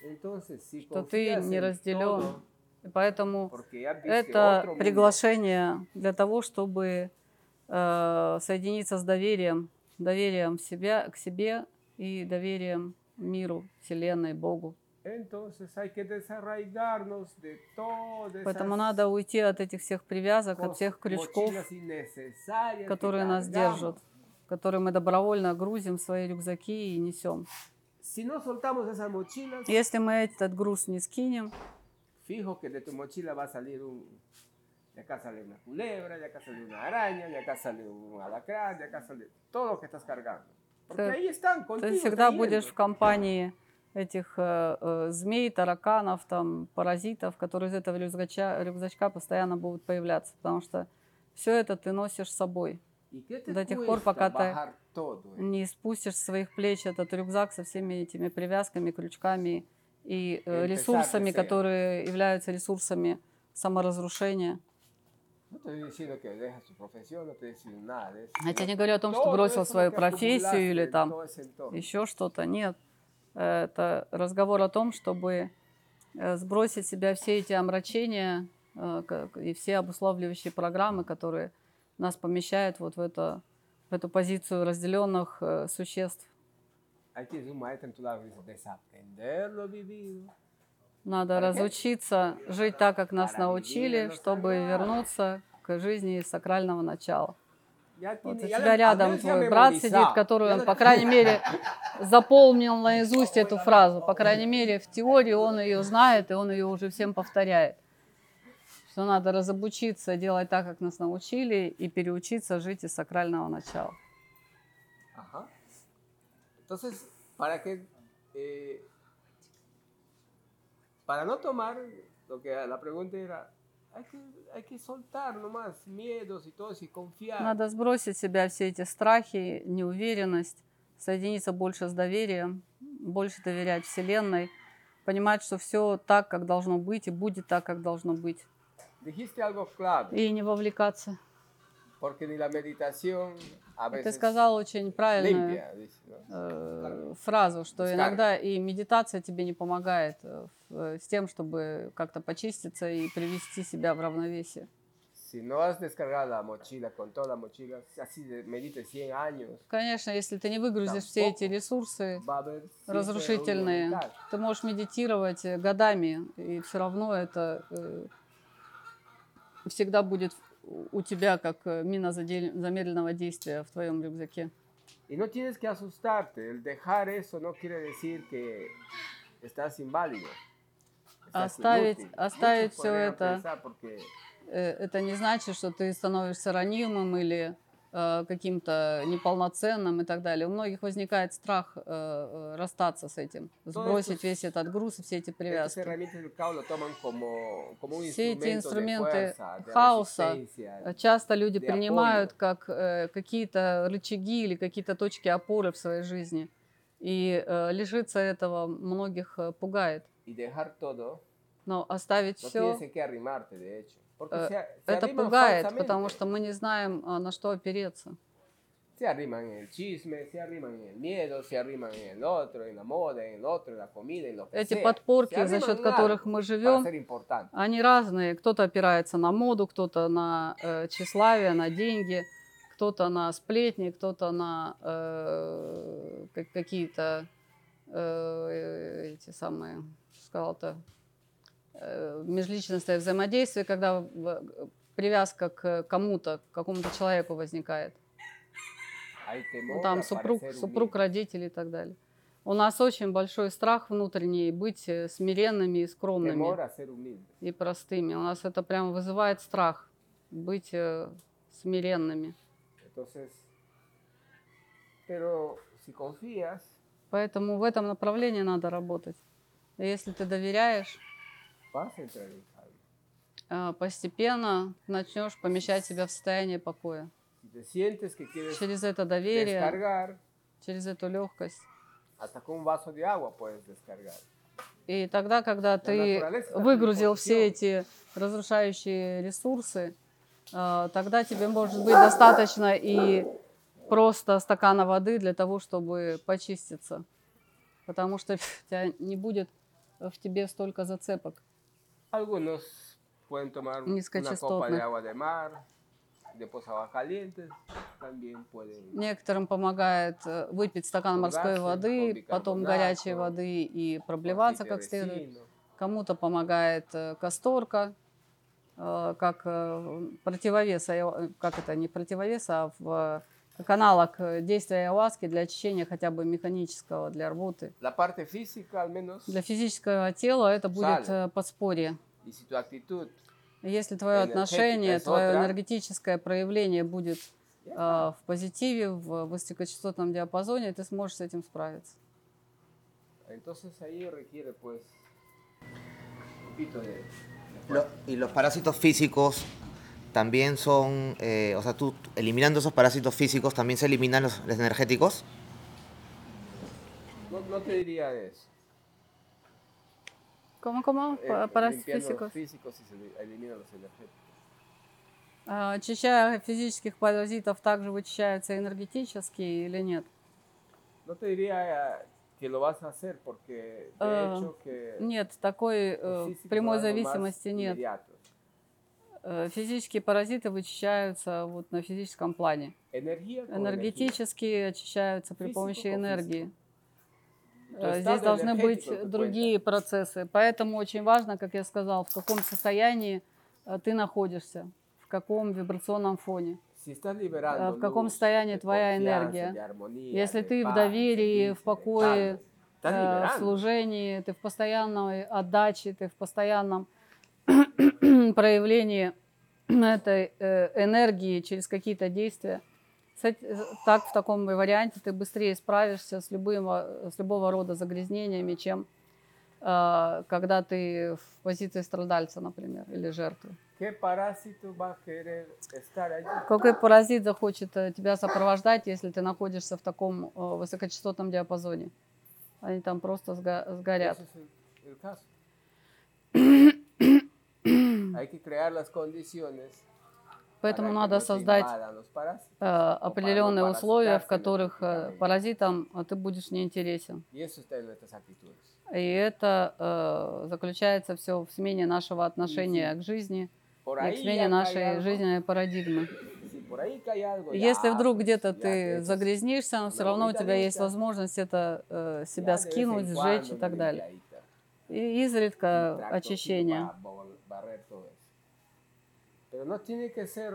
Entonces, si что ты confías не en разделен. todo, И поэтому porque ya viste это otro mundo, приглашение для того, чтобы э, соединиться с доверием, доверием в себя, к себе и доверием миру, Вселенной, Богу. entonces hay que desarraigarnos de todas Поэтому esas надо уйти от этих всех привязок, от cos- всех крючков, mochilas innecesarias que которые нас cargamos. держат, которые мы добровольно грузим в свои рюкзаки и несем. Si no soltamos esas mochilas, Если мы этот груз не скинем, fijo que de tu mochila va a salir un... De acá sale una culebra, de acá sale una araña, de acá sale un alacrán, de acá sale todo lo que estás cargando. Porque Ты- ahí están ты contigo. всегда trayendo. будешь в компании этих э, э, змей, тараканов, там, паразитов, которые из этого рюкзачка, рюкзачка постоянно будут появляться, потому что все это ты носишь с собой. ¿Y qué te До тех пор, cuesta пока ты bajar todo eso? не спустишь с своих плеч этот рюкзак со всеми этими привязками, крючками и э, Empezar ресурсами, de cero. которые являются ресурсами саморазрушения. No te estoy diciendo que dejas tu profesión, no te estoy diciendo nada de eso. Я тебе sino не говорю о том, что todo бросил eso свою que профессию acumulaste или en там todo ese entorno. еще что-то. Нет. Это разговор о том, чтобы э, сбросить с себя все эти омрачения э, как- и все обуславливающие программы, которые нас помещают вот в, это, в эту позицию разделенных э, существ. Ahí tienes un maestro en tu lado que dice, desaprender lo vivido. Надо ¿Para qué? разучиться жить так, как нас Para vivir en научили, lo чтобы sagrado. вернуться к жизни из сакрального начала. Ya Вот tiene- у ya тебя lo- рядом al menos ya твой брат memorizado. сидит, который, Ya он, lo- по крайней мере, запомнил наизусть эту фразу. По крайней мере, в теории он ее знает, и он ее уже всем повторяет. Что надо разобучиться, делать так, как нас научили, и переучиться жить из сакрального начала. Ajá. Entonces, para que, eh, para no tomar, lo que la pregunta era, hay que, hay que soltar nomás miedos y todo eso y confiar. Надо сбросить с себя все эти страхи, неуверенность, соединиться больше с доверием, больше доверять Вселенной, понимать, что все так, как должно быть, и будет так, как должно быть. Dijiste algo clave, И не вовлекаться. porque ni la meditación a Ты veces сказал очень правильную limpia, dice, ¿no? э, фразу, что Descarga. иногда и медитация тебе не помогает э, в- с тем, чтобы как-то почиститься и привести себя в равновесие. Si no has descargado la mochila con toda la mochila, así de, medite cien años, Конечно, если ты не выгрузишь все эти ресурсы va a haber siempre разрушительные, algo mental. ты можешь медитировать э, годами, и все равно это э, всегда будет у у тебя как э, мина задел- замедленного действия в твоем рюкзаке. Y no tienes que asustarte. El dejar eso no quiere decir que estás inválido. Estás Оставить- inútil. оставить Muchos всё podrían это. pensar porque Э, Это не значит, что ты становишься ранимым или э, каким-то неполноценным и так далее. У многих возникает страх э, э, расстаться с этим, сбросить estos- весь этот груз и все эти estas привязки. herramientas del caos lo toman como, como un Все эти instrumento de инструменты fuerza, de хаоса resistencia. часто люди de принимают как э, какие-то рычаги или какие-то точки опоры в своей жизни. И э, лишиться этого многих э, пугает. Y dejar todo, Но оставить no все, tienes en qué arrimarte, de hecho. Porque э, se, se это arriman пугает, falsamente. потому что мы не знаем, а, на что опереться. Se arriman en el chisme, se arriman en el miedo, se arriman en el otro, en la moda, en el otro, en la comida, en lo que Эти sea. подпорки, Se за arriman счет en которых algo мы para живем, ser importante. они разные. Кто-то опирается на моду, кто-то на э, тщеславие, на деньги, кто-то на сплетни, кто-то на э, как- какие-то э, эти самые, сказал-то, э, межличностное взаимодействие, когда в- привязка к кому-то, к какому-то человеку возникает. Hay Ну, temor там a супруг, parecer супруг, humilde. родители и так далее. У нас очень большой страх внутренний быть э, смиренными и скромными. Temor a ser humilde. И простыми. У нас это прямо вызывает страх быть э, смиренными. Entonces, pero si confías, Поэтому в этом направлении надо работать. И если ты доверяешь, vas a entrar en calma. э, постепенно начнешь помещать себя в состояние покоя. Si te sientes que quieres Через это доверие, descargar, через эту легкость. hasta con un vaso de agua puedes descargar. И тогда, когда ты naturaleza выгрузил está все эти разрушающие ресурсы, э, тогда тебе может быть достаточно и просто стакана воды для того, чтобы почиститься. Потому что у тебя не будет в тебе столько зацепок Algunos pueden tomar una copa de низкочастотных. agua de mar, después agua caliente, también pueden Некоторым помогает э, выпить стакан морской purgarse con воды, потом горячей bicarbonato, воды и con проблеваться aceite de как следует. resino. Кому-то помогает э, касторка, э, как э, противовес, ая- как это, не противовес, а в, как аналог э, действия ayahuasca для очищения хотя бы механического, для рвоты. La parte física al menos Для физического тела это будет Sale. э, подспорье. y si tu actitud Если твое Энергетика отношение, es твое otra. энергетическое проявление будет э, в позитиве, в высокочастотном диапазоне, ты сможешь с этим справиться. entonces ahí requiere pues un poquito de Lo- y los parásitos físicos también son, eh, o sea, tú eliminando esos parásitos físicos también se eliminan los, los energéticos. no, no te diría de eso. ¿Cómo, cómo? Eh, Па- Паразит limpiando физиков. los físicos y se li- eliminan los energéticos. А, Очищая физических паразитов, также вычищаются энергетические или нет? No te diría eh, que lo vas a hacer porque de Э, hecho que Нет, такой los э, físicos прямой son algo más зависимости нет. inmediatos. Э, Физические паразиты вычищаются вот на физическом плане. Energía con energía. Энергетические очищаются при помощи Физико-физико. энергии. То Э, есть Здесь estado должны быть energético que другие процессы. Поэтому очень важно, как я сказал, в каком состоянии э, ты находишься, в каком вибрационном фоне, Si estás э, liberando в каком luz, состоянии de твоя confianza, энергия. de armonía, Если de ты в paz, de доверии, servicio, в de покое, calma, estás э, в liberando. служении, ты в постоянной отдаче, ты в постоянном проявлении этой э, энергии через какие-то действия, с эт- э, так в таком варианте ты быстрее справишься с, любым, э, с любого рода загрязнениями, чем э, когда ты в позиции страдальца, например, или жертвы. ¿Qué parásito va a querer estar allí? Какой паразит захочет э, тебя сопровождать, если ты находишься в таком э, высокочастотном диапазоне? Они там просто сга- сгорят. Ese es el, el caso. Hay que crear las condiciones Поэтому para que надо no te создать invadan los parásitos, э, o para no определенные условия, в parasitarse которых э, energéticamente. паразитам э, ты будешь неинтересен. Y eso está en nuestras actitudes. И это э, заключается все в смене нашего отношения к жизни Por и к ahí смене ya cae нашей algo, жизненной парадигмы. si por ahí cae algo, И ya, Если вдруг pues, где-то ya te ты echas загрязнишься, но все una равно у bolita тебя de есть esta, возможность это э, ya себя de vez en скинуть, сжечь и cuando так una далее. limpiadita, И un изредка tractorcito очищение. para bol- barrer todo eso. Pero no tiene que ser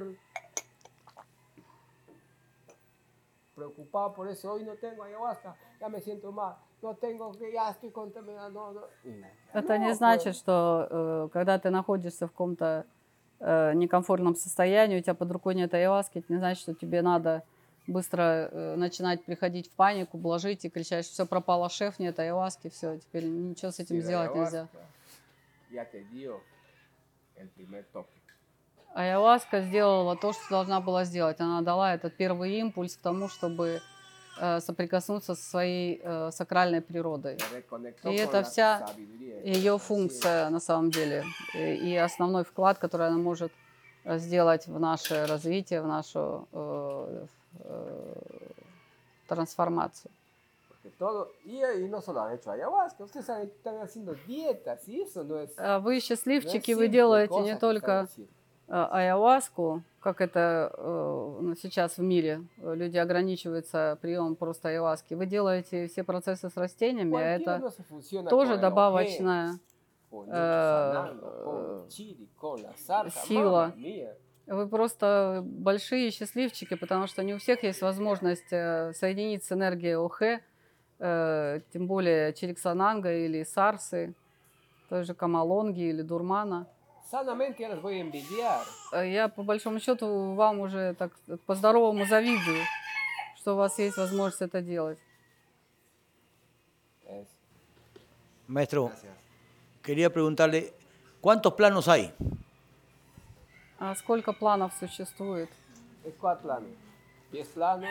preocupado por eso. Hoy no tengo ayahuasca, ya me siento mal. No tengo que, ya estoy contaminado. No, no. Y- Это не no, значит, pues, что э, когда ты находишься в каком-то э, некомфортном состоянии, у тебя под рукой нет ayahuasca, это не значит, что тебе надо быстро э, начинать приходить в панику, блажить и кричать, что все пропало, шеф, нет ayahuasca, все, теперь ничего с этим si la сделать нельзя. ayahuasca ya te dio el primer toque. Ayahuasca сделала то, что должна была сделать. Она дала этот первый импульс к тому, чтобы э, соприкоснуться со своей э, сакральной природой. Te reconectó Y con это la вся sabiduría, ее la функция на самом деле. И, и основной вклад, который она может э, сделать в наше развитие, в нашу э, э, трансформацию. Porque todo, y, y no solo han hecho ayahuasca, ustedes han- están haciendo dietas y eso no es, А Вы no es счастливчики, вы simple делаете cosa не que están только haciendo. э, ayahuasку, как это э, ну, сейчас в мире. э, Люди ограничиваются приемом просто ayahuaски. Вы делаете все процессы с растениями, а Cualquiera это no se funciona тоже con el ojé, добавочная con э, sanando, con el chiri, con la zarza, сила. mamma mía. Вы просто большие счастливчики, потому что не у всех есть возможность э, соединить с энергией охе, э, тем более Чириксананга или Сарсы, той же Камалонги или Дурмана. Sanamente ya les voy a envidiar. Э, Я, по большому счету, вам уже так по-здоровому завидую, что у вас есть возможность это делать. Es- Maestro, quería preguntarle, ¿cuántos planos hay? А сколько планов существует? es cuatro planos. Diez planos,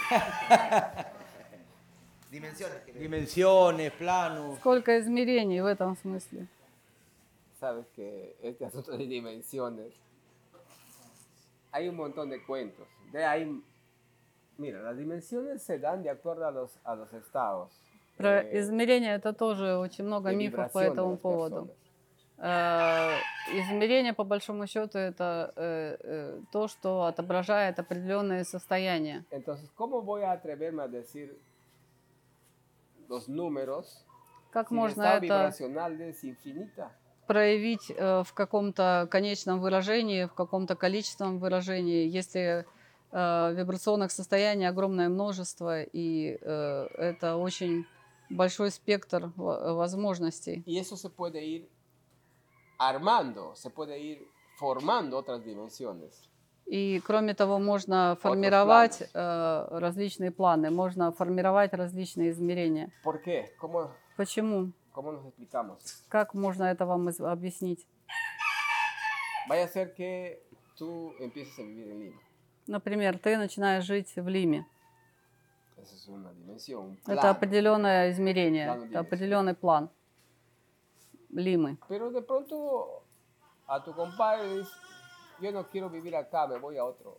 Dimensiones. que le- Dimensiones, planos. Сколько измерений в этом смысле? sabes que este asunto de dimensiones, hay un montón de cuentos. De ahí, mira, las dimensiones se dan de acuerdo a los, a los estados Про eh, измерения это тоже очень много de мифов по vibración de этому las поводу. personas. Э, Измерение, по большому счету, это э, э, то, что отображает определенные состояния. Entonces, ¿cómo voy a atreverme a decir los números Как si el можно estado это vibracional es infinita? проявить э, в каком-то конечном выражении, в каком-то количественном выражении, если э, вибрационных состояний огромное множество, и э, это очень большой спектр во- возможностей. Y eso se puede ir armando, se puede ir formando otras dimensiones. И кроме того, можно формировать э, различные планы, можно формировать различные измерения. ¿Por qué? ¿Cómo, Почему? cómo nos explicamos? Как можно это вам из- объяснить? Vaya a ser que tú empieces a vivir en Lima. Например, ты начинаешь жить в Лиме. Esa es una dimensión, un Это plano. определенное измерение, План это дименсий. определенный план Лимы. Pero de pronto a tu compadre le dices, yo no quiero vivir acá, me voy a otro.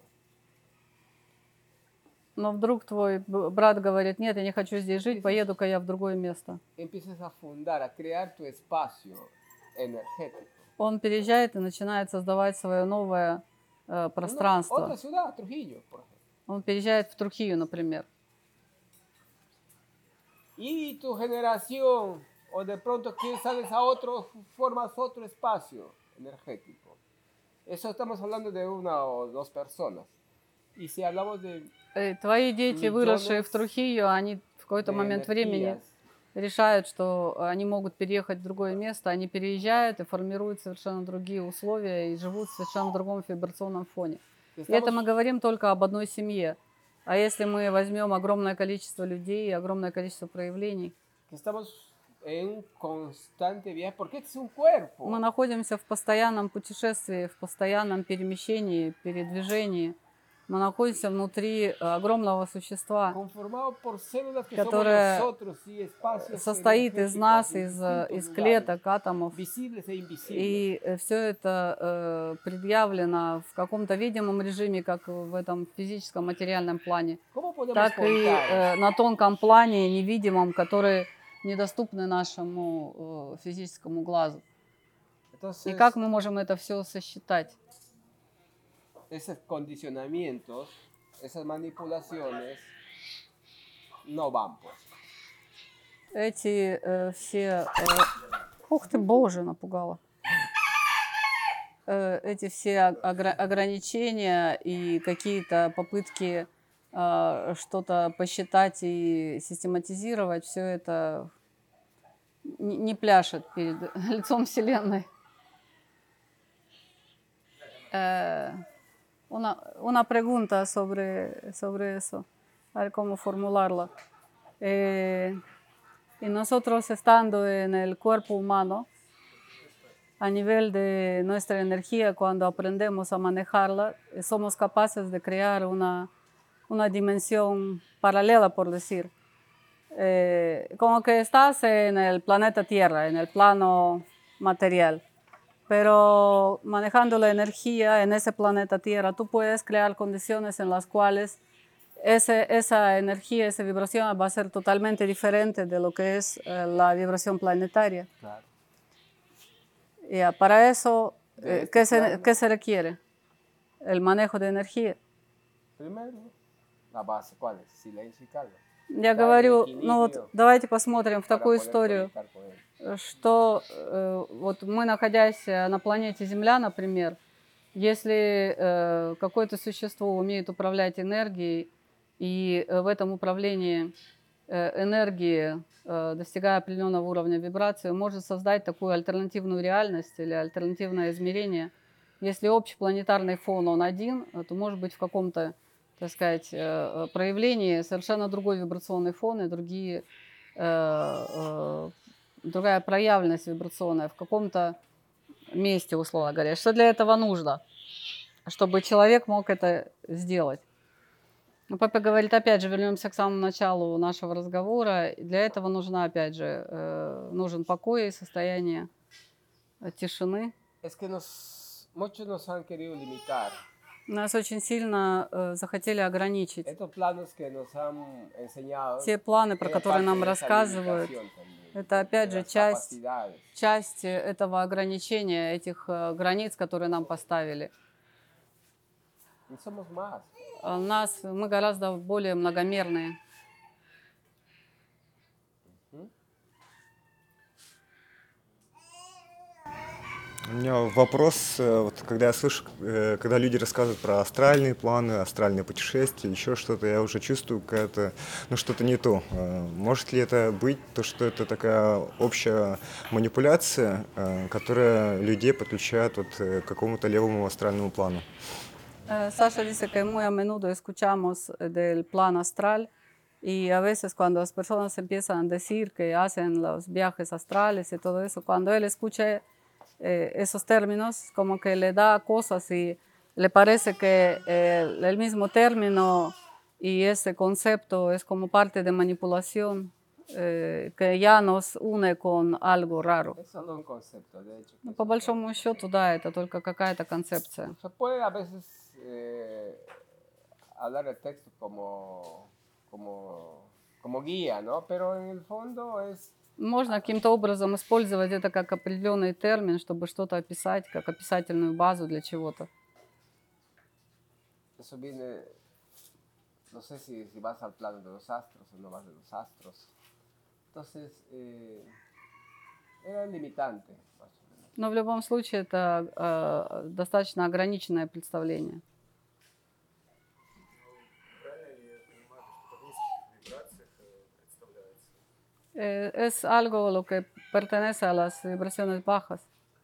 Но вдруг твой б- брат говорит, нет, я не хочу здесь жить, поеду-ка я в другое место. Empiezas a fundar, a crear tu espacio energético. Он переезжает и начинает создавать свое новое э, Una- пространство. otra ciudad, Trujillo, por ejemplo. Он переезжает в Трухию, например. Y tu generación, o de pronto quieres sales a otro, formas otro espacio energético. Eso estamos hablando de una o dos personas. Y si hablamos de, Э, Твои дети, выросшие в Millones Трухию, они в какой-то de момент времени energías, решают, что они могут переехать в другое место, они переезжают и формируют совершенно другие условия и живут в совершенно другом вибрационном фоне. que И это estamos, мы говорим только об одной семье. А если мы возьмем огромное количество людей и огромное количество проявлений, que estamos en un constante viaje, porque este es un cuerpo. мы находимся в постоянном путешествии, в постоянном перемещении, передвижении. Мы находимся внутри огромного существа, Conformado por células que которое somos nosotros y espacios состоит из energéticos нас, en из, distintos из lugares, клеток, атомов. visibles e invisibles. И все это э, предъявлено в каком-то видимом режиме, как в этом физическом материальном плане, ¿Cómo podemos так и contar? э, на тонком плане, невидимом, который недоступны нашему э, физическому глазу. И Entonces, как мы можем это все сосчитать? esos condicionamientos, esas manipulaciones, no van, pues. Эти э, все... э, Ух ты, боже, напугала. Э, эти все огра- ограничения и какие-то попытки э, что-то посчитать и систематизировать, все это не, не пляшет перед лицом Вселенной. Eh, una, una pregunta sobre, sobre eso, a ver cómo formularla. Eh, y nosotros estando en el cuerpo humano, a nivel de nuestra energía, cuando aprendemos a manejarla, eh, somos capaces de crear una, una dimensión paralela, por decir. Eh, como que estás en el planeta Tierra, en el plano material. Pero manejando la energía en ese planeta Tierra, tú puedes crear condiciones en las cuales ese, esa energía, esa vibración va a ser totalmente diferente de lo que es eh, la vibración planetaria. Claro. Ya, para eso, De eh, este ¿qué, se, plano. ¿qué se requiere? El manejo de energía. Primero, la base, ¿cuál es? Silencio y calma. Я Estar en говорю, ну вот equilibrio давайте посмотрим в para такую poder историю, conectar con él. что э, вот мы, находясь на планете Земля, например, если э, какое-то существо умеет управлять энергией, и э, в этом управлении э, энергии, э, достигая определенного уровня вибрации, может создать такую альтернативную реальность или альтернативное измерение. Если общий планетарный фон, он один, то может быть в каком-то, так сказать, э, проявлении совершенно другой вибрационный фон и другие, э, э, другая проявленность вибрационная в каком-то месте, условно говоря. Что для этого нужно? Чтобы человек мог это сделать. Ну, папа говорит, опять же, вернемся к самому началу нашего разговора. Для этого нужна, опять же, э, нужен покой и состояние тишины. Es que nos, muchos nos han querido limitar. Нас очень сильно э, захотели ограничить. Estos planos que nos han enseñado, Те планы, про tienen которые parte нам de esa рассказывают, limitación también, это de опять же las часть, capacidades. часть этого ограничения, этих э, границ, которые нам поставили. Y somos más. А у нас, мы гораздо более многомерные. У меня вопрос, э, вот когда я слышу, э, когда люди рассказывают про астральные планы, астральные путешествия, еще что-то, я уже чувствую какое-то, ну что-то не то. Э, Может ли это быть то, что это такая общая манипуляция, э, которая людей подключает вот э, к какому-то левому астральному плану? Eh, Sasha dice que muy a menudo escuchamos eh, del plan astral y a veces cuando las personas empiezan a decir que hacen los viajes astrales y todo eso, cuando él escucha eh, esos términos, como que le da cosas y le parece que eh, el mismo término y ese concepto es como parte de manipulación eh, que ya nos une con algo raro. Es solo un concepto, de hecho. Ну, по большому счету, да, это только какая-то концепция. Se puede a veces eh, hablar el texto como, como, como guía, ¿no? Pero en el fondo es... Можно каким-то образом использовать это как определенный термин, чтобы что-то описать, как описательную базу для чего-то. Eso viene, no sé si, si vas al plano de los astros o no vas de los astros. Entonces, eh, era limitante, más o menos. Но в любом случае это э, достаточно ограниченное представление. Eh, es algo lo que pertenece a las vibraciones bajas.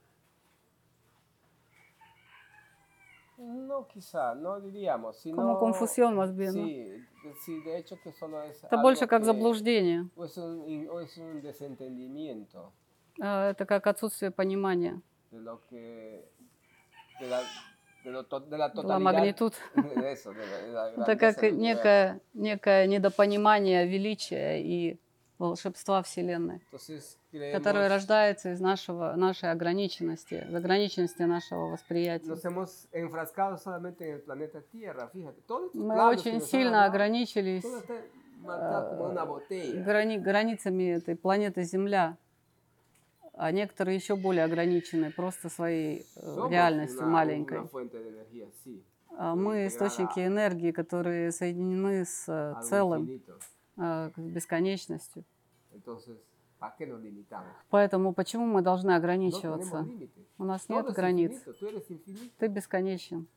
No, quizá, no diríamos, sino... Como confusión más bien, ¿no? Sí, de, sí, de hecho que solo es Это algo больше как que- заблуждение. o es un, in- o es un desentendimiento Э, Это как отсутствие понимания. de lo que... de la, de lo to- de la La totalidad... magnitud. De eso, de la, de la Это grandeza как del universo. некое, некое недопонимание величия и волшебства Вселенной, Entonces, которое creemos, рождается из нашего, нашей ограниченности, из ограниченности нашего восприятия. nos hemos enfrascado solamente en el planeta Tierra, fíjate. Todos estos Мы planos que очень nos han сильно hablado, ограничились todo está marcado como una botella. грани- границами этой планеты Земля, а некоторые еще более ограничены просто своей э, Somos реальностью una, маленькой. una fuente de energía, sí. А Мы источники энергии, которые соединены с э, Algo целым, infinito. э, с бесконечностью. Entonces, ¿para qué nos limitamos? Поэтому почему мы должны No ограничиваться? tenemos límites. У нас Todo нет es границ. infinito, tú eres infinito. Ты бесконечен,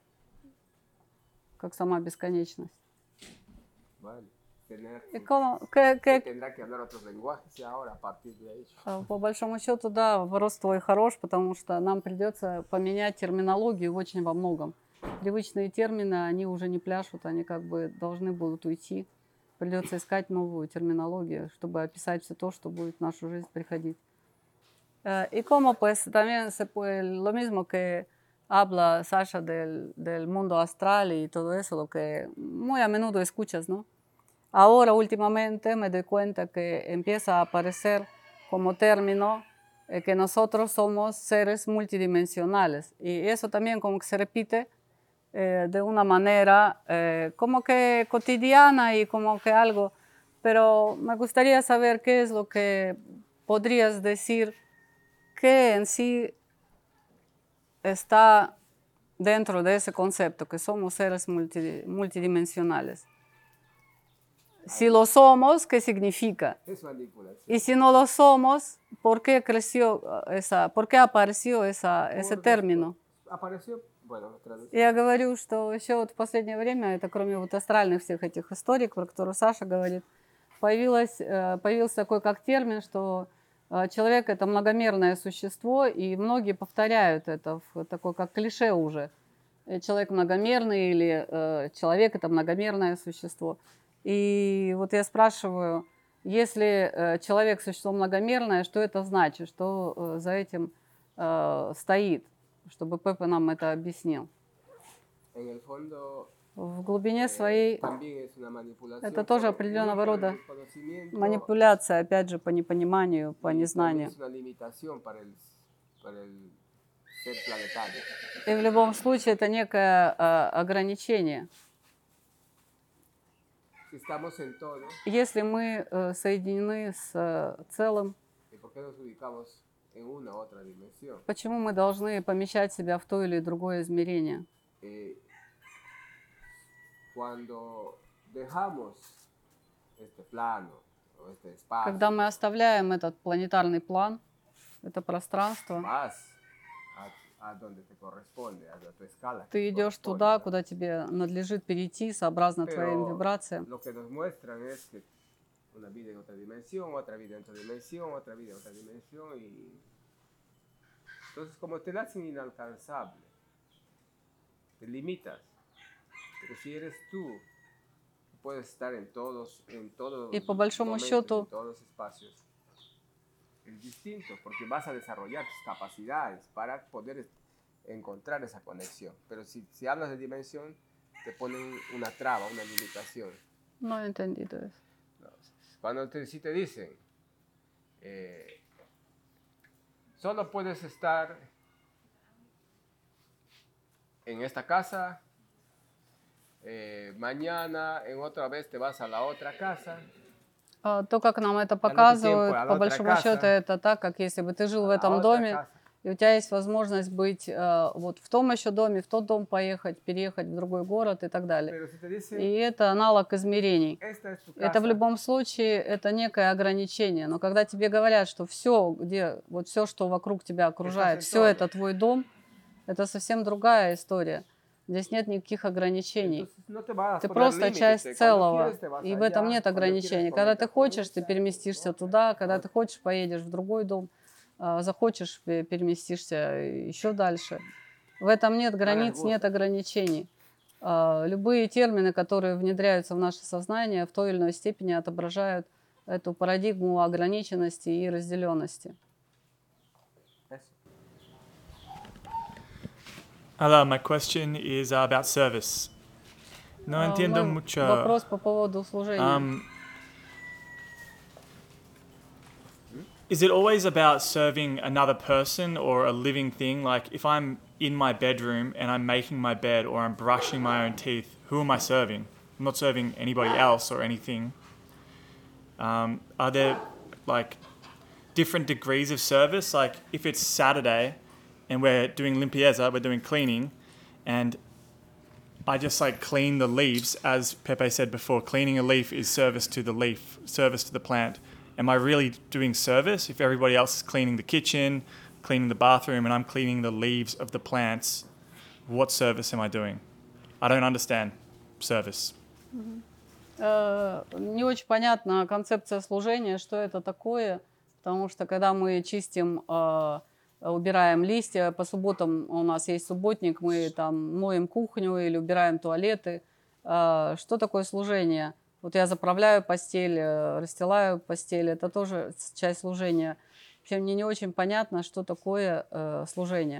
как сама бесконечность. Vale. Tener, И como- que- que que- tendrá que hablar otros lenguajes y ahora a partir de ahí. а, По большому счету, да, вопрос твой хорош, потому что нам придется поменять терминологию очень во многом. Привычные термины, они уже не пляшут, они как бы должны будут уйти. Придется искать новую терминологию, чтобы описать все то, что будет в нашу жизнь приходить. Eh, y como pues también se puede, lo mismo que habla Sasha del, del mundo astral y todo eso, lo que muy a menudo escuchas, ¿no? Ahora últimamente me doy cuenta que empieza a aparecer como término eh, que nosotros somos seres multidimensionales y eso también como que se repite eh, de una manera eh, como que cotidiana y como que algo, pero me gustaría saber qué es lo que podrías decir que en sí está dentro de ese concepto, que somos seres multi- multidimensionales. Si lo somos, ¿qué significa? Es manipulación. Y si no lo somos, ¿por qué creció esa, por qué apareció esa, ese Por término? Apareció, bueno, traducción. Я говорю, что еще вот в последнее время, это кроме вот астральных всех этих историй, про которые Саша говорит, появилось, э, появился такой как термин, что э, человек — это многомерное существо, и многие повторяют это в такой как клише уже. Э, Человек многомерный или э, человек — это многомерное существо. И вот я спрашиваю, если э, человек — существо многомерное, что это значит, что э, за этим э, стоит? Чтобы Пепе нам это объяснил. En el fondo, В глубине eh, своей también es una manipulación это тоже por- определенного uno por el рода desconocimiento, манипуляция, опять же, по непониманию, по y también незнанию. es una limitación para el, para el ser planetario. И в любом случае это некое э, ограничение. Si estamos en todo, Если мы э, соединены с э, целым, ¿y por qué nos ubicamos en una u otra dimensión? почему мы должны помещать себя в то или другое измерение? Eh, cuando dejamos este plano o este espacio, Когда мы оставляем этот планетарный план, это пространство, vas a, a donde te corresponde, a tu escala. que ты te идешь corresponde, туда, ¿no? куда тебе надлежит перейти, сообразно твоим Pero вибрациям. lo que nos muestran es que una vida en otra dimensión, otra vida en otra dimensión, otra vida en otra dimensión y entonces como te la hacen inalcanzable, te limitas. Pero si eres tú, puedes estar en todos, en todos И по los большому momentos, счету, en todos los espacios. Es distinto porque vas a desarrollar tus capacidades para poder encontrar esa conexión. Pero si, si hablas de dimensión, te ponen una traba, una limitación. no he entendido eso. No, Cuando te, si te dicen, eh, solo puedes estar en esta casa, eh, mañana en otra vez te vas a la otra casa. А, То, как нам это Al otro tiempo, показывают, a la по otra большому casa, счету, это так, как если бы ты жил в a la этом otra доме, casa. и у тебя есть возможность быть э, вот в том еще доме, в тот дом поехать, переехать в другой город и так далее. Pero si te dicen, И это аналог измерений. esta es tu Это в casa, любом случае это некое ограничение. Но когда тебе говорят, что все, где вот все, что вокруг тебя окружает, Estás en все todo. это твой дом, это совсем другая история. Здесь нет никаких ограничений. entonces no te vas a Ты poner просто límites, часть cuando целого, quieres te vas и в allá, этом нет cuando ограничений. quieres Когда ты conectas con хочешь, ты esa, переместишься con туда, otra, когда con ты otra. хочешь, поедешь в другой дом, а, захочешь, пе- переместишься еще дальше. В этом нет границ, нет gusta. ограничений. А, Любые термины, которые внедряются в наше сознание, в той или иной степени отображают эту парадигму ограниченности и разделенности. Eso. Hello, my question is uh, about service. No А, entiendo мой mucho. Вопрос по поводу служения. Um, is it always about serving another person or a living thing? Like if I'm in my bedroom and I'm making my bed or I'm brushing my own teeth, who am I serving? I'm not serving anybody else or anything. Um, are there like different degrees of service? Like if it's Saturday and we're doing limpieza, we're doing cleaning, and I just like clean the leaves, as Pepe said before, cleaning a leaf is service to the leaf, service to the plant. Am I really doing service if everybody else is cleaning the kitchen, cleaning the bathroom, and I'm cleaning the leaves of the plants? What service am I doing? I don't understand service. Э, Не очень понятна концепция служения, что это такое, потому что когда мы чистим, э, убираем листья, по субботам у нас есть субботник, мы там моем кухню или убираем туалеты. Э, Что такое служение? Вот я заправляю постель, э, расстилаю постель, это тоже часть служения. Вообще мне не очень понятно, что такое э, служение.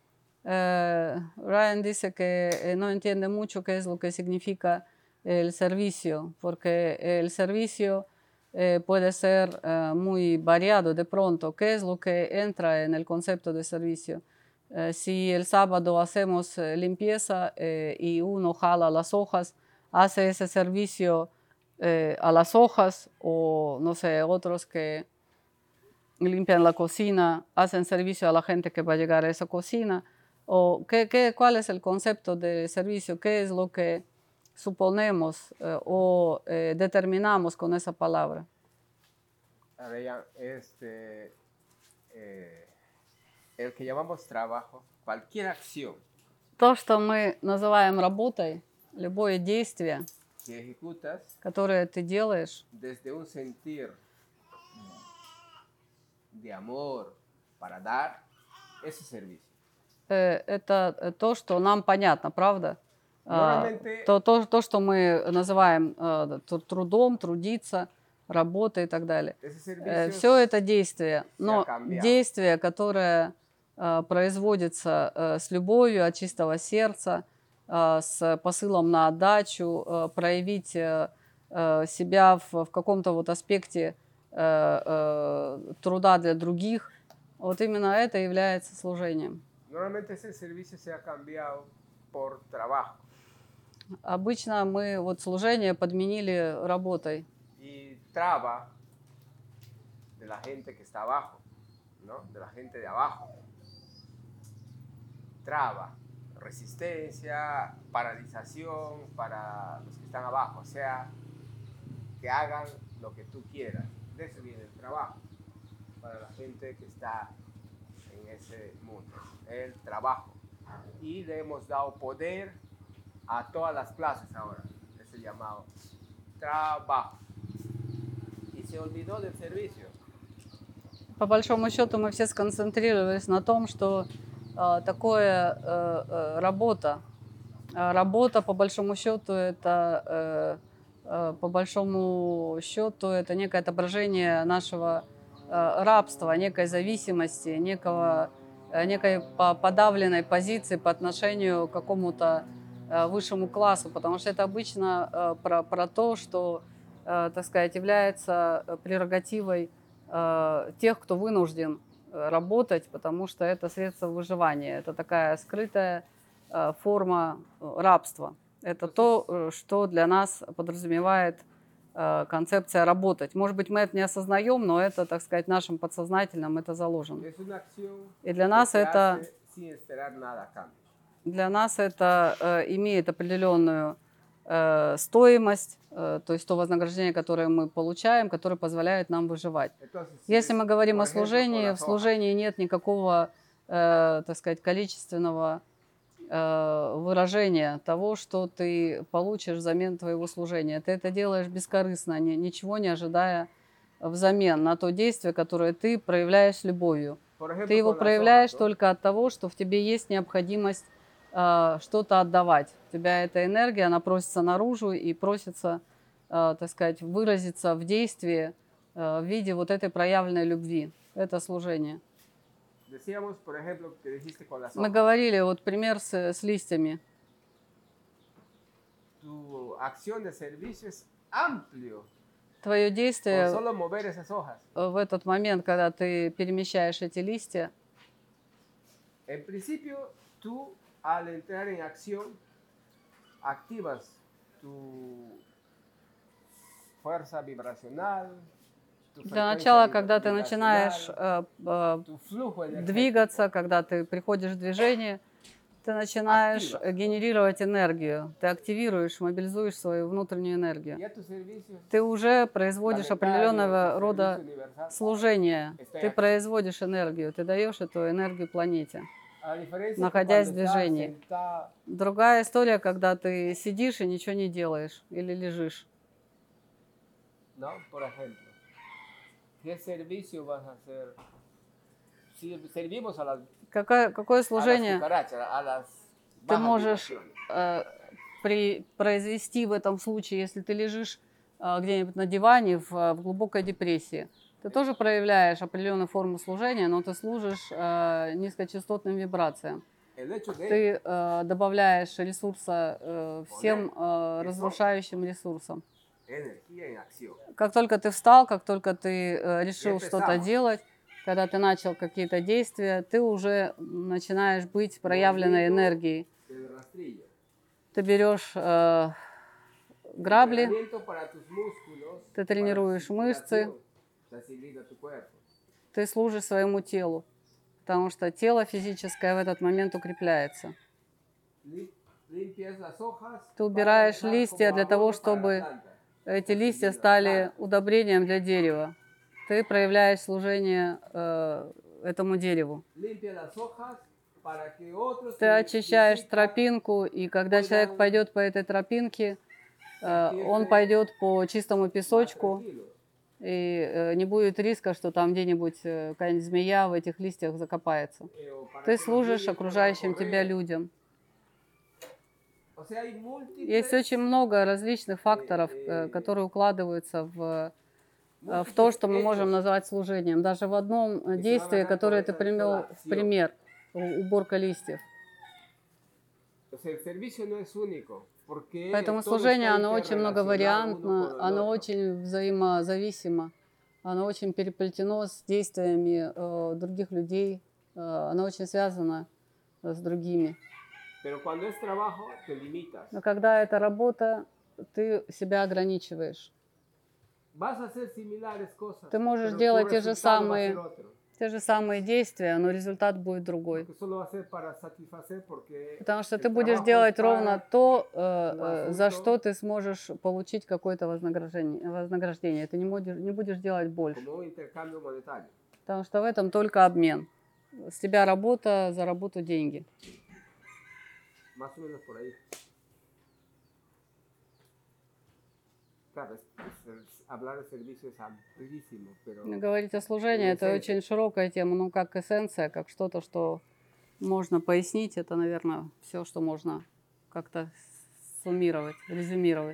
Eh, Ryan dice que eh, no entiende mucho qué es lo que significa el servicio, porque el servicio eh, puede ser eh, muy variado de pronto. ¿Qué es lo que entra en el concepto de servicio? Eh, si el sábado hacemos eh, limpieza eh, y uno jala las hojas, hace ese servicio eh, a las hojas, o no sé, otros que limpian la cocina, hacen servicio a la gente que va a llegar a esa cocina. ¿O qué, qué, cuál es el concepto de servicio? ¿Qué es lo que suponemos eh, o eh, determinamos con esa palabra? Ahora ya, este, eh, el que llamamos trabajo, cualquier acción То, что мы называем работой, любое действие, que ejecutas которое ты делаешь, desde un sentir de amor para dar, ese servicio. э, это то, что нам понятно, правда? А, Normalmente- то, то, то, что мы называем э, тр- трудом, трудиться, работой и так далее. Ese servicio Все это действие, но cambiado. действие, которое э, производится э, с любовью, от чистого сердца, э, с посылом на отдачу, э, проявить э, э, себя в, в каком-то вот аспекте э, э, труда для других, вот именно это является служением. Normalmente ese servicio se ha cambiado por trabajo. Обычно мы вот служение подменили работой. Y traba de la gente que está abajo, ¿no? De la gente de abajo. Traba, resistencia, paralización para los que están abajo. O sea, que hagan lo que tú quieras. De eso viene el trabajo. Para la gente que está en ese mundo. El trabajo. Y le hemos dado poder a todas las clases ahora. Ese llamado trabajo. Y se olvidó del servicio. По большому счету мы все сконцентрировались на том, что э, такое э, э, работа. А работа, по большому счету, это э, э, по большому счету это некое отображение нашего э, рабства, некой зависимости, некого, э, некой подавленной позиции по отношению к какому-то э, высшему классу, потому что это обычно э, про, про то, что, э, так сказать, является прерогативой э, тех, кто вынужден работать, потому что это средство выживания, это такая скрытая э, форма рабства. Это то, что для нас подразумевает э, концепция работать. Может быть, мы это не осознаем, но это, так сказать, нашим подсознательным это заложено. И для нас это, для нас это э, имеет определенную э, стоимость, э, то есть то вознаграждение, которое мы получаем, которое позволяет нам выживать. Если мы говорим о служении, в служении нет никакого, э, так сказать, количественного выражение того, что ты получишь взамен твоего служения. Ты это делаешь бескорыстно, ничего не ожидая взамен на то действие, которое ты проявляешь с любовью. Ты его проявляешь только от того, что в тебе есть необходимость э, что-то отдавать. У тебя эта энергия, она просится наружу и просится, э, так сказать, выразиться в действии э, в виде вот этой проявленной любви. Это служение. Decíamos, por ejemplo, que dijiste con las hojas. Мы говорили, вот пример с, с листьями. Tu acción de servicio es amplio. Твое действие solo mover esas hojas. В этот момент, когда ты перемещаешь эти листья. En principio, tú al entrar en acción activas tu fuerza vibracional. Для начала, когда ты начинаешь э, э, двигаться, когда ты приходишь в движение, ты начинаешь генерировать энергию, ты активируешь, мобилизуешь свою внутреннюю энергию. Ты уже производишь определенного рода служение, ты производишь энергию, ты даешь эту энергию планете, находясь в движении. Другая история, когда ты сидишь и ничего не делаешь или лежишь. ¿Qué servicio vas a hacer? Si servimos a las, Какое, какое служение a las a las ты можешь э, при, произвести в этом случае, если ты лежишь э, где-нибудь на диване в, в глубокой депрессии? Ты тоже проявляешь определенную форму служения, но ты служишь э, низкочастотным вибрациям. Ты э, добавляешь ресурса э, всем э, разрушающим ресурсам. Как только ты встал, как только ты э, решил что-то делать, когда ты начал какие-то действия, ты уже начинаешь быть проявленной энергией. Ты берешь э, грабли, ты тренируешь мышцы, ты служишь своему телу, потому что тело физическое в этот момент укрепляется. Ты убираешь листья для того, чтобы эти листья стали удобрением для дерева. Ты проявляешь служение э, этому дереву. Ты очищаешь тропинку, и когда человек пойдет по этой тропинке, э, он пойдет по чистому песочку, и э, не будет риска, что там где-нибудь э, какая-нибудь змея в этих листьях закопается. Ты служишь окружающим тебя людям. Есть очень много различных факторов, которые укладываются в, в то, что мы можем назвать служением. Даже в одном действии, которое ты привел в пример, уборка листьев. Поэтому служение, оно очень многовариантно, оно очень взаимозависимо, оно очень переплетено с действиями э, других людей, э, оно очень связано с другими. Pero cuando es trabajo, te limitas. Но когда это работа, ты себя ограничиваешь. Vas a hacer similares cosas, Ты можешь pero tu делать те же resultado va a самые, ser otro. те же самые действия, но результат будет другой. Porque eso lo va a hacer para satisfacer, porque Потому что el ты будешь trabajo делать es ровно para то, tu э, э, за asunto, что ты сможешь получить какое-то вознаграждение. вознаграждение. Ты не будешь, не будешь делать больше. como un intercambio monetario. Потому что в этом только обмен. С тебя работа, за работу деньги. Más o menos por ahí. Claro, es- es- hablar de servicio es amplísimo, pero Говорить о служении — это эссенция. очень широкая тема, ну как эссенция, как что-то, что можно пояснить, это, наверное, все, что можно как-то суммировать, резюмировать.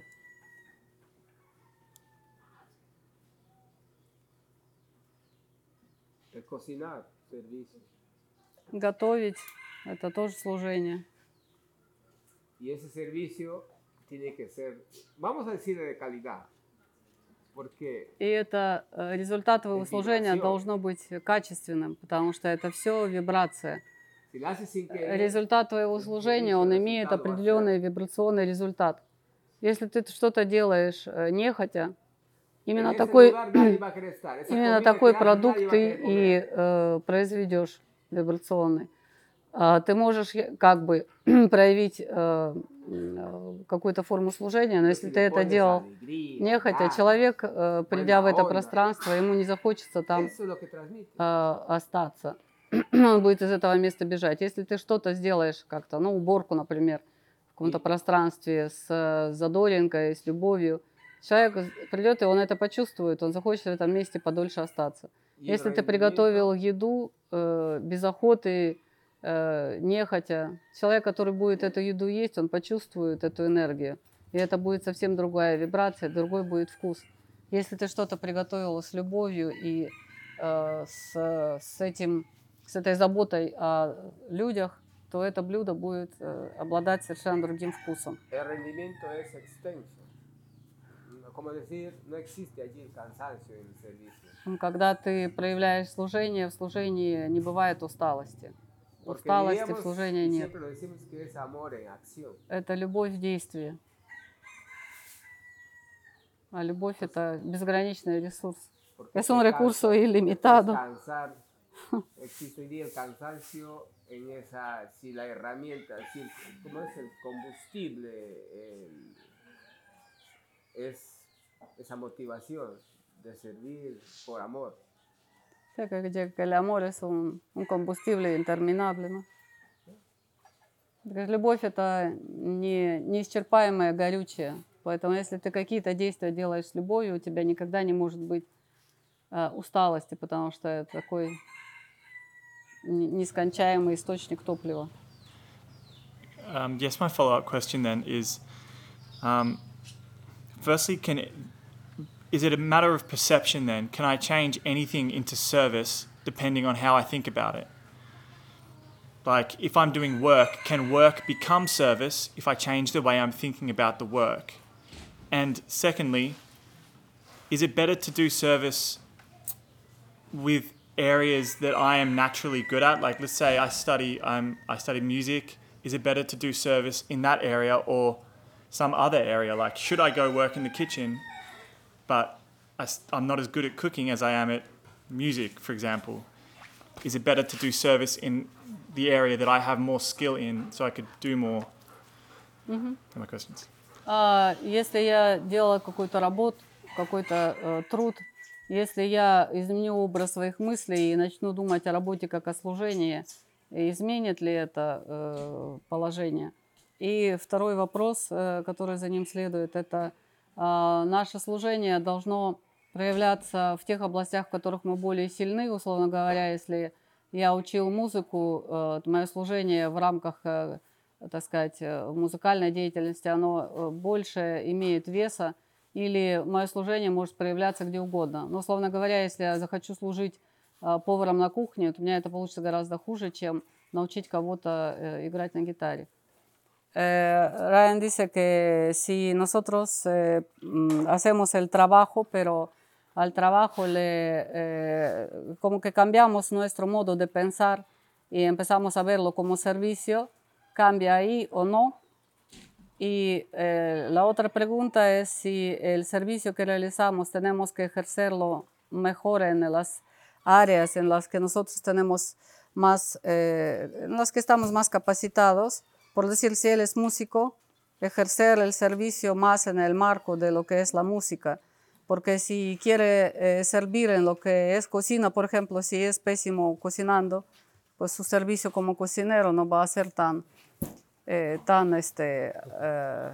el cocinar, servicio. Готовить — это тоже служение. Y ese servicio tiene que ser, vamos a decir, de calidad. Porque И это э, результат твоего Es служения vibración. должно быть качественным, потому что это все вибрация. si lo haces sin querer, Результат твоего el служения, servicio, он el имеет resultado va a ser- определенный вибрационный результат. Если ты что-то делаешь э, нехотя, en именно ese такой, lugar nadie va a querer estar. Esa именно comida такой que haces, продукт nadie va a ты querer comer. и э, произведешь вибрационный. А ты можешь э, как бы проявить э, э, какую-то форму служения, но если Si ты le это pones делал alegría, нехотя, ganas, человек, э, придя в buena это onda, пространство, ему не захочется там eso es lo que transmite. э, остаться. Он будет из этого места бежать. Если ты что-то сделаешь как-то, ну, уборку, например, в каком-то И- пространстве с э, задоринкой, с любовью, человек придет, и он это почувствует, он захочет в этом месте подольше остаться. Y el Если ты rendimiento приготовил еду э, без охоты, э, нехотя, человек, который будет эту еду есть, он почувствует эту энергию. И это будет совсем другая вибрация, другой будет вкус. Если ты что-то приготовил с любовью и э, с, с, этим, с этой заботой о людях, то это блюдо будет э, обладать совершенно другим вкусом. el rendimiento es extenso. Como decir, no existe allí el cansancio en el servicio. Ну, Когда ты проявляешь служение, в служении не бывает усталости. Porque Усталости в diríamos, служении y нет. siempre lo decimos, que es amor en acción. Это любовь в действии. А любовь — это безграничный ресурс. Porque Es un te recurso cansa, ilimitado. te puedes cansar. Existe hoy día el cansancio en esa, si la herramienta, si el, ¿cómo es el combustible? El- es esa motivación de servir por amor. O sea, que, que- que el amor es un, un combustible interminable, ¿no? Porque любовь — это не, неисчерпаемое горючее. Поэтому если ты какие-то действия делаешь с любовью, у тебя никогда не может быть э, усталости, потому что это такой не- нескончаемый источник топлива. Um, yes, my follow-up question then is, um, firstly, can it, is it a matter of perception then? Can I change anything into service depending on how I think about it? Like, if I'm doing work, can work become service if I change the way I'm thinking about the work? And secondly, is it better to do service with areas that I am naturally good at? Like, let's say I study, um, I study music. Is it better to do service in that area or some other area? Like, should I go work in the kitchen, but I, am not as good at cooking as I am at music, for example? Is it better to do service in the area that I have more skill in so I could do more? Мгм. Those are my questions. А, Если я делала какую-то работу, какой-то э, труд, если я изменю образ своих мыслей и начну думать о работе как о служении, изменит ли это э, положение? И второй вопрос, э, который за ним следует, это э, наше служение должно проявляться в тех областях, в которых мы более сильны. Условно говоря, если я учил музыку, э, то мое служение в рамках, э, так сказать, э, музыкальной деятельности, оно э, больше имеет веса, или мое служение может проявляться где угодно. Но, условно говоря, если я захочу служить э, поваром на кухне, то у меня это получится гораздо хуже, чем научить кого-то э, играть на гитаре. Eh, Ryan dice que si nosotros eh, mm, hacemos el trabajo, pero al trabajo le, eh, como que cambiamos nuestro modo de pensar y empezamos a verlo como servicio, ¿cambia ahí o no? Y eh, la otra pregunta es si el servicio que realizamos tenemos que ejercerlo mejor en las áreas en las que nosotros tenemos más, eh, en las que estamos más capacitados. Por decir, si él es músico, ejercer el servicio más en el marco de lo que es la música. Porque si quiere eh, servir en lo que es cocina, por ejemplo, si es pésimo cocinando, pues su servicio como cocinero no va a ser tan, eh, tan, este, eh,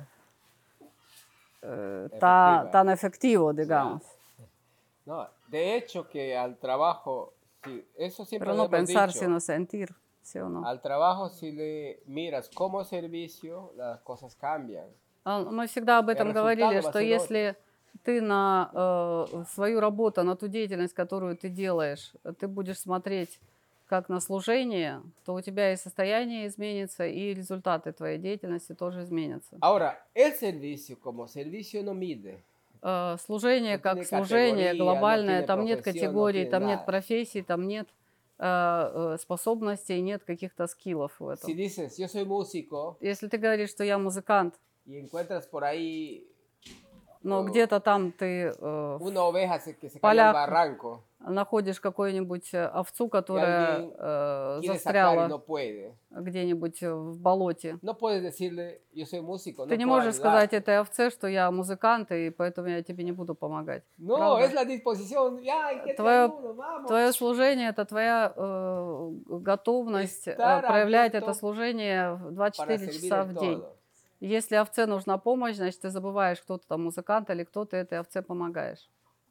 eh, tan, tan efectivo, digamos. No, de hecho que al trabajo, sí, eso siempre Pero lo no hemos pensar, dicho, sino sentir, ¿sí o no? al trabajo si le miras como servicio, las cosas cambian. Мы всегда об этом El говорили, resultado va a что ser если ты на э, свою работу, на ту деятельность, которую ты делаешь, ты будешь смотреть как на служение, то у тебя и состояние изменится, и результаты твоей деятельности тоже изменятся. Ahora, el servicio como servicio no mide. Э, служение No как tiene служение categoría, no глобальное, tiene там нет profesión, no категорий, tiene там нет nada. профессий, там нет э, э, способностей, нет каких-то скиллов в этом. Si dices, yo soy músico Если ты говоришь, что я музыкант, y encuentras por ahí но Oh. где-то там ты э, una oveja se- que se cayó al Полях. barranco, находишь какую-нибудь э, овцу, которая alguien э, quiere sacar y застряла no puede. где-нибудь в болоте. No puedes decirle, yo soy músico, Ты no не puedo можешь ayudar. сказать этой овце, что я музыкант, и поэтому я тебе не буду помогать. No, Правда? es la disposición. Ya, ¿en qué te Твое, ayudo? Vamos. твое служение – это твоя э, готовность э, Estar проявлять abierto это служение двадцать para четыре servir часа en в день. todo. Если овце нужна помощь, значит, ты забываешь, кто ты там музыкант или кто ты этой овце помогаешь.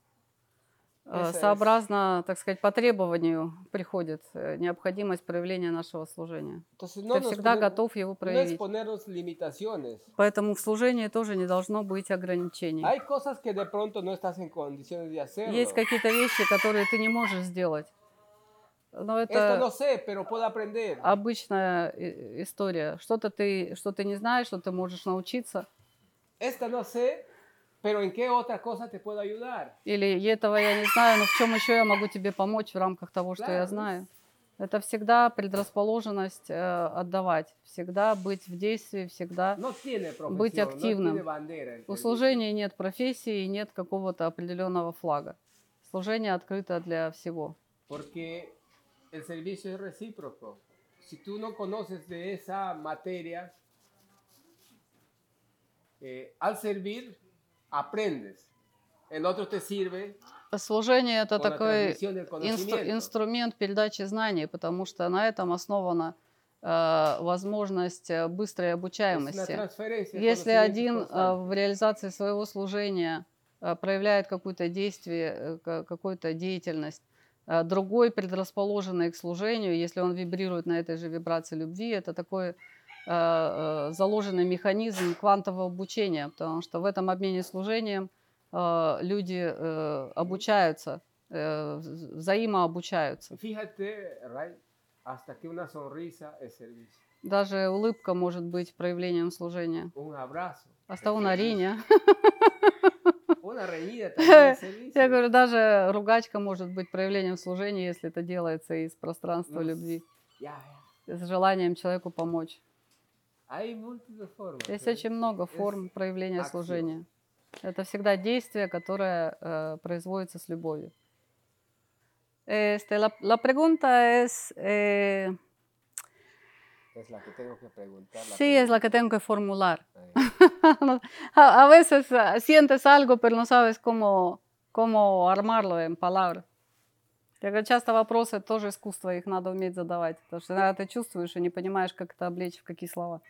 Э, Eso es. Сообразно, так сказать, по требованию приходит э, необходимость проявления нашего служения. Entonces, no Ты nos всегда poner- готов его no es проявить. ponernos limitaciones. Поэтому в служении тоже не должно быть ограничений. Hay cosas que de pronto no estás en condiciones de hacerlo. Есть какие-то вещи, которые ты не можешь сделать. Но Esto это no sé, pero puedo aprender. обычная и- история. Что-то ты, что ты не знаешь, что ты можешь научиться. Esto no sé, pero ¿en qué otra cosa te puedo ayudar? Или этого я не знаю, но в чем еще я могу тебе помочь в рамках того, что я Claro, знаю. Это всегда предрасположенность э, отдавать. Всегда быть в действии, всегда. No tiene Быть profesión, no активным. tiene bandera. el У servicio. служения нет профессии и нет какого-то определенного флага. Служение открыто для всего. Porque el servicio es recíproco. Si tú no conoces de esa materia, eh, al servir, aprendes. El otro te sirve Служение – это con la такой transmisión del инстру- conocimiento. инструмент передачи знаний, потому что на этом основана э, возможность э, быстрой Es una обучаемости. transferencia. de Если conocimientos один э, constante. в реализации своего служения э, проявляет какое-то действие, э, ка- какую-то деятельность, э, другой предрасположенный к служению, если он вибрирует на этой же вибрации любви, это такой э, э, заложенный механизм квантового обучения, потому что в этом обмене служением э, люди э, обучаются, э, вз- взаимообучаются. Fíjate, Ray, hasta que una sonrisa es servicio. Даже улыбка может быть проявлением служения. Un abrazo. Hasta una riña. Una reñida también es servicio. Я говорю, даже ругачка может быть проявлением служения, если это делается из пространства Ну, любви, Ya, ya. с желанием человеку помочь. Hay múltiples formas. Есть ¿eh? очень много форм проявления acción. служения. Это всегда действие, которое э, производится с любовью. Este, la, la pregunta es, eh, Es la que tengo que preguntar. la sí, es la pregunta. que tengo que formular. Ahí. a, a veces ah, sientes algo, pero no sabes cómo, cómo armarlo en palabras. Я говорю, часто вопросы тоже искусство, их надо уметь задавать, потому что иногда ты чувствуешь и не понимаешь, как это облечь в какие слова.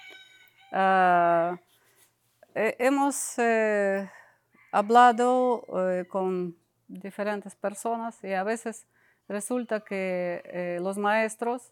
Ah, eh, hemos eh, hablado eh, con diferentes personas y a veces resulta que eh, los maestros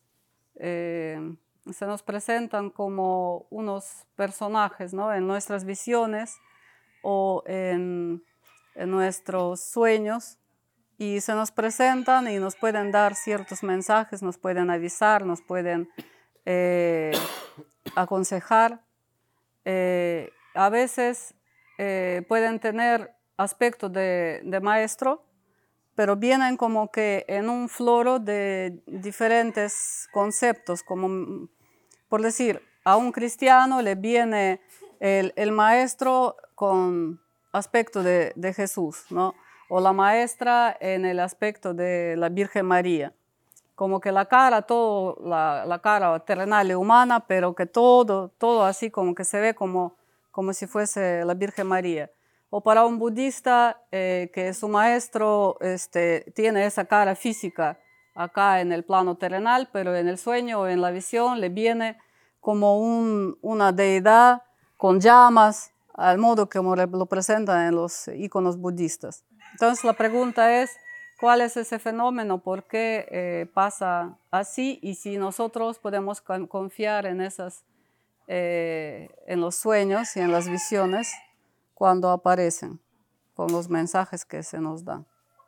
eh, se nos presentan como unos personajes, ¿no? En nuestras visiones o en, en nuestros sueños, y se nos presentan y nos pueden dar ciertos mensajes, nos pueden avisar, nos pueden eh, aconsejar. Eh, a veces eh, pueden tener aspecto de, de maestro, pero vienen como que en un floro de diferentes conceptos, como por decir, a un cristiano le viene el, el maestro con aspecto de, de Jesús, ¿no? O la maestra en el aspecto de la Virgen María. Como que la cara, todo, la, la cara terrenal y humana, pero que todo, todo así como que se ve como, como si fuese la Virgen María. O para un budista eh, que su maestro este, tiene esa cara física acá en el plano terrenal, pero en el sueño o en la visión le viene como un, una deidad con llamas, al modo como lo presentan en los iconos budistas. Entonces la pregunta es, ¿cuál es ese fenómeno? ¿Por qué eh, pasa así? Y si nosotros podemos con, confiar en, esas, eh, en los sueños y en las visiones cuando aparecen, con los mensajes que se nos dan.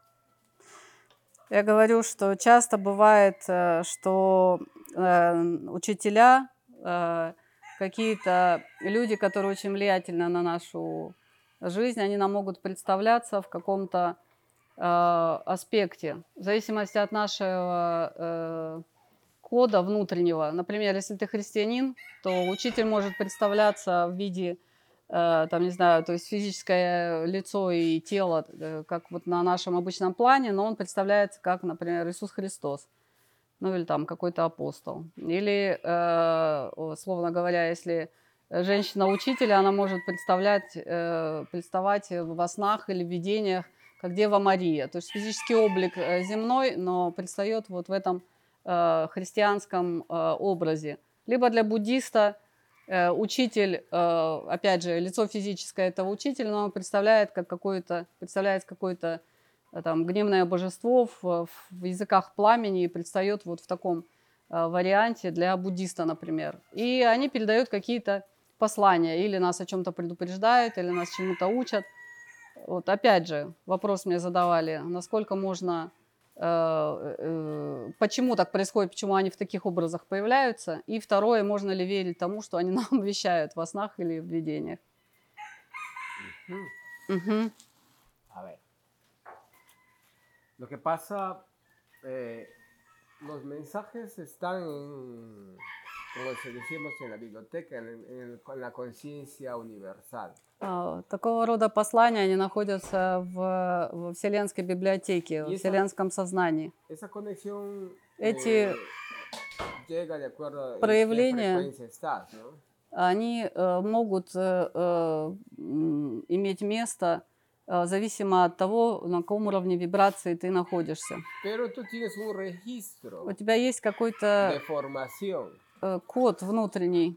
Я говорю, что часто бывает, что учителя, какие-то люди, которые очень влиятельны на нашу жизнь, они нам могут представляться в каком-то аспекте, в зависимости от нашего кода внутреннего. Например, если ты христианин, то учитель может представляться в виде, там, не знаю, то есть физическое лицо и тело, как вот на нашем обычном плане, но он представляется как, например, Иисус Христос, ну или там какой-то апостол. Или, условно говоря, если женщина-учитель, она может представлять, представать во снах или в видениях, как Дева Мария. То есть физический облик земной, но предстает вот в этом христианском образе. Либо для буддиста учитель, опять же, лицо физическое этого учителя, но он представляет как какое-то, представляет какое-то там гневное божество в, в языках пламени и предстает вот в таком варианте для буддиста, например. И они передают какие-то послания, или нас о чем-то предупреждают, или нас чему-то учат. Вот опять же, вопрос мне задавали, насколько можно, э, э, почему так происходит, почему они в таких образах появляются. И второе, можно ли верить тому, что они нам вещают во снах или в видениях. Uh-huh. Uh-huh. A ver, lo que pasa, eh, los mensajes están, en, como decimos en la biblioteca, en, en, en la conciencia universal. Такого рода послания, они находятся в, в Вселенской библиотеке, в вселенском сознании. Эти проявления, они могут иметь место зависимо от того, на каком уровне вибрации ты находишься. У тебя есть какой-то код внутренний,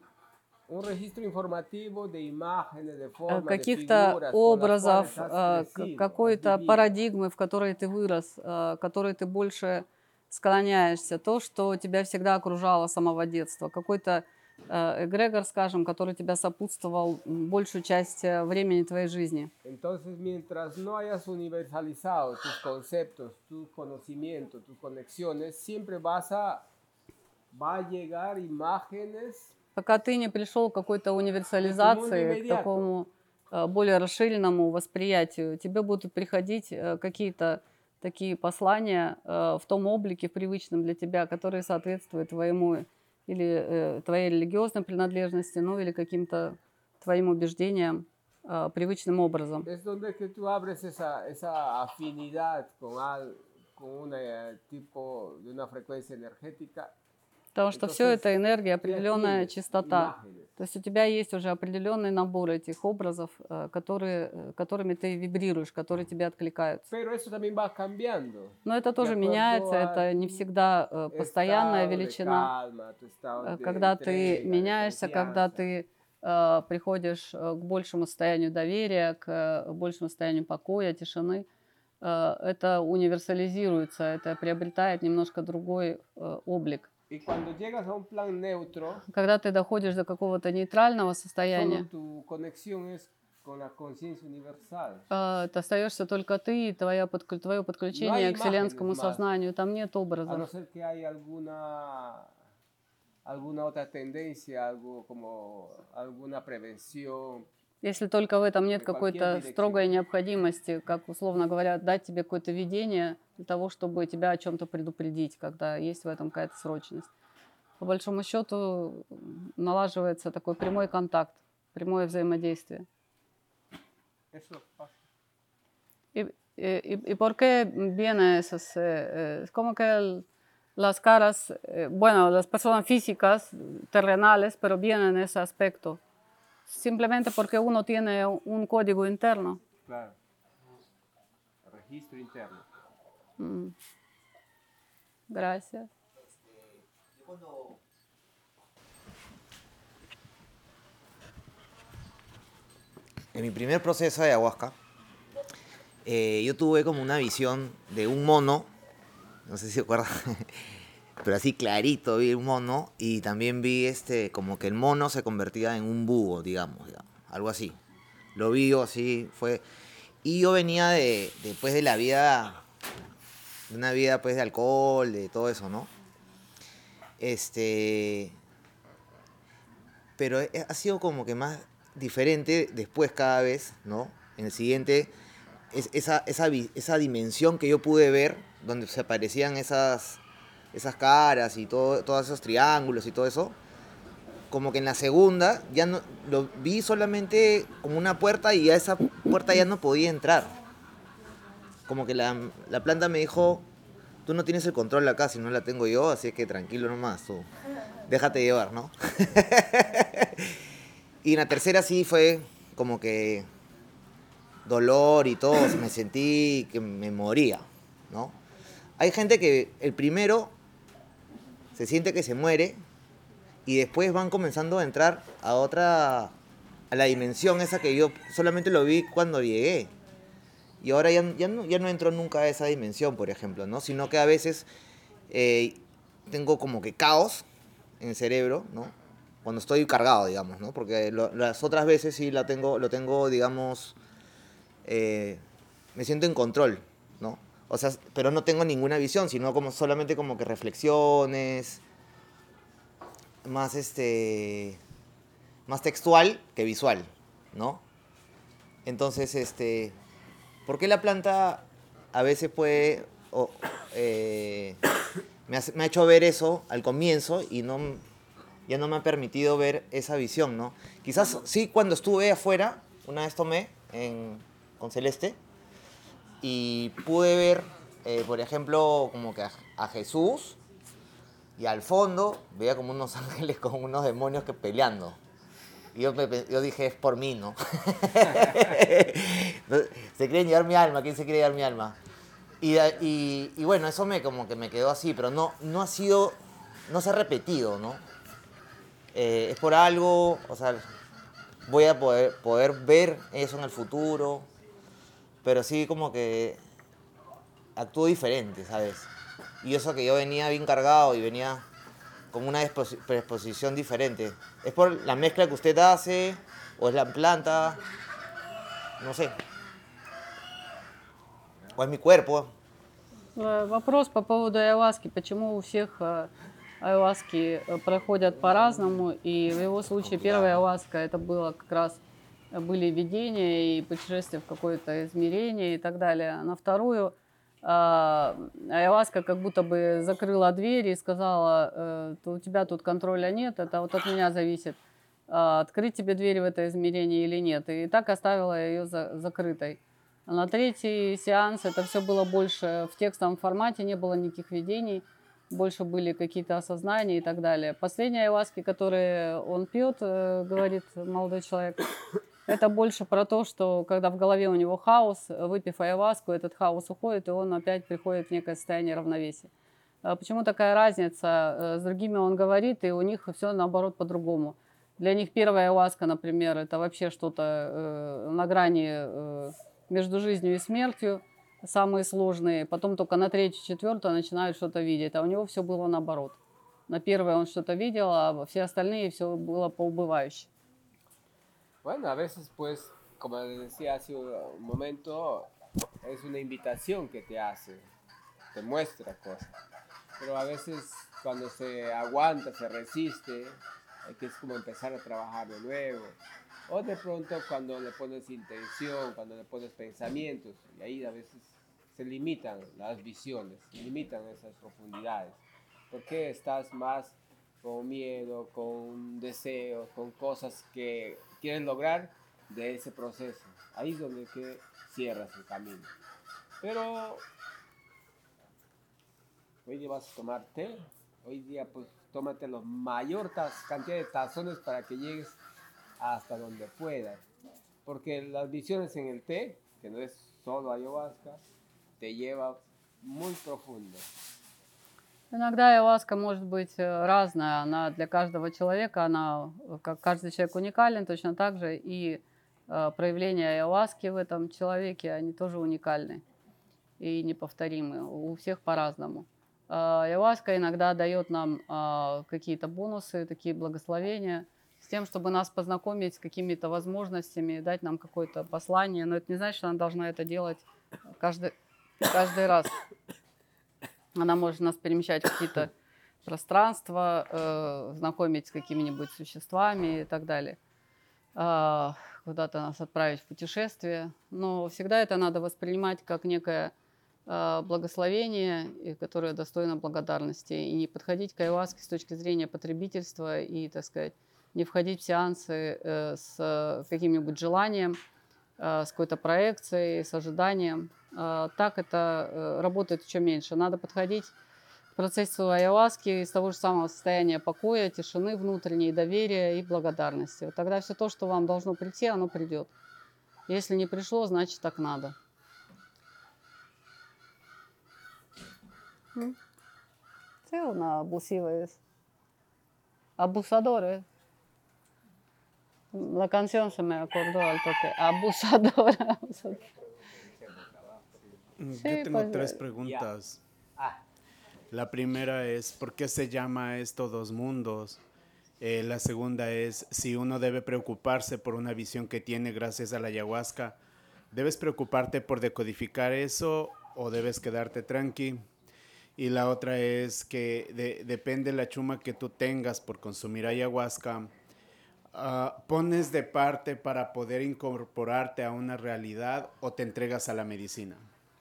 каких-то образов, какой-то парадигмы, в которой ты вырос, к которой ты больше склоняешься, то, что тебя всегда окружало с самого детства, какой-то эгрегор, скажем, который тебя сопутствовал большую часть времени твоей жизни. Entonces, mientras no hayas universalizado tus conceptos, tus conocimientos, tus conexiones, siempre vas a, va a llegar imágenes. Пока ты не пришел к какой-то универсализации, к такому более расширенному восприятию, тебе будут приходить какие-то такие послания в том облике, привычном для тебя, которые соответствуют твоему или твоей религиозной принадлежности, ну или каким-то твоим убеждениям привычным образом. Es donde que tú abres esa, esa afinidad con, al, con un tipo de una frecuencia energética. Потому что все это энергия, определенная частота. То есть у тебя есть уже определенный набор этих образов, которые, которыми ты вибрируешь, которые тебе откликаются. Но это тоже меняется, это не всегда постоянная величина. Когда ты меняешься, когда ты приходишь к большему состоянию доверия, к большему состоянию покоя, тишины, это универсализируется, это приобретает немножко другой облик. Y cuando llegas a un plan neutro, когда ты доходишь до какого-то нейтрального состояния, tu conexión es con la conciencia universal. Ты остаешься только ты и твое, подклю, твое подключение no к вселенскому сознанию. Там нет образов. A no ser que hay alguna, alguna otra tendencia, algo como alguna prevención Если только в этом нет De cualquier какой-то dirección. строгой необходимости, как условно говоря, дать тебе какое-то видение для того, чтобы тебя о чем-то предупредить, когда есть в этом какая-то срочность. По большому счету м, налаживается такой прямой контакт, прямое взаимодействие. Eso pasa. ¿Y, y, y- y por qué viene esas, eh, eh, como que el- las caras, eh, bueno, las personas físicas, terrenales, pero vienen en ese aspecto? Simplemente porque uno tiene un código interno. Claro. Registro interno. Mm. Gracias. En mi primer proceso de ayahuasca, eh, yo tuve como una visión de un mono, no sé si se acuerdan, pero así clarito vi un mono y también vi este, como que el mono se convertía en un búho, digamos, digamos, algo así. Lo vi yo así, fue... Y yo venía de, después de la vida, de una vida pues de alcohol, de todo eso, ¿no? Este... Pero ha sido como que más diferente después cada vez, ¿no? En el siguiente, es, esa, esa, esa dimensión que yo pude ver, donde se aparecían esas, esas caras y todo, todos esos triángulos y todo eso, como que en la segunda ya no, lo vi solamente como una puerta y a esa puerta ya no podía entrar. Como que la, la planta me dijo, tú no tienes el control acá, si no la tengo yo, así que tranquilo nomás, tú déjate llevar, ¿no? Y en la tercera sí fue como que dolor y todo, me sentí que me moría, ¿no? Hay gente que el primero se siente que se muere y después van comenzando a entrar a otra, a la dimensión esa que yo solamente lo vi cuando llegué. Y ahora ya, ya, no, ya no entro nunca a esa dimensión, por ejemplo, ¿no? Sino que a veces eh, tengo como que caos en el cerebro, ¿no? Cuando estoy cargado, digamos, ¿no? Porque lo, las otras veces sí la tengo, lo tengo, digamos, eh, me siento en control, ¿no? O sea, pero no tengo ninguna visión, sino como solamente como que reflexiones, más este, más textual que visual, ¿no? Entonces, este, ¿por qué la planta a veces puede, o, eh, me, ha, me ha hecho ver eso al comienzo y no, ya no me ha permitido ver esa visión, ¿no? Quizás sí cuando estuve afuera, una vez tomé en, con Celeste y pude ver, eh, por ejemplo, como que a, a Jesús y al fondo veía como unos ángeles con unos demonios que peleando. Y yo, me, yo dije, es por mí, ¿no? Se quieren llevar mi alma, ¿quién se quiere llevar mi alma? Y, y, y bueno, eso me, como que me quedó así, pero no, no ha sido, no se ha repetido, ¿no? Eh, es por algo, o sea, voy a poder, poder ver eso en el futuro, pero sí como que actúo diferente, ¿sabes? Y eso que yo venía bien cargado y venía con una predisposición diferente. ¿Es por la mezcla que usted hace o es la planta? No sé. ¿O es mi cuerpo? Вопрос по поводу айваски. Почему у всех айваски проходят по-разному? И в его случае первая айваска это было как раз были видения и путешествия в какое-то измерение и так далее. А на вторую айваска как будто бы закрыла дверь и сказала, у тебя тут контроля нет, это вот от меня зависит, открыть тебе дверь в это измерение или нет. И так оставила ее за, закрытой. А на третий сеанс это все было больше в текстовом формате, не было никаких видений, больше были какие-то осознания и так далее. Последние айваски, которые он пьет, говорит молодой человек, это больше про то, что когда в голове у него хаос, выпив айваску, этот хаос уходит, и он опять приходит в некое состояние равновесия. Почему такая разница? С другими он говорит, и у них все наоборот по-другому. Для них первая айваска, например, это вообще что-то э, на грани э, между жизнью и смертью, самые сложные. Потом только на третью, четвертую начинают что-то видеть, а у него все было наоборот. На первой он что-то видел, а все остальные все было поубывающе. Bueno, a veces pues, como decía hace un momento, es una invitación que te hace, te muestra cosas. Pero a veces cuando se aguanta, se resiste, hay que es como empezar a trabajar de nuevo. O de pronto cuando le pones intención, cuando le pones pensamientos, y ahí a veces se limitan las visiones, se limitan esas profundidades. Porque estás más con miedo, con deseos, con cosas que quieres lograr de ese proceso. Ahí es donde que cierras el camino. Pero hoy día vas a tomar té, hoy día pues tómate la mayor cantidad de tazones para que llegues hasta donde puedas. Porque las visiones en el té, que no es solo ayahuasca, te lleva muy profundo. Иногда ayahuasca может быть э, разная, она для каждого человека, она, э, как каждый человек уникален, точно так же и э, проявления ayahuasca в этом человеке, они тоже уникальны и неповторимы, у всех по-разному. Ayahuasca иногда дает нам э, какие-то бонусы, такие благословения, с тем, чтобы нас познакомить с какими-то возможностями, дать нам какое-то послание, но это не значит, что она должна это делать каждый, каждый раз. Она может нас перемещать в какие-то пространства, э, знакомить с какими-нибудь существами и так далее. Э, куда-то нас отправить в путешествие. Но всегда это надо воспринимать как некое э, благословение, и которое достойно благодарности. И не подходить к ayahuasке с точки зрения потребительства и, так сказать, не входить в сеансы э, с каким-нибудь желанием, э, с какой-то проекцией, с ожиданием. Так это работает еще меньше. Надо подходить к процессу ayahuasca из того же самого состояния покоя, тишины внутренней, доверия и благодарности. Вот тогда все то, что вам должно прийти, оно придет. Если не пришло, значит так надо. Sí, una abusiva es. Abusadores. La canción se me acordó al toque. Abusadora. Yo Sí, tengo pues, tres eh, preguntas. Ah, La primera es, ¿por qué se llama esto dos mundos? Eh, la segunda es, si uno debe preocuparse por una visión que tiene gracias a la ayahuasca, ¿debes preocuparte por decodificar eso o debes quedarte tranqui? Y la otra es que de- depende la chuma que tú tengas por consumir ayahuasca, ah, ¿pones de parte para poder incorporarte a una realidad o te entregas a la medicina?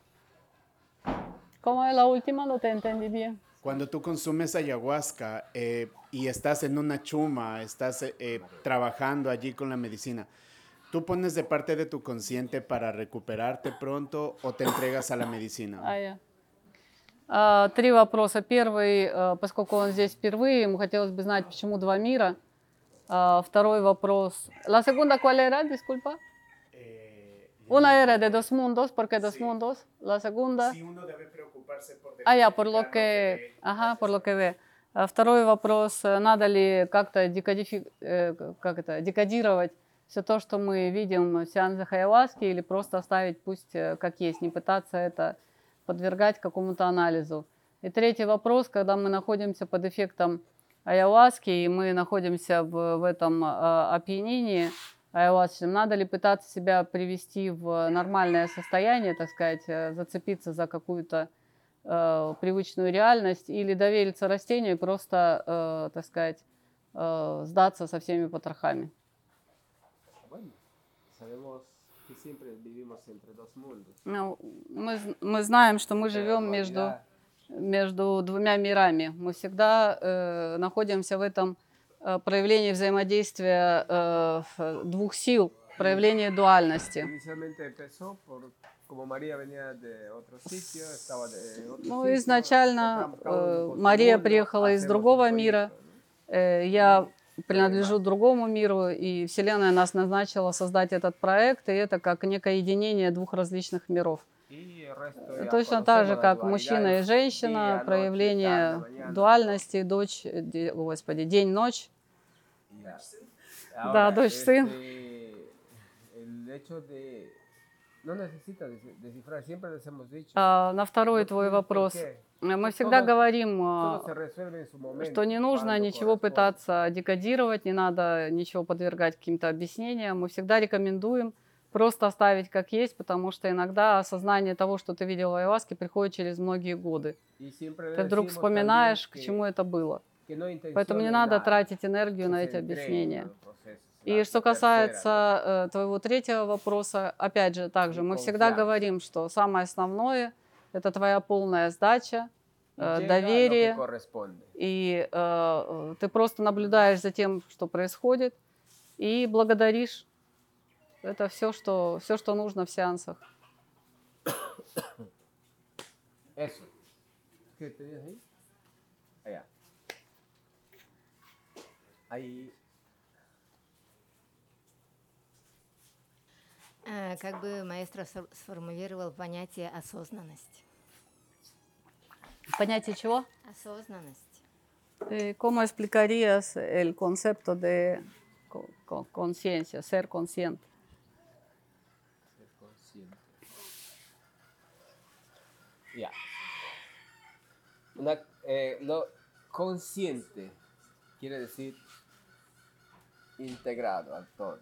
¿Cómo es la última? No te entendí bien. Cuando tú consumes ayahuasca eh, y estás en una chuma, estás eh, eh, trabajando allí con la medicina, ¿tú pones de parte de tu consciente para recuperarte pronto o te entregas a la medicina? А я. А, Три вопроса. Первый, э, поскольку он здесь впервые, ему хотелось бы знать, почему два мира. А, Второй вопрос. La segunda, ¿cuál era? Disculpa. Eh, Una era de dos mundos, ¿por qué dos Sí. mundos? La segunda. Si uno debe preocuparse por А я, por lo decodificar que, ve ага, por lo que gracias ve. А Второй вопрос, э, надо ли как-то декодифи- э, как это, декодировать все то, что мы видим в сеансах ayahuasca, или просто оставить пусть э, как есть, не пытаться это подвергать какому-то анализу. И третий вопрос, когда мы находимся под эффектом ayahuasca, и мы находимся в, в этом э, опьянении ayahuasca, надо ли пытаться себя привести в нормальное состояние, так сказать, э, зацепиться за какую-то э, привычную реальность, или довериться растению и просто, э, так сказать, э, сдаться со всеми потрохами. bueno, sabemos que siempre vivimos entre dos mundos. Ну, мы, з- мы знаем, что мы Pero живем en между, realidad, между двумя мирами. Мы всегда э, находимся в этом э, проявлении взаимодействия э, ф- двух сил, проявлении дуальности. Inicialmente empezó por, como María venía de otro sitio, estaba de otro Ну, sitio, изначально tocamos cada uno э, por su Мария mundo, приехала из hacemos другого un мира, proyecto, ¿no? э, я принадлежу другому миру, и Вселенная нас назначила создать этот проект, и это как некое единение двух различных миров. Y el resto ya Точно так же, conocemos la как dualidad, мужчина и es женщина, día, noche, проявление tarde, mañana, дуальности, дочь, де- господи, день-ночь. todo. Ya. Да, Ahora, дочь, сын. este, el hecho de no necesita des- descifrar, siempre les hemos dicho. А, на второй No твой tienen por вопрос. qué. Мы всегда Todo- говорим, todo а, se resuelve en su momento, что не нужно cuando ничего corresponde. пытаться декодировать, не надо ничего подвергать каким-то объяснениям. Мы всегда рекомендуем просто оставить как есть, потому что иногда осознание того, что ты видел в ayahuasca, приходит через многие годы. Y siempre Ты вдруг decimos вспоминаешь, también к que- чему это было. que no Поэтому не intencionen надо nada, тратить энергию que на se эти entreguen объяснения. al proceso, И что касается э, твоего третьего вопроса, опять же, также мы всегда говорим, что самое основное – это твоя полная сдача, э, доверие, и э, ты просто наблюдаешь за тем, что происходит, и благодаришь. Это все, что, все, что нужно в сеансах. Eso. ¿Qué tenías ahí? Allá. Ahí. А, Как бы маэстро сфор- сформулировал понятие осознанность? Понятие чего? Осознанность. Eh, ¿Cómo explicarías el concepto de co- co- conciencia, ser consciente? Ser consciente. Ya. Una, eh, lo consciente quiere decir integrado al todo.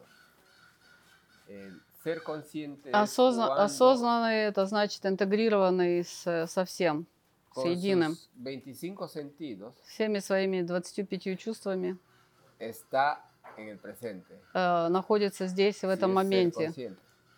El ser consciente es Осозна- cuando Осознанный – это значит интегрированный с, со всем, с con единым, sus veinticinco sentidos всеми своими двадцатью пятью чувствами está en el presente. э, находится здесь, в Sí, этом es ser моменте, consciente.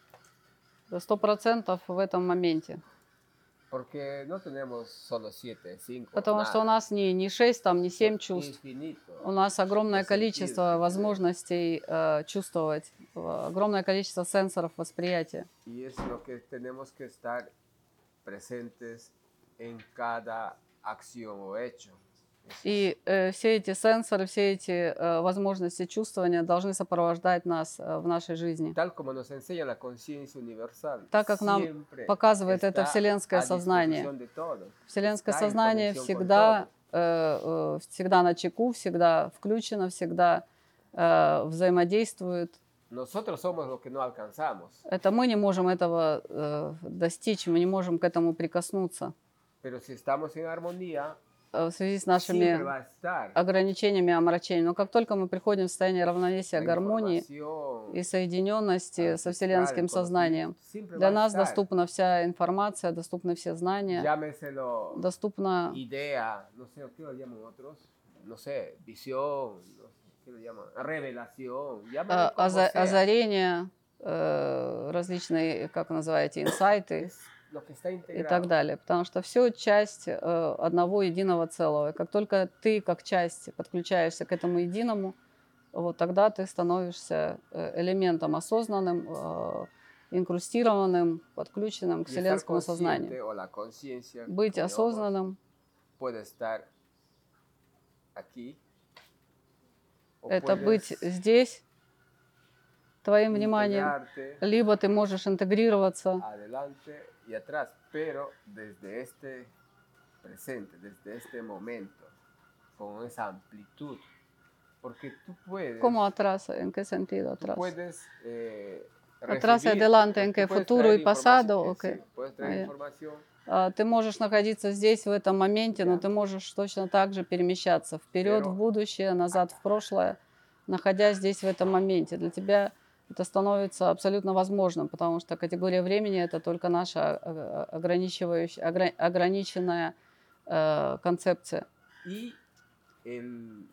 сто процентов в этом моменте. Porque no tenemos solo siete, cinco, Потому что у нас не, не шесть, там, не семь чувств. У нас огромное количество возможностей э, чувствовать, э, огромное количество сенсоров восприятия. Y es lo que tenemos que estar presentes en cada acción o hecho. И э, все эти сенсоры, все эти э, возможности чувствования должны сопровождать нас э, в нашей жизни. Tal como nos enseña la conciencia universal, Так как нам siempre показывает это está вселенское a сознание. disposición de todos. Вселенское Está en сознание conexión con всегда, todos. э, э, всегда на чеку, всегда включено, всегда э, взаимодействует. Nosotros somos los que no alcanzamos, Это мы не можем этого э, достичь, мы не можем к этому прикоснуться. pero si estamos en armonía, В связи с siempre нашими va a estar ограничениями, омрачениями. Но как только мы приходим в состояние равновесия, la гармонии información, и соединенности со вселенским el сознанием, conocimiento, siempre va для a нас estar. доступна вся информация, доступны все знания, Llámeselo доступна idea, no sé, ¿qué lo llaman otros? No sé, visión, no sé, ¿qué lo llaman? Revelación, llámale э, como оза- sea. озарения, э, различные, как называете, инсайты Es lo que está и integrado. так далее. Потому что все часть э, одного единого целого. И как только ты, как часть, подключаешься к этому единому, вот тогда ты становишься э, элементом осознанным, э, инкрустированным, подключенным к Y estar вселенскому сознанию. consciente o la conciencia Быть con ojos осознанным puede estar aquí o это puedes быть здесь, твоим вниманием, integrarte либо ты можешь интегрироваться adelante y atrás, pero desde este presente, desde este momento, con esa amplitud, porque tú puedes, como atrás, ¿en qué sentido tú atrás? puedes eh, Atrás y recibir, adelante, ¿en tú qué? puedes Futuro traer y pasado, información, ¿o qué? sí, puedes traer Ah, ya. información А, Ты можешь находиться здесь, в этом моменте, но Да. ты можешь точно так же перемещаться вперед, Pero- в будущее, назад, в прошлое, находясь здесь, в этом моменте. Для тебя это становится абсолютно возможным, потому что категория времени – это только наша а, а, ограничивающая, огра- ограниченная э, концепция. y el,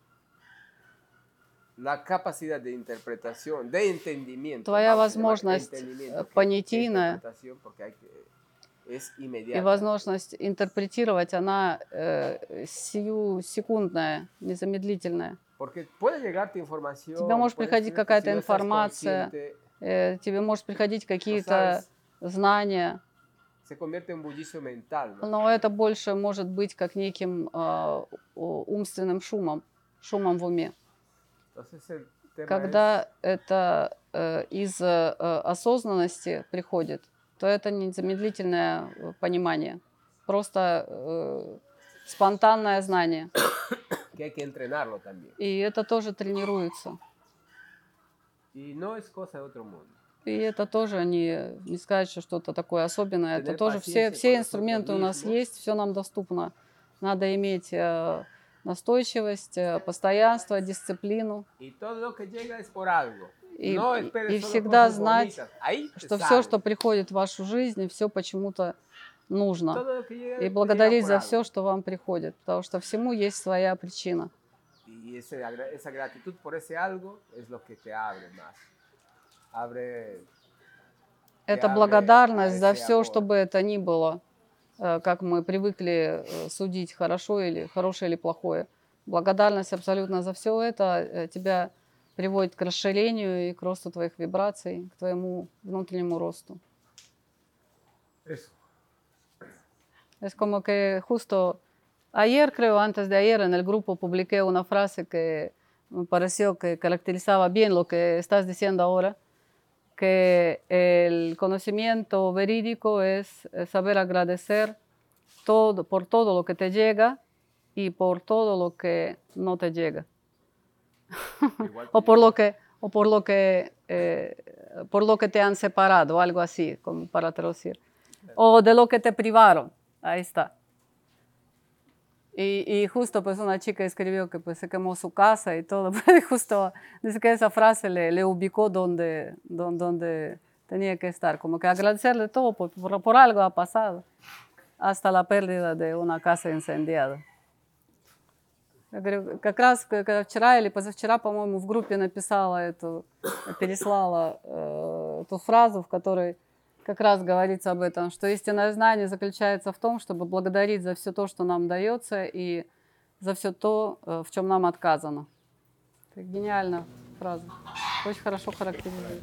la capacidad de interpretación, de entendimiento. Твоя vamos a llamar возможность, entendimiento, э, que- que понятийная interpretación, porque hay que- es И inmediata. возможность интерпретировать, она э, сию секундная, незамедлительная. Porque puede llegarte información. Тебе может puedes приходить tener- какая-то si no estás информация, consciente, э, тебе может приходить какие-то sabes. знания, se convierte en bullicio mental, ¿no? но это больше может быть как неким э, у- умственным шумом, шумом в уме. Entonces el tema Когда это э, из э, осознанности приходит, то это незамедлительное э, понимание, просто э, спонтанное знание. es que hay que entrenarlo también. И это тоже тренируется. Y no es cosa de otro mundo. И это тоже не, не сказать, что что-то такое особенное. Это Tener тоже все, paciencia все con инструменты у nosotros нас mismos. есть, все нам доступно. Надо иметь э, настойчивость, э, постоянство, дисциплину. Y todo lo que llega es por algo. И, no и- esperes и solo всегда cosas знать, bonitas. Ahí te что sale. все, что приходит в вашу жизнь, все почему-то нужно. Todo lo que llega И te благодарить llega за por все, algo. что вам приходит, потому что всему есть своя причина. Y y ese, esa gratitud por ese algo es lo que te abre más. Abre, Это благодарность за все, что бы это ни было, как мы привыкли судить, хорошо или хорошее или плохое. Благодарность абсолютно за все это тебя приводит к расширению и к росту твоих вибраций, к твоему внутреннему росту. Eso. Es como que justo ayer, creo, antes de ayer, en el grupo publiqué una frase que me pareció que caracterizaba bien lo que estás diciendo ahora, que el conocimiento verídico es saber agradecer todo, por todo lo que te llega y por todo lo que no te llega. o por lo que, o por lo que, eh, por lo que te han separado, algo así, como para traducir. O de lo que te privaron, ahí está. Y, y justo pues una chica escribió que pues se quemó su casa y todo, y justo dice que esa frase le, le ubicó donde, donde, donde tenía que estar, como que agradecerle todo, por, por, por algo ha pasado, hasta la pérdida de una casa incendiada. Я говорю, как раз когда вчера или позавчера, по-моему, в группе написала эту, переслала э, эту фразу, в которой как раз говорится об этом, что истинное знание заключается в том, чтобы благодарить за все то, что нам дается, и за все то, в чем нам отказано. Это гениальная фраза. Очень хорошо характеризует.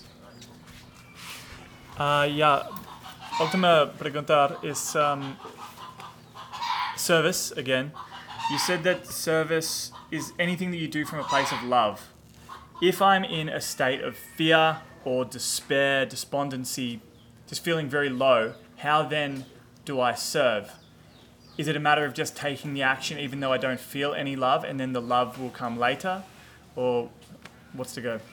Uh, yeah, última pregunta is um, service again. You said that service is anything that you do from a place of love. If I'm in a state of fear or despair, despondency, just feeling very low, how then do I serve? Is it a matter of just taking the action even though I don't feel any love and then the love will come later? Or what's to go?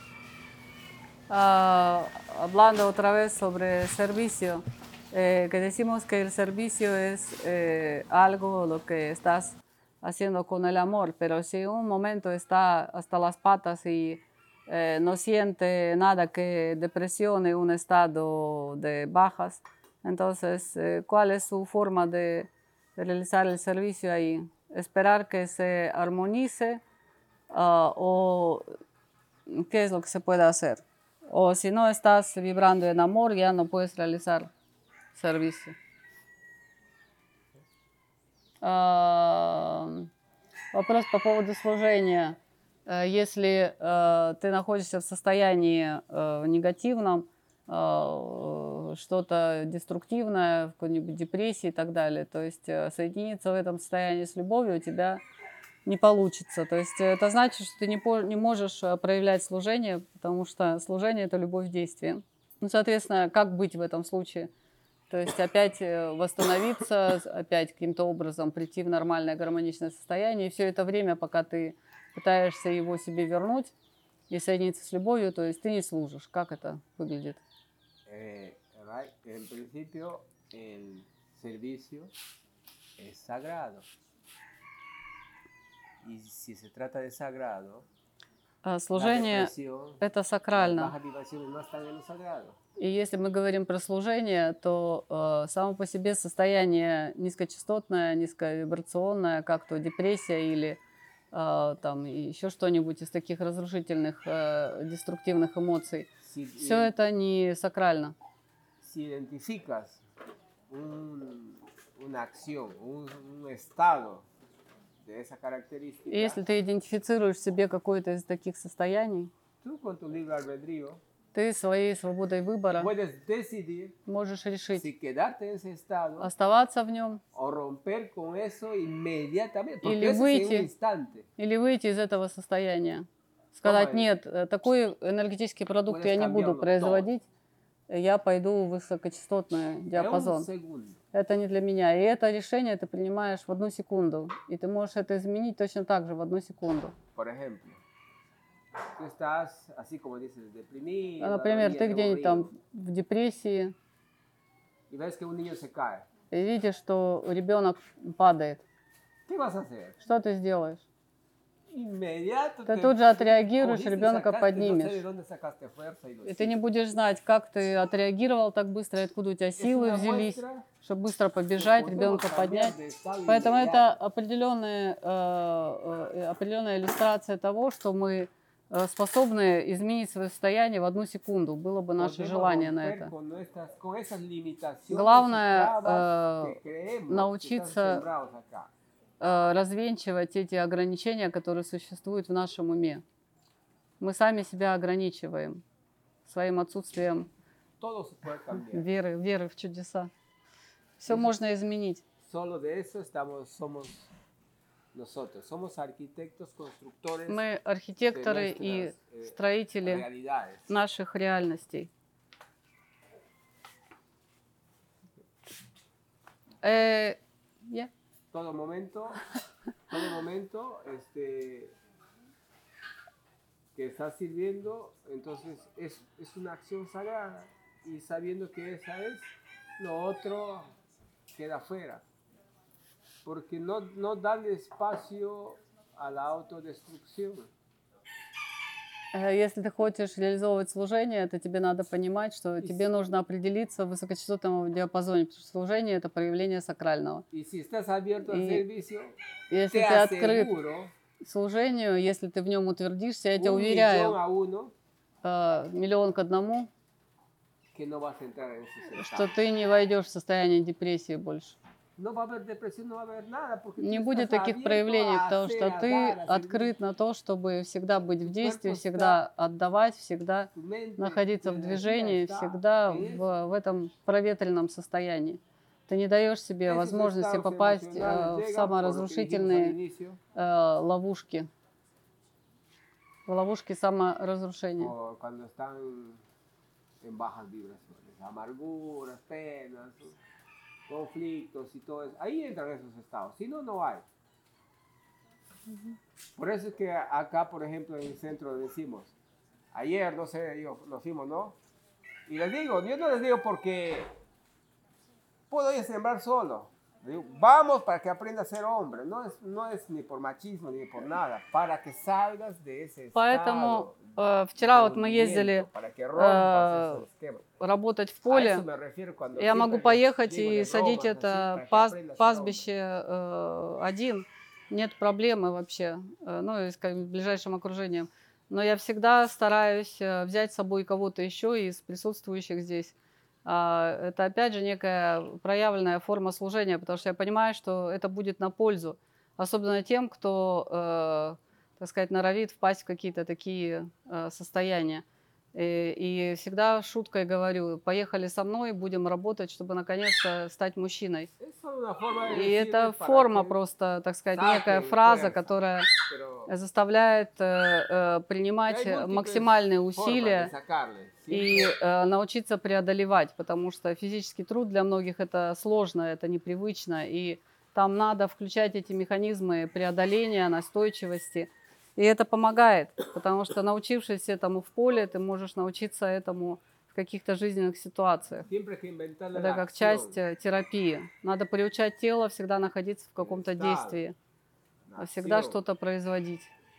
Uh, hablando otra vez sobre servicio, eh, que decimos que el servicio es eh, algo lo que estás haciendo con el amor, pero si un momento está hasta las patas y eh, no siente nada que depresione un estado de bajas, entonces, eh, ¿cuál es su forma de, de realizar el servicio ahí? ¿Esperar que se armonice uh, o qué es lo que se puede hacer? O si no estás vibrando en amor, ya no puedes realizar servicio. Uh, вопрос по поводу служения. Uh, если uh, ты находишься в состоянии uh, негативном, uh, что-то деструктивное, в какой-нибудь депрессии и так далее, то есть uh, соединиться в этом состоянии с любовью у тебя не получится. То есть это значит, что ты не, по, не можешь проявлять служение, потому что служение – это любовь в действии. Ну, соответственно, как быть в этом случае? То есть опять восстановиться, опять каким-то образом прийти в нормальное гармоничное состояние. И все это время, пока ты пытаешься его себе вернуть и соединиться с любовью, то есть ты не служишь. Как это выглядит? En principio, el servicio es sagrado. Y si se trata de sagrado, служение – это сакрально. las vibraciones no están en lo sagrado. И если мы говорим про служение, то э, само по себе состояние низкочастотное, низковибрационное, как то депрессия или э, там, еще что-нибудь из таких разрушительных, э, деструктивных эмоций, si, все eh, это не сакрально. Si identificas un, una acción, un, un estado de esa característica, и если ты идентифицируешь в себе какое-то из таких состояний, tú con tu libre albedrío, ты своей свободой выбора decidir, можешь решить, si estado, оставаться в нем или выйти, или выйти из этого состояния. Сказать, нет, такой энергетический продукт я не буду производить, я пойду в высокочастотный диапазон. Это не для меня. И это решение ты принимаешь в одну секунду. И ты можешь это изменить точно так же в одну секунду. Tú estás, así como dices, deprimido, например, ты где-нибудь там в депрессии, y ves que un niño se cae. И видишь, что ребенок падает. ¿Qué vas a hacer? Что ты сделаешь? Inmediato ты тут же отреагируешь, ребенка поднимешь. И ты не будешь знать, как ты отреагировал так быстро, откуда у тебя силы взялись, чтобы быстро побежать, ребенка поднять. Поэтому это определенная, э, определенная иллюстрация того, что мы способны изменить свое состояние в одну секунду. Было бы наше желание на это. Главное э, научиться э, развенчивать эти ограничения, которые существуют в нашем уме. Мы сами себя ограничиваем своим отсутствием веры, веры в чудеса. Все можно изменить. Мы архитекторы и строители наших реальностей. Eh, yeah. Todo momento, todo momento, este, que estás sirviendo, entonces es, es una acción sagrada y sabiendo que esa es, lo otro queda fuera, porque no, no dan espacio a la autodestrucción. Если ты хочешь реализовывать служение, то тебе надо понимать, что тебе нужно определиться в высокочастотном диапазоне, потому что служение – это проявление сакрального. И если ты открыт служению, если ты в нем утвердишься, я тебя уверяю, миллион к одному, что ты не войдешь в состояние депрессии больше. Не будет таких проявлений, потому что ты открыт на то, чтобы всегда быть в действии, всегда отдавать, всегда находиться в движении, всегда в, в этом проветренном состоянии. Ты не даешь себе возможности попасть э, в саморазрушительные э, ловушки, в ловушки саморазрушения. Conflictos y todo eso, ahí entran esos estados, si no, no hay. Uh-huh. Por eso es que acá, por ejemplo, en el centro decimos, ayer, no sé, yo, lo hicimos, ¿no? Y les digo, yo no les digo porque puedo ir a sembrar solo. Les digo, vamos para que aprenda a ser hombre, no es, no es ni por machismo ni por nada, para que salgas de ese Поэтому э, вчера вот мы ездили э, работать в поле. Я могу поехать и садить это пас, пастбище э, один, нет проблемы вообще, э, ну, и, скажем, ближайшим окружением. Но я всегда стараюсь взять с собой кого-то еще из присутствующих здесь. Это, опять же, некая проявленная форма служения, потому что я понимаю, что это будет на пользу, особенно тем, кто, э, так сказать, норовит впасть в какие-то такие э, состояния. И, и всегда шуткой говорю, поехали со мной, будем работать, чтобы наконец-то стать мужчиной. И это форма просто, так сказать, некая фраза, которая заставляет э, э, принимать максимальные усилия и э, научиться преодолевать, потому что физический труд для многих это сложно, это непривычно, и там надо включать эти механизмы преодоления, настойчивости. И это помогает, потому что, научившись этому в поле, ты можешь научиться этому в каких-то жизненных ситуациях. Это как часть терапии. Надо приучать тело всегда находиться в каком-то действии, а всегда что-то производить.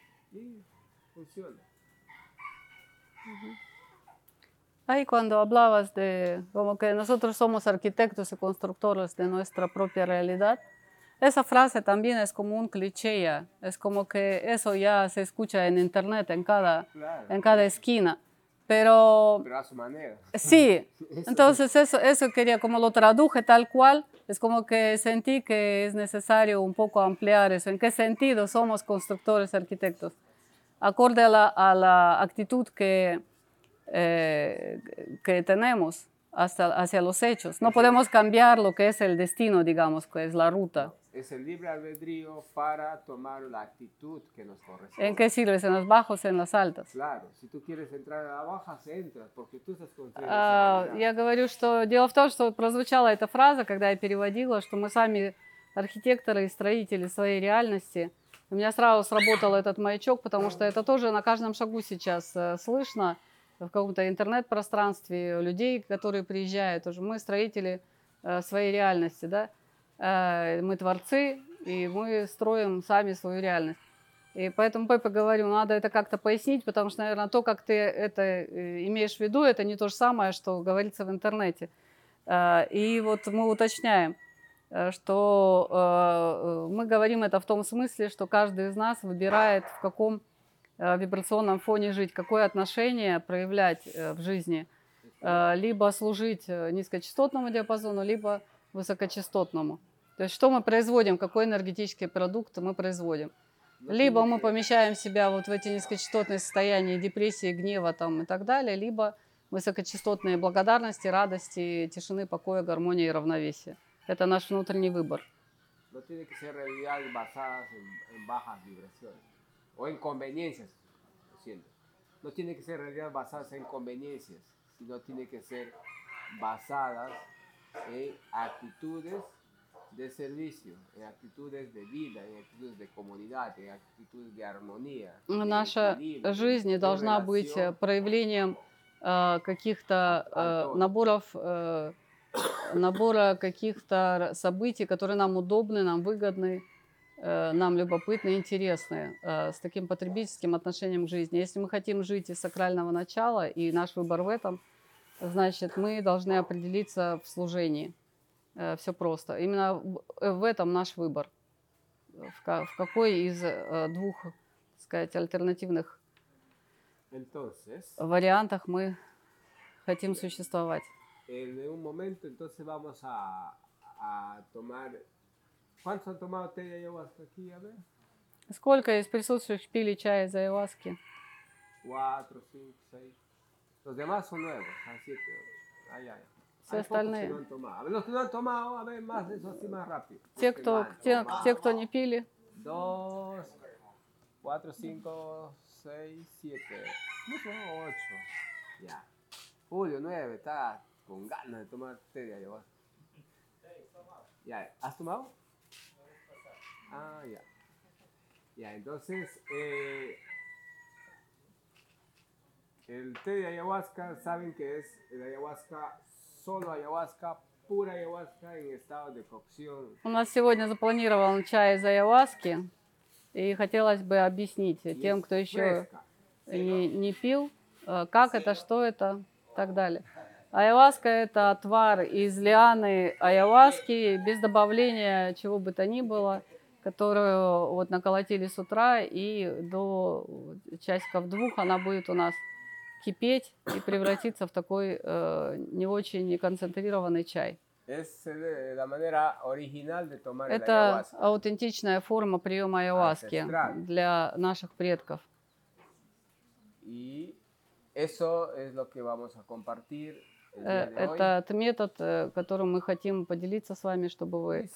Ahí cuando hablabas de como que nosotros somos arquitectos y constructores de nuestra propia realidad, esa frase también es como un cliché ya, es como que eso ya se escucha en internet, en cada, claro, en cada esquina, pero... Pero a su manera. Sí, entonces eso, eso quería, como lo traduje tal cual, es como que sentí que es necesario un poco ampliar eso. ¿En qué sentido somos constructores arquitectos? Acorde a la, a la actitud que, eh, que tenemos hacia, hacia los hechos. No podemos cambiar lo que es el destino, digamos, que es la ruta. Es el libre albedrío para tomar la actitud que nos corresponde. ¿En qué sirves? ¿En las bajas o en las altas? Claro, si tú quieres entrar a las bajas, entras, porque tú estás construyendo. А, я говорю, что дело в том, что прозвучала эта фраза, когда я переводила, что мы сами архитекторы и строители своей реальности. У меня сразу сработал этот маячок, потому что это тоже на каждом шагу сейчас э, слышно в каком-то интернет-пространстве людей, которые приезжают. Уже мы строители э, своей реальности, да? Мы творцы, и мы строим сами свою реальность. И поэтому, Пеппа, говорю, надо это как-то пояснить, потому что, наверное, то, как ты это имеешь в виду, это не то же самое, что говорится в интернете. Э, И вот мы уточняем, э, что э, мы говорим это в том смысле, что каждый из нас выбирает, в каком э, вибрационном фоне жить, какое отношение проявлять э, в жизни. Э, Либо служить э, низкочастотному диапазону, либо высокочастотному. То есть что мы производим, какой энергетический продукт мы производим. Либо мы помещаем себя вот в эти низкочастотные состояния депрессии, гнева там, и так далее, либо высокочастотные благодарности, радости, тишины, покоя, гармонии и равновесия. Это наш внутренний выбор. No tiene que ser realidades basadas en, en bajas vibraciones o en conveniencias, lo siento. No tiene que ser realidades basadas en conveniencias, sino tiene que ser basadas en actitudes de servicio, en actitudes de vida, en actitudes de comunidad, en actitudes de armonía. Наша жизнь не должна быть проявлением э, каких-то э, наборов, э, набора каких-то событий, которые нам удобны, нам выгодны, э, нам любопытны, интересны, э, с таким потребительским отношением к жизни. Если мы хотим жить из сакрального начала, и наш выбор в этом, значит, мы должны определиться в служении. Все просто. Именно в этом наш выбор. В какой из двух, так сказать, альтернативных Entonces, вариантах мы хотим существовать. En un momento, entonces vamos a, a tomar. ¿Cuántos han tomado té de ayahuasca aquí? A ver. Сколько из присутствующих пили чай из ayahuasca? Cuatro, cinco, seis. Los demás son nuevos, a siete, ocho. Ay, ay. Все остальные. No han tomado. A ver, los que no han tomado, a ver, más de eso así más rápido. Те, кто, те, те, кто не пили. Dos, cuatro, cinco, seis, siete. No son ocho. Ya. Julio, nueve, está con ganas de tomar té de ayahuasca. Ya, ¿has tomado? Ah, ya. Ya, entonces, eh, el té de ayahuasca, saben que es el ayahuasca, solo ayahuasca, pura ayahuasca en estado de cocción. У нас сегодня запланирован чай из ayahuasca, и хотелось бы объяснить тем, кто еще не, не пил, как это, что это, и так далее. Ayahuasca – это отвар из лианы ayahuaски без добавления чего бы то ни было, которую вот наколотили с утра, и до часиков двух она будет у нас кипеть и превратиться в такой э, не очень концентрированный чай. Это аутентичная форма приема ayahuasca для наших предков. Этот метод, которым мы хотим поделиться с вами, чтобы вы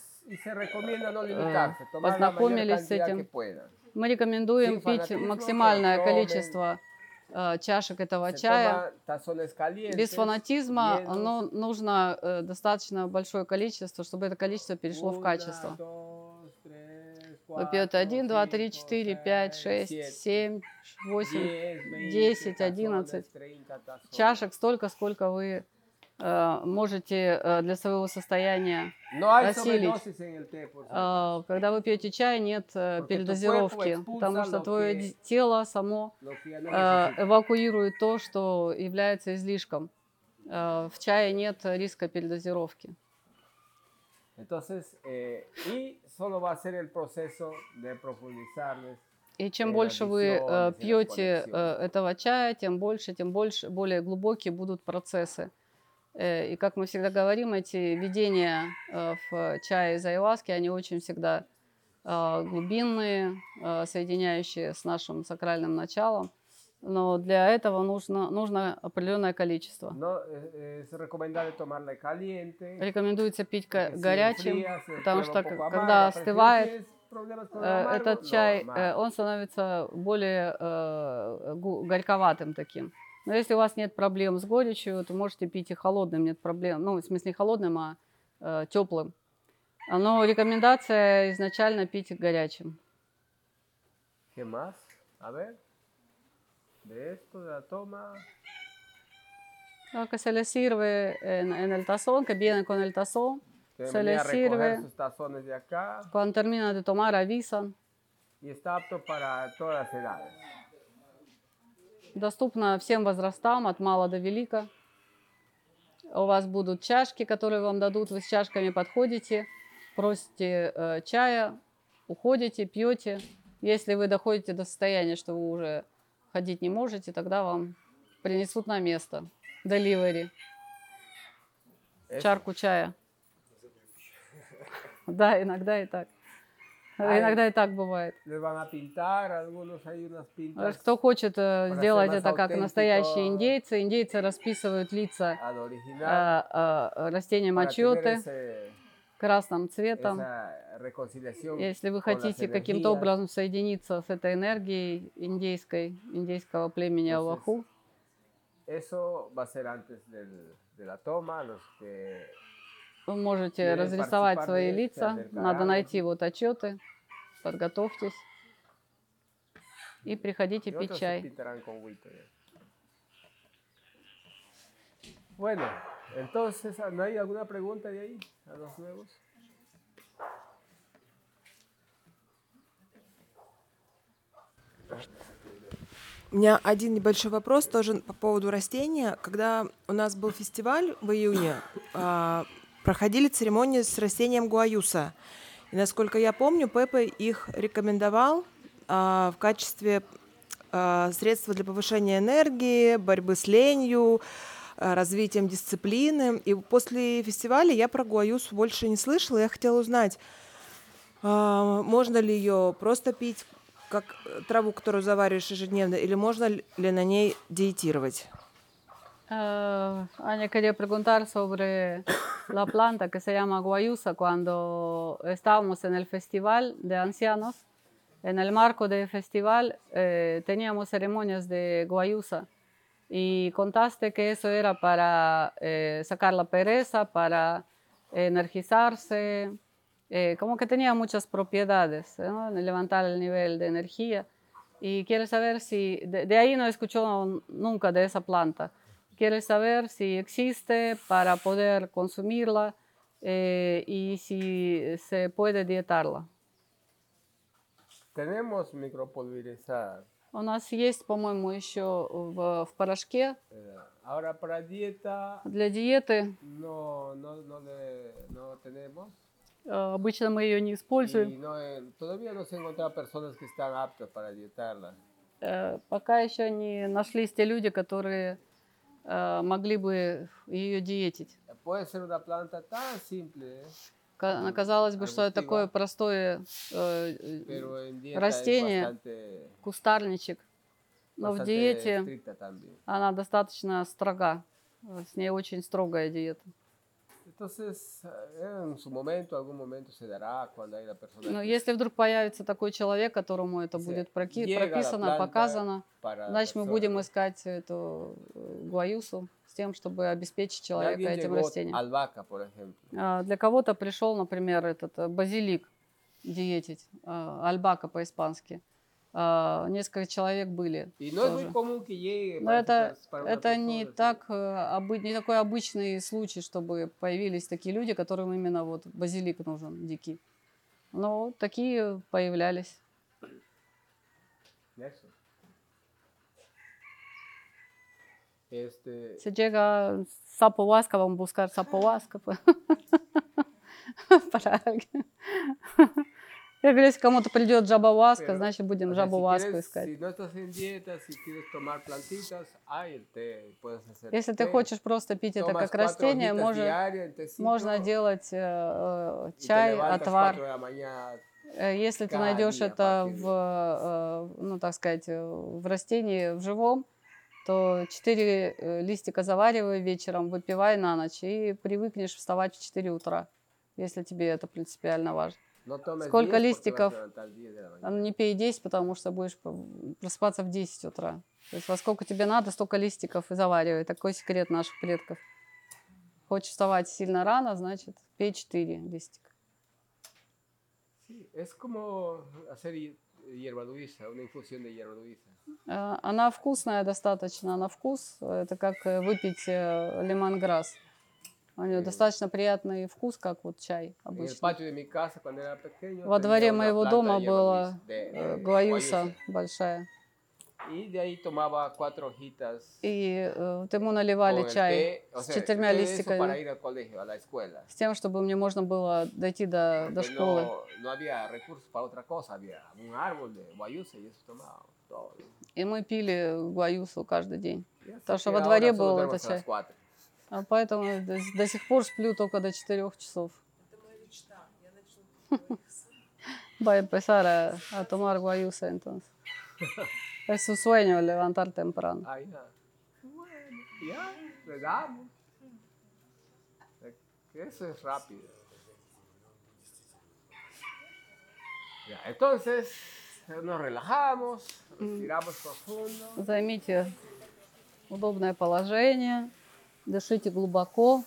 познакомились с этим. Мы рекомендуем пить максимальное количество чашек этого чая без фанатизма, но нужно достаточно большое количество, чтобы это количество перешло в качество. Вы пьете один, два, три, четыре, пять, шесть, семь, восемь, десять, одиннадцать чашек, столько, сколько вы э, можете э, для своего состояния осилить. Э, когда вы пьете чай, нет э, передозировки, потому что твое тело само э, эвакуирует то, что является излишком. Э, в чае нет риска передозировки. Entonces, eh, y solo va a ser el proceso de profundizarles. И чем больше вы э, пьете э, этого чая, тем больше, тем больше, более глубокие будут процессы. Э, и как мы всегда говорим, эти видения э, в чае из ayahuasca, они очень всегда э, глубинные, э, соединяющие с нашим сакральным началом. Но для этого нужно, нужно определенное количество. Рекомендуется пить горячим, потому что когда остывает этот чай, он становится более горьковатым таким. Но если у вас нет проблем с горечью, то можете пить и холодным, нет проблем. Ну, в смысле не холодным, а теплым. Но рекомендация изначально пить горячим. De esto, de la toma. Lo que se le sirve en, en el tazón, que viene con el tazón, se le sirve. De acá, cuando terminan de tomar, avisan. Y está apto para todas las edades. Доступно всем возрастам, от мала до велика. У вас будут чашки, которые вам дадут. Вы с чашками подходите, просите э, чая, уходите, пьете. Если вы доходите до состояния, что вы уже ходить не можете, тогда вам принесут на место. Деливери. Чарку чая. Да, иногда и так. Иногда и так бывает. Кто хочет э, сделать это как настоящие индейцы, индейцы расписывают лица э, э, растением ачиоте красным цветом. Если вы хотите каким-то образом соединиться с этой энергией индейской, индейского племени Аваху, вы можете разрисовать свои лица, надо найти вот отчеты, подготовьтесь и приходите пить чай. Bueno, entonces, ¿no hay alguna pregunta de ahí a los nuevos? У меня один небольшой вопрос тоже по поводу растения. Когда у нас был фестиваль в июне, проходили церемонии с растением гуаюса. И, насколько я помню, Пепе их рекомендовал в качестве средства для повышения энергии, борьбы с ленью, развитием дисциплины. И после фестиваля я про гуаюс больше не слышала. Я хотела узнать, можно ли ее просто пить, как траву, которую завариваешь ежедневно, или можно ли на ней диетировать? Uh, Anya quería preguntar sobre la planta que se llama guayusa. Cuando estábamos en el festival de ancianos, en el marco del festival eh, teníamos ceremonias de guayusa y contaste que eso era para eh, sacar la pereza, para energizarse, eh, como que tenía muchas propiedades, ¿no? Levantar el nivel de energía. Y quiero saber si, de, de ahí no escuchó nunca de esa planta. Quiere saber si existe para poder consumirla eh, y si se puede dietarla. Tenemos micropulverizada. У нас есть, по-моему, еще в, в порошке. Ahora para dieta. Для диеты. No, no, no, le, no tenemos. Обычно мы ее не используем. Y no, todavía no se encontraron personas que están aptas para dietarla. Пока еще не нашлись те люди, которые могли бы ее диетить. Казалось бы, что это такое простое э, растение, кустарничек, но в диете она достаточно строга, с ней очень строгая диета. Но если вдруг появится такой человек, которому это будет прописано, показано, значит мы будем искать эту гуаюсу с тем, чтобы обеспечить человека этим растением. Для кого-то пришел, например, этот базилик диетить, альбака по-испански. Несколько человек были. Но это, это не, так, не такой обычный случай, чтобы появились такие люди, которым именно вот базилик нужен, дикий. Но такие появлялись. Se llega sapo huasca, vamos a buscar sapo huasca para alguien. Я говорю, если кому-то придет жаба huasca, значит будем жабу huasca искать. Если ты хочешь просто пить это как растение, можно, можно делать э, чай, отвар. Если ты найдешь это в, ну, так сказать, в растении в живом, то четыре листика заваривай вечером, выпивай на ночь и привыкнешь вставать в четыре утра, если тебе это принципиально важно. Сколько листиков? Не пей десять, потому что будешь просыпаться в десять утра. То есть во сколько тебе надо, столько листиков и заваривай. Такой секрет наших предков. Хочешь вставать сильно рано, значит пей четыре листика. Она вкусная достаточно, на вкус. Это как выпить лемонграсс. У нее достаточно приятный вкус, как вот чай обычно. Во дворе моего дома была гуаюса большая. Y de ahí tomaba cuatro hojitas И э, вот ему наливали con el чай té, o с sea, четырьмя todo eso para листиками, ir al colegio, a la escuela. с тем, чтобы мне можно было дойти до, до Porque школы. no, no había recursos para otra cosa, había un árbol de guayusa y eso tomaba todo. И мы пили гуаюсу каждый день. Y así Потому что que во ahora дворе solo был duermo этот hasta las чай. cuatro. А поэтому до, до сих пор сплю только до четырех часов. Voy a empezar a, a tomar guayusa entonces. Es su sueño levantar temprano. Ah, ya. Bueno, ya, le damos. Que eso es rápido. Ya, entonces nos relajamos, respiramos profundo. Займите удобное положение, дышите глубоко.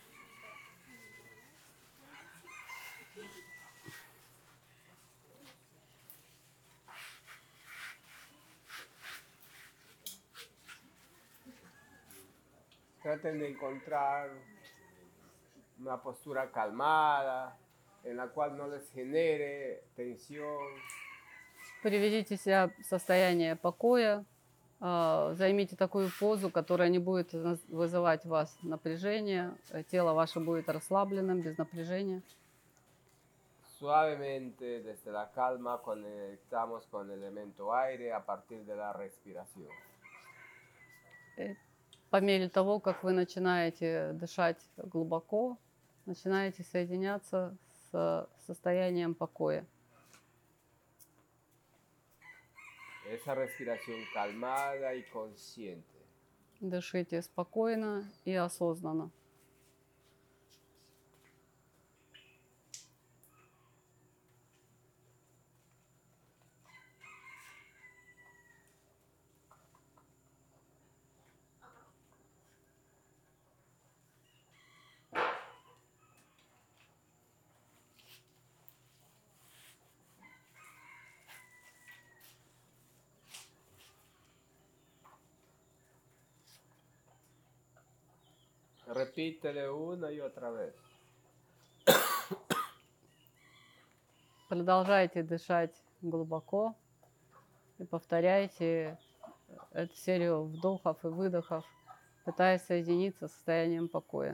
Traten de encontrar una postura calmada, en la cual no les genere tensión. Приведите себя в состояние покоя, а, займите такую позу, которая не будет наз- вызывать у вас напряжение, э, тело ваше будет расслабленным, без напряжения. Suavemente, desde la calma, conectamos con el elemento aire a partir de la respiración. Э, По мере того, как вы начинаете дышать глубоко, начинаете соединяться с состоянием покоя. Esa respiración calmada y consciente. Дышите спокойно и осознанно. Repítele una y otra vez. Продолжайте дышать глубоко и повторяйте эту серию вдохов и выдохов, пытаясь соединиться с состоянием покоя.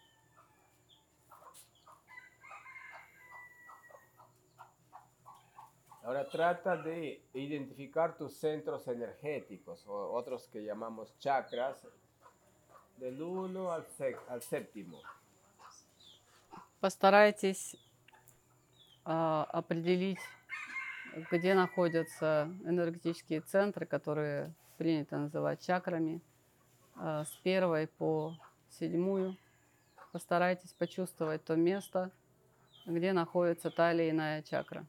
Ahora trata de identificar tus centros energéticos, o otros que llamamos chakras, del uno al, sec- al séptimo. Постарайтесь а, определить, где находятся энергетические центры, которые принято называть чакрами, а, с первой по седьмую. Постарайтесь почувствовать то место, где находится та или иная чакра.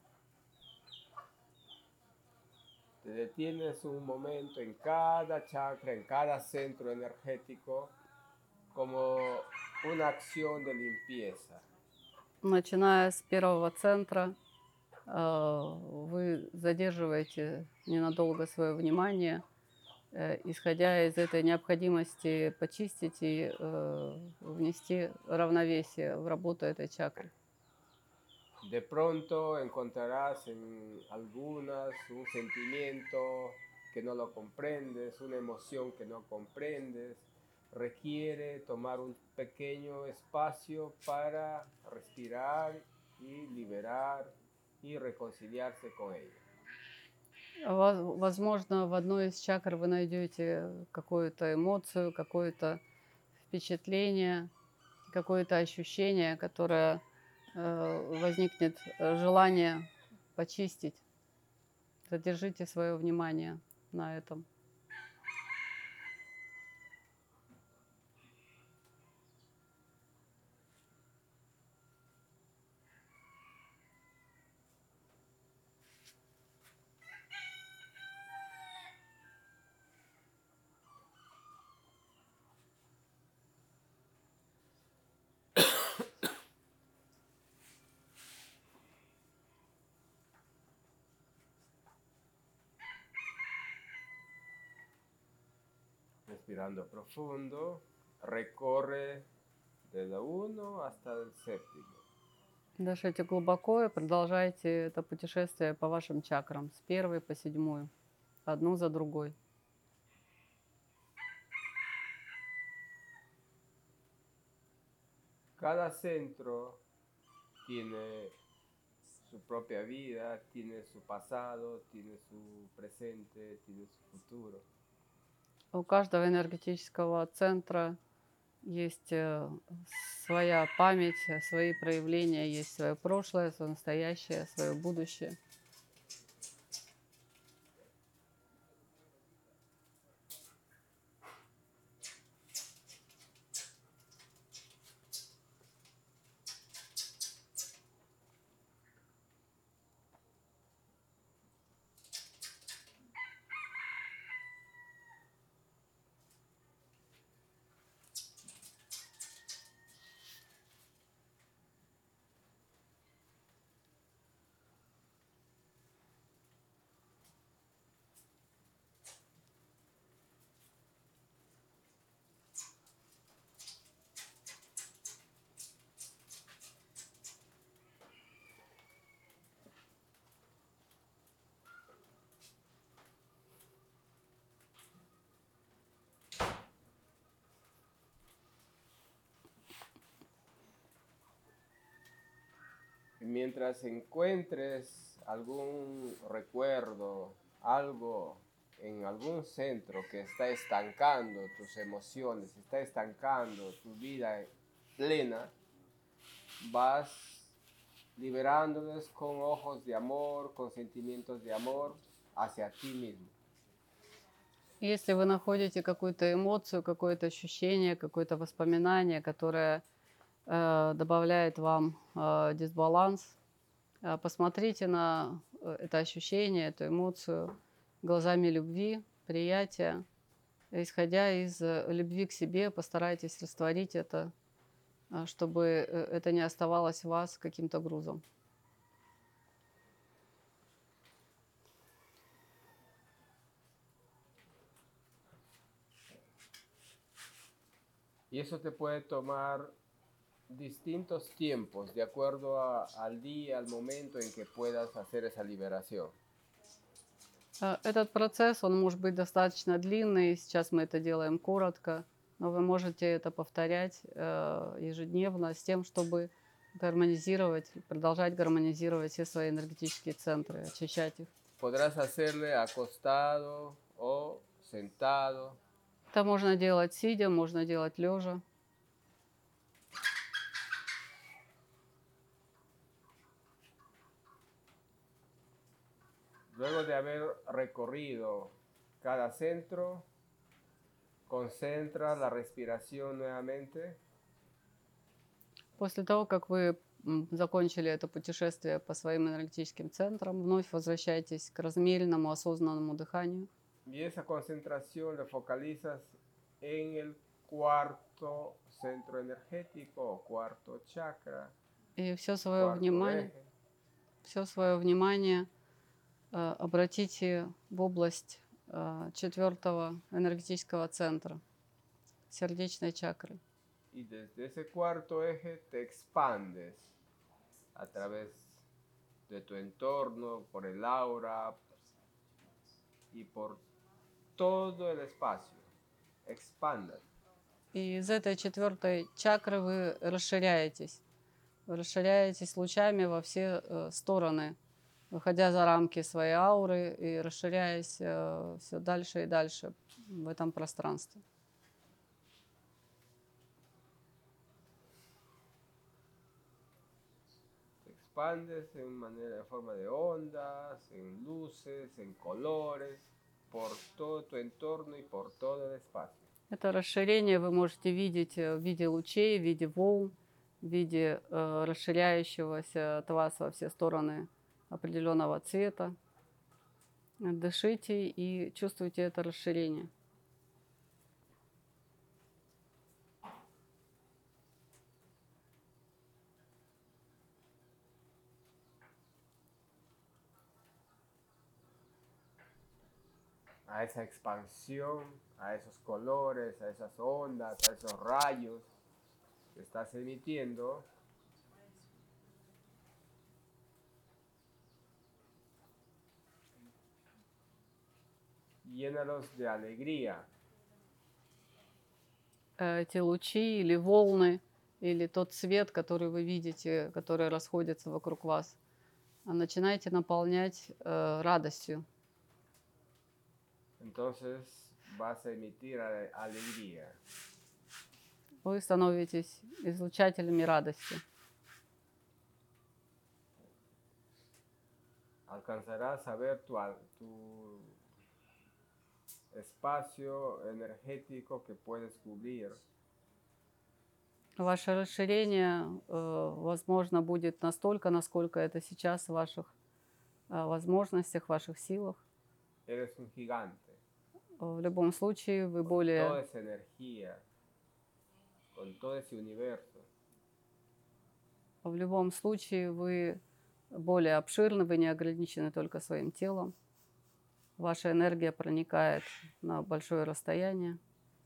Te detienes un momento en cada chakra, en cada centro energético, como una acción de limpieza. Начиная с первого центра, а, вы задерживаете ненадолго свое внимание, э, исходя из этой необходимости почистить и э, внести равновесие в работу этой чакры. De pronto encontrarás en algunas un sentimiento que no lo comprendes, una emoción que no comprendes. Requiere tomar un pequeño espacio para respirar y liberar y reconciliarse con ella. Воз- Возможно, в одной из чакр вы найдете какую-то эмоцию, какое-то впечатление, какое-то ощущение, которое э, возникнет э, желание почистить. Задержите свое внимание на этом. Respirando profundo, recorre desde uno hasta el séptimo. Дышите глубоко и продолжайте это путешествие по вашим чакрам с первой по седьмую. одну за другой. Cada centro tiene su propia vida, tiene su pasado, tiene su presente, tiene su futuro. У каждого энергетического центра есть э, своя память, э, свои проявления, есть свое прошлое, свое настоящее, свое будущее. Mientras encuentres algún recuerdo, algo en algún centro que está estancando tus emociones, está estancando tu vida plena, vas liberándolos con ojos de amor, con sentimientos de amor hacia ti mismo. Если вы находите какую-то эмоцию, какое-то ощущение, какое-то воспоминание, которое э, добавляет вам э, дисбаланс, э, посмотрите на э, это ощущение, эту эмоцию глазами любви, приятия. Исходя из э, любви к себе, постарайтесь растворить это, э, чтобы э, это не оставалось в вас каким-то грузом. Y eso te puede tomar distintos tiempos de acuerdo a, al día, al momento en que puedas hacer esa liberación. Э, Этот процесс, он может быть достаточно длинный, сейчас мы это делаем коротко, но вы можете это повторять э, ежедневно с тем, чтобы гармонизировать, продолжать гармонизировать все свои энергетические центры, очищать их. Podrás hacerle acostado o sentado. Это можно делать сидя, можно делать лежа. Luego de haber recorrido cada centro, concentra la respiración nuevamente. После того, как вы м, закончили это путешествие по своим энергетическим центрам, вновь возвращайтесь к размеренному, осознанному дыханию. Y esa concentración la focalizas en el cuarto centro energético o cuarto chakra. И все свое cuarto внимание, eje. все свое внимание э, обратите в область э, четвертого энергетического центра, сердечной чакры. Y desde ese cuarto eje te expandes a través de tu entorno, por el aura y por todo el espacio. Expanda. И из этой четвертой чакры вы расширяетесь. Вы расширяетесь лучами во все э, стороны, выходя за рамки своей ауры и расширяясь э, все дальше и дальше в этом пространстве. Te expandes en manera, en forma de ondas, en luces, en colores, por todo tu entorno y por todo el espacio. Это расширение вы можете видеть э, в виде лучей, в виде волн, в виде э, расширяющегося от вас во все стороны определенного цвета. Дышите и чувствуйте это расширение. A esa expansión, a esos colores, a esas ondas, a esos rayos que estás emitiendo, llénalos de alegría. Эти лучи или волны, или тот свет, который вы видите, который расходится вокруг вас, начинайте наполнять э, радостью. Entonces vas a emitir ale- alegría. Вы становитесь излучателями радости. Alcanzarás a ver tu, al- tu espacio energético que puedes cubrir. Ваше расширение, э, возможно, будет настолько, насколько это сейчас в ваших э, возможностях, в ваших силах. Eres un gigante. В любом случае, вы Toda более, esa energía, con todo ese universo. в любом случае, вы более обширны, вы не ограничены только своим телом. Ваша энергия проникает на большое расстояние.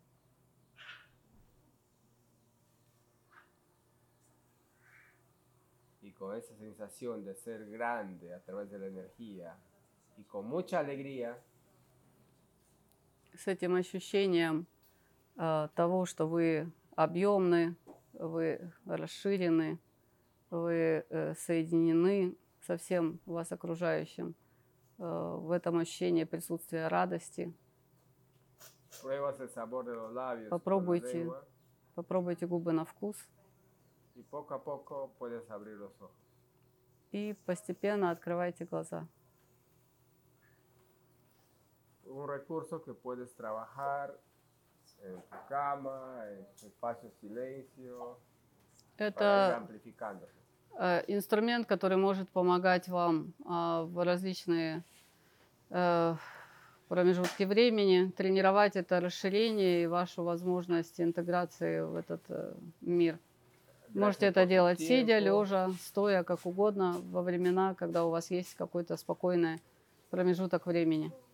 Y con esa sensación de ser grande a través de la energía y con mucha alegría, С этим ощущением э, того, что вы объемны, вы расширены, вы э, соединены со всем вас окружающим, э, в этом ощущении присутствия радости. pruebas el sabor de los labios con la Попробуйте, lengua попробуйте губы на вкус y poco a poco puedes abrir los ojos. и постепенно открывайте глаза. Un recurso que puedes trabajar en tu cama, en tu espacio de silencio, para ir Это amplificándose. э, инструмент, который может помогать вам а, в различные э, промежутки времени тренировать это расширение и вашу возможность интеграции в этот э, мир. Можете Gracias это por tu делать сидя, tiempo. лежа, стоя, как угодно, во времена, когда у вас есть какой-то спокойный промежуток времени.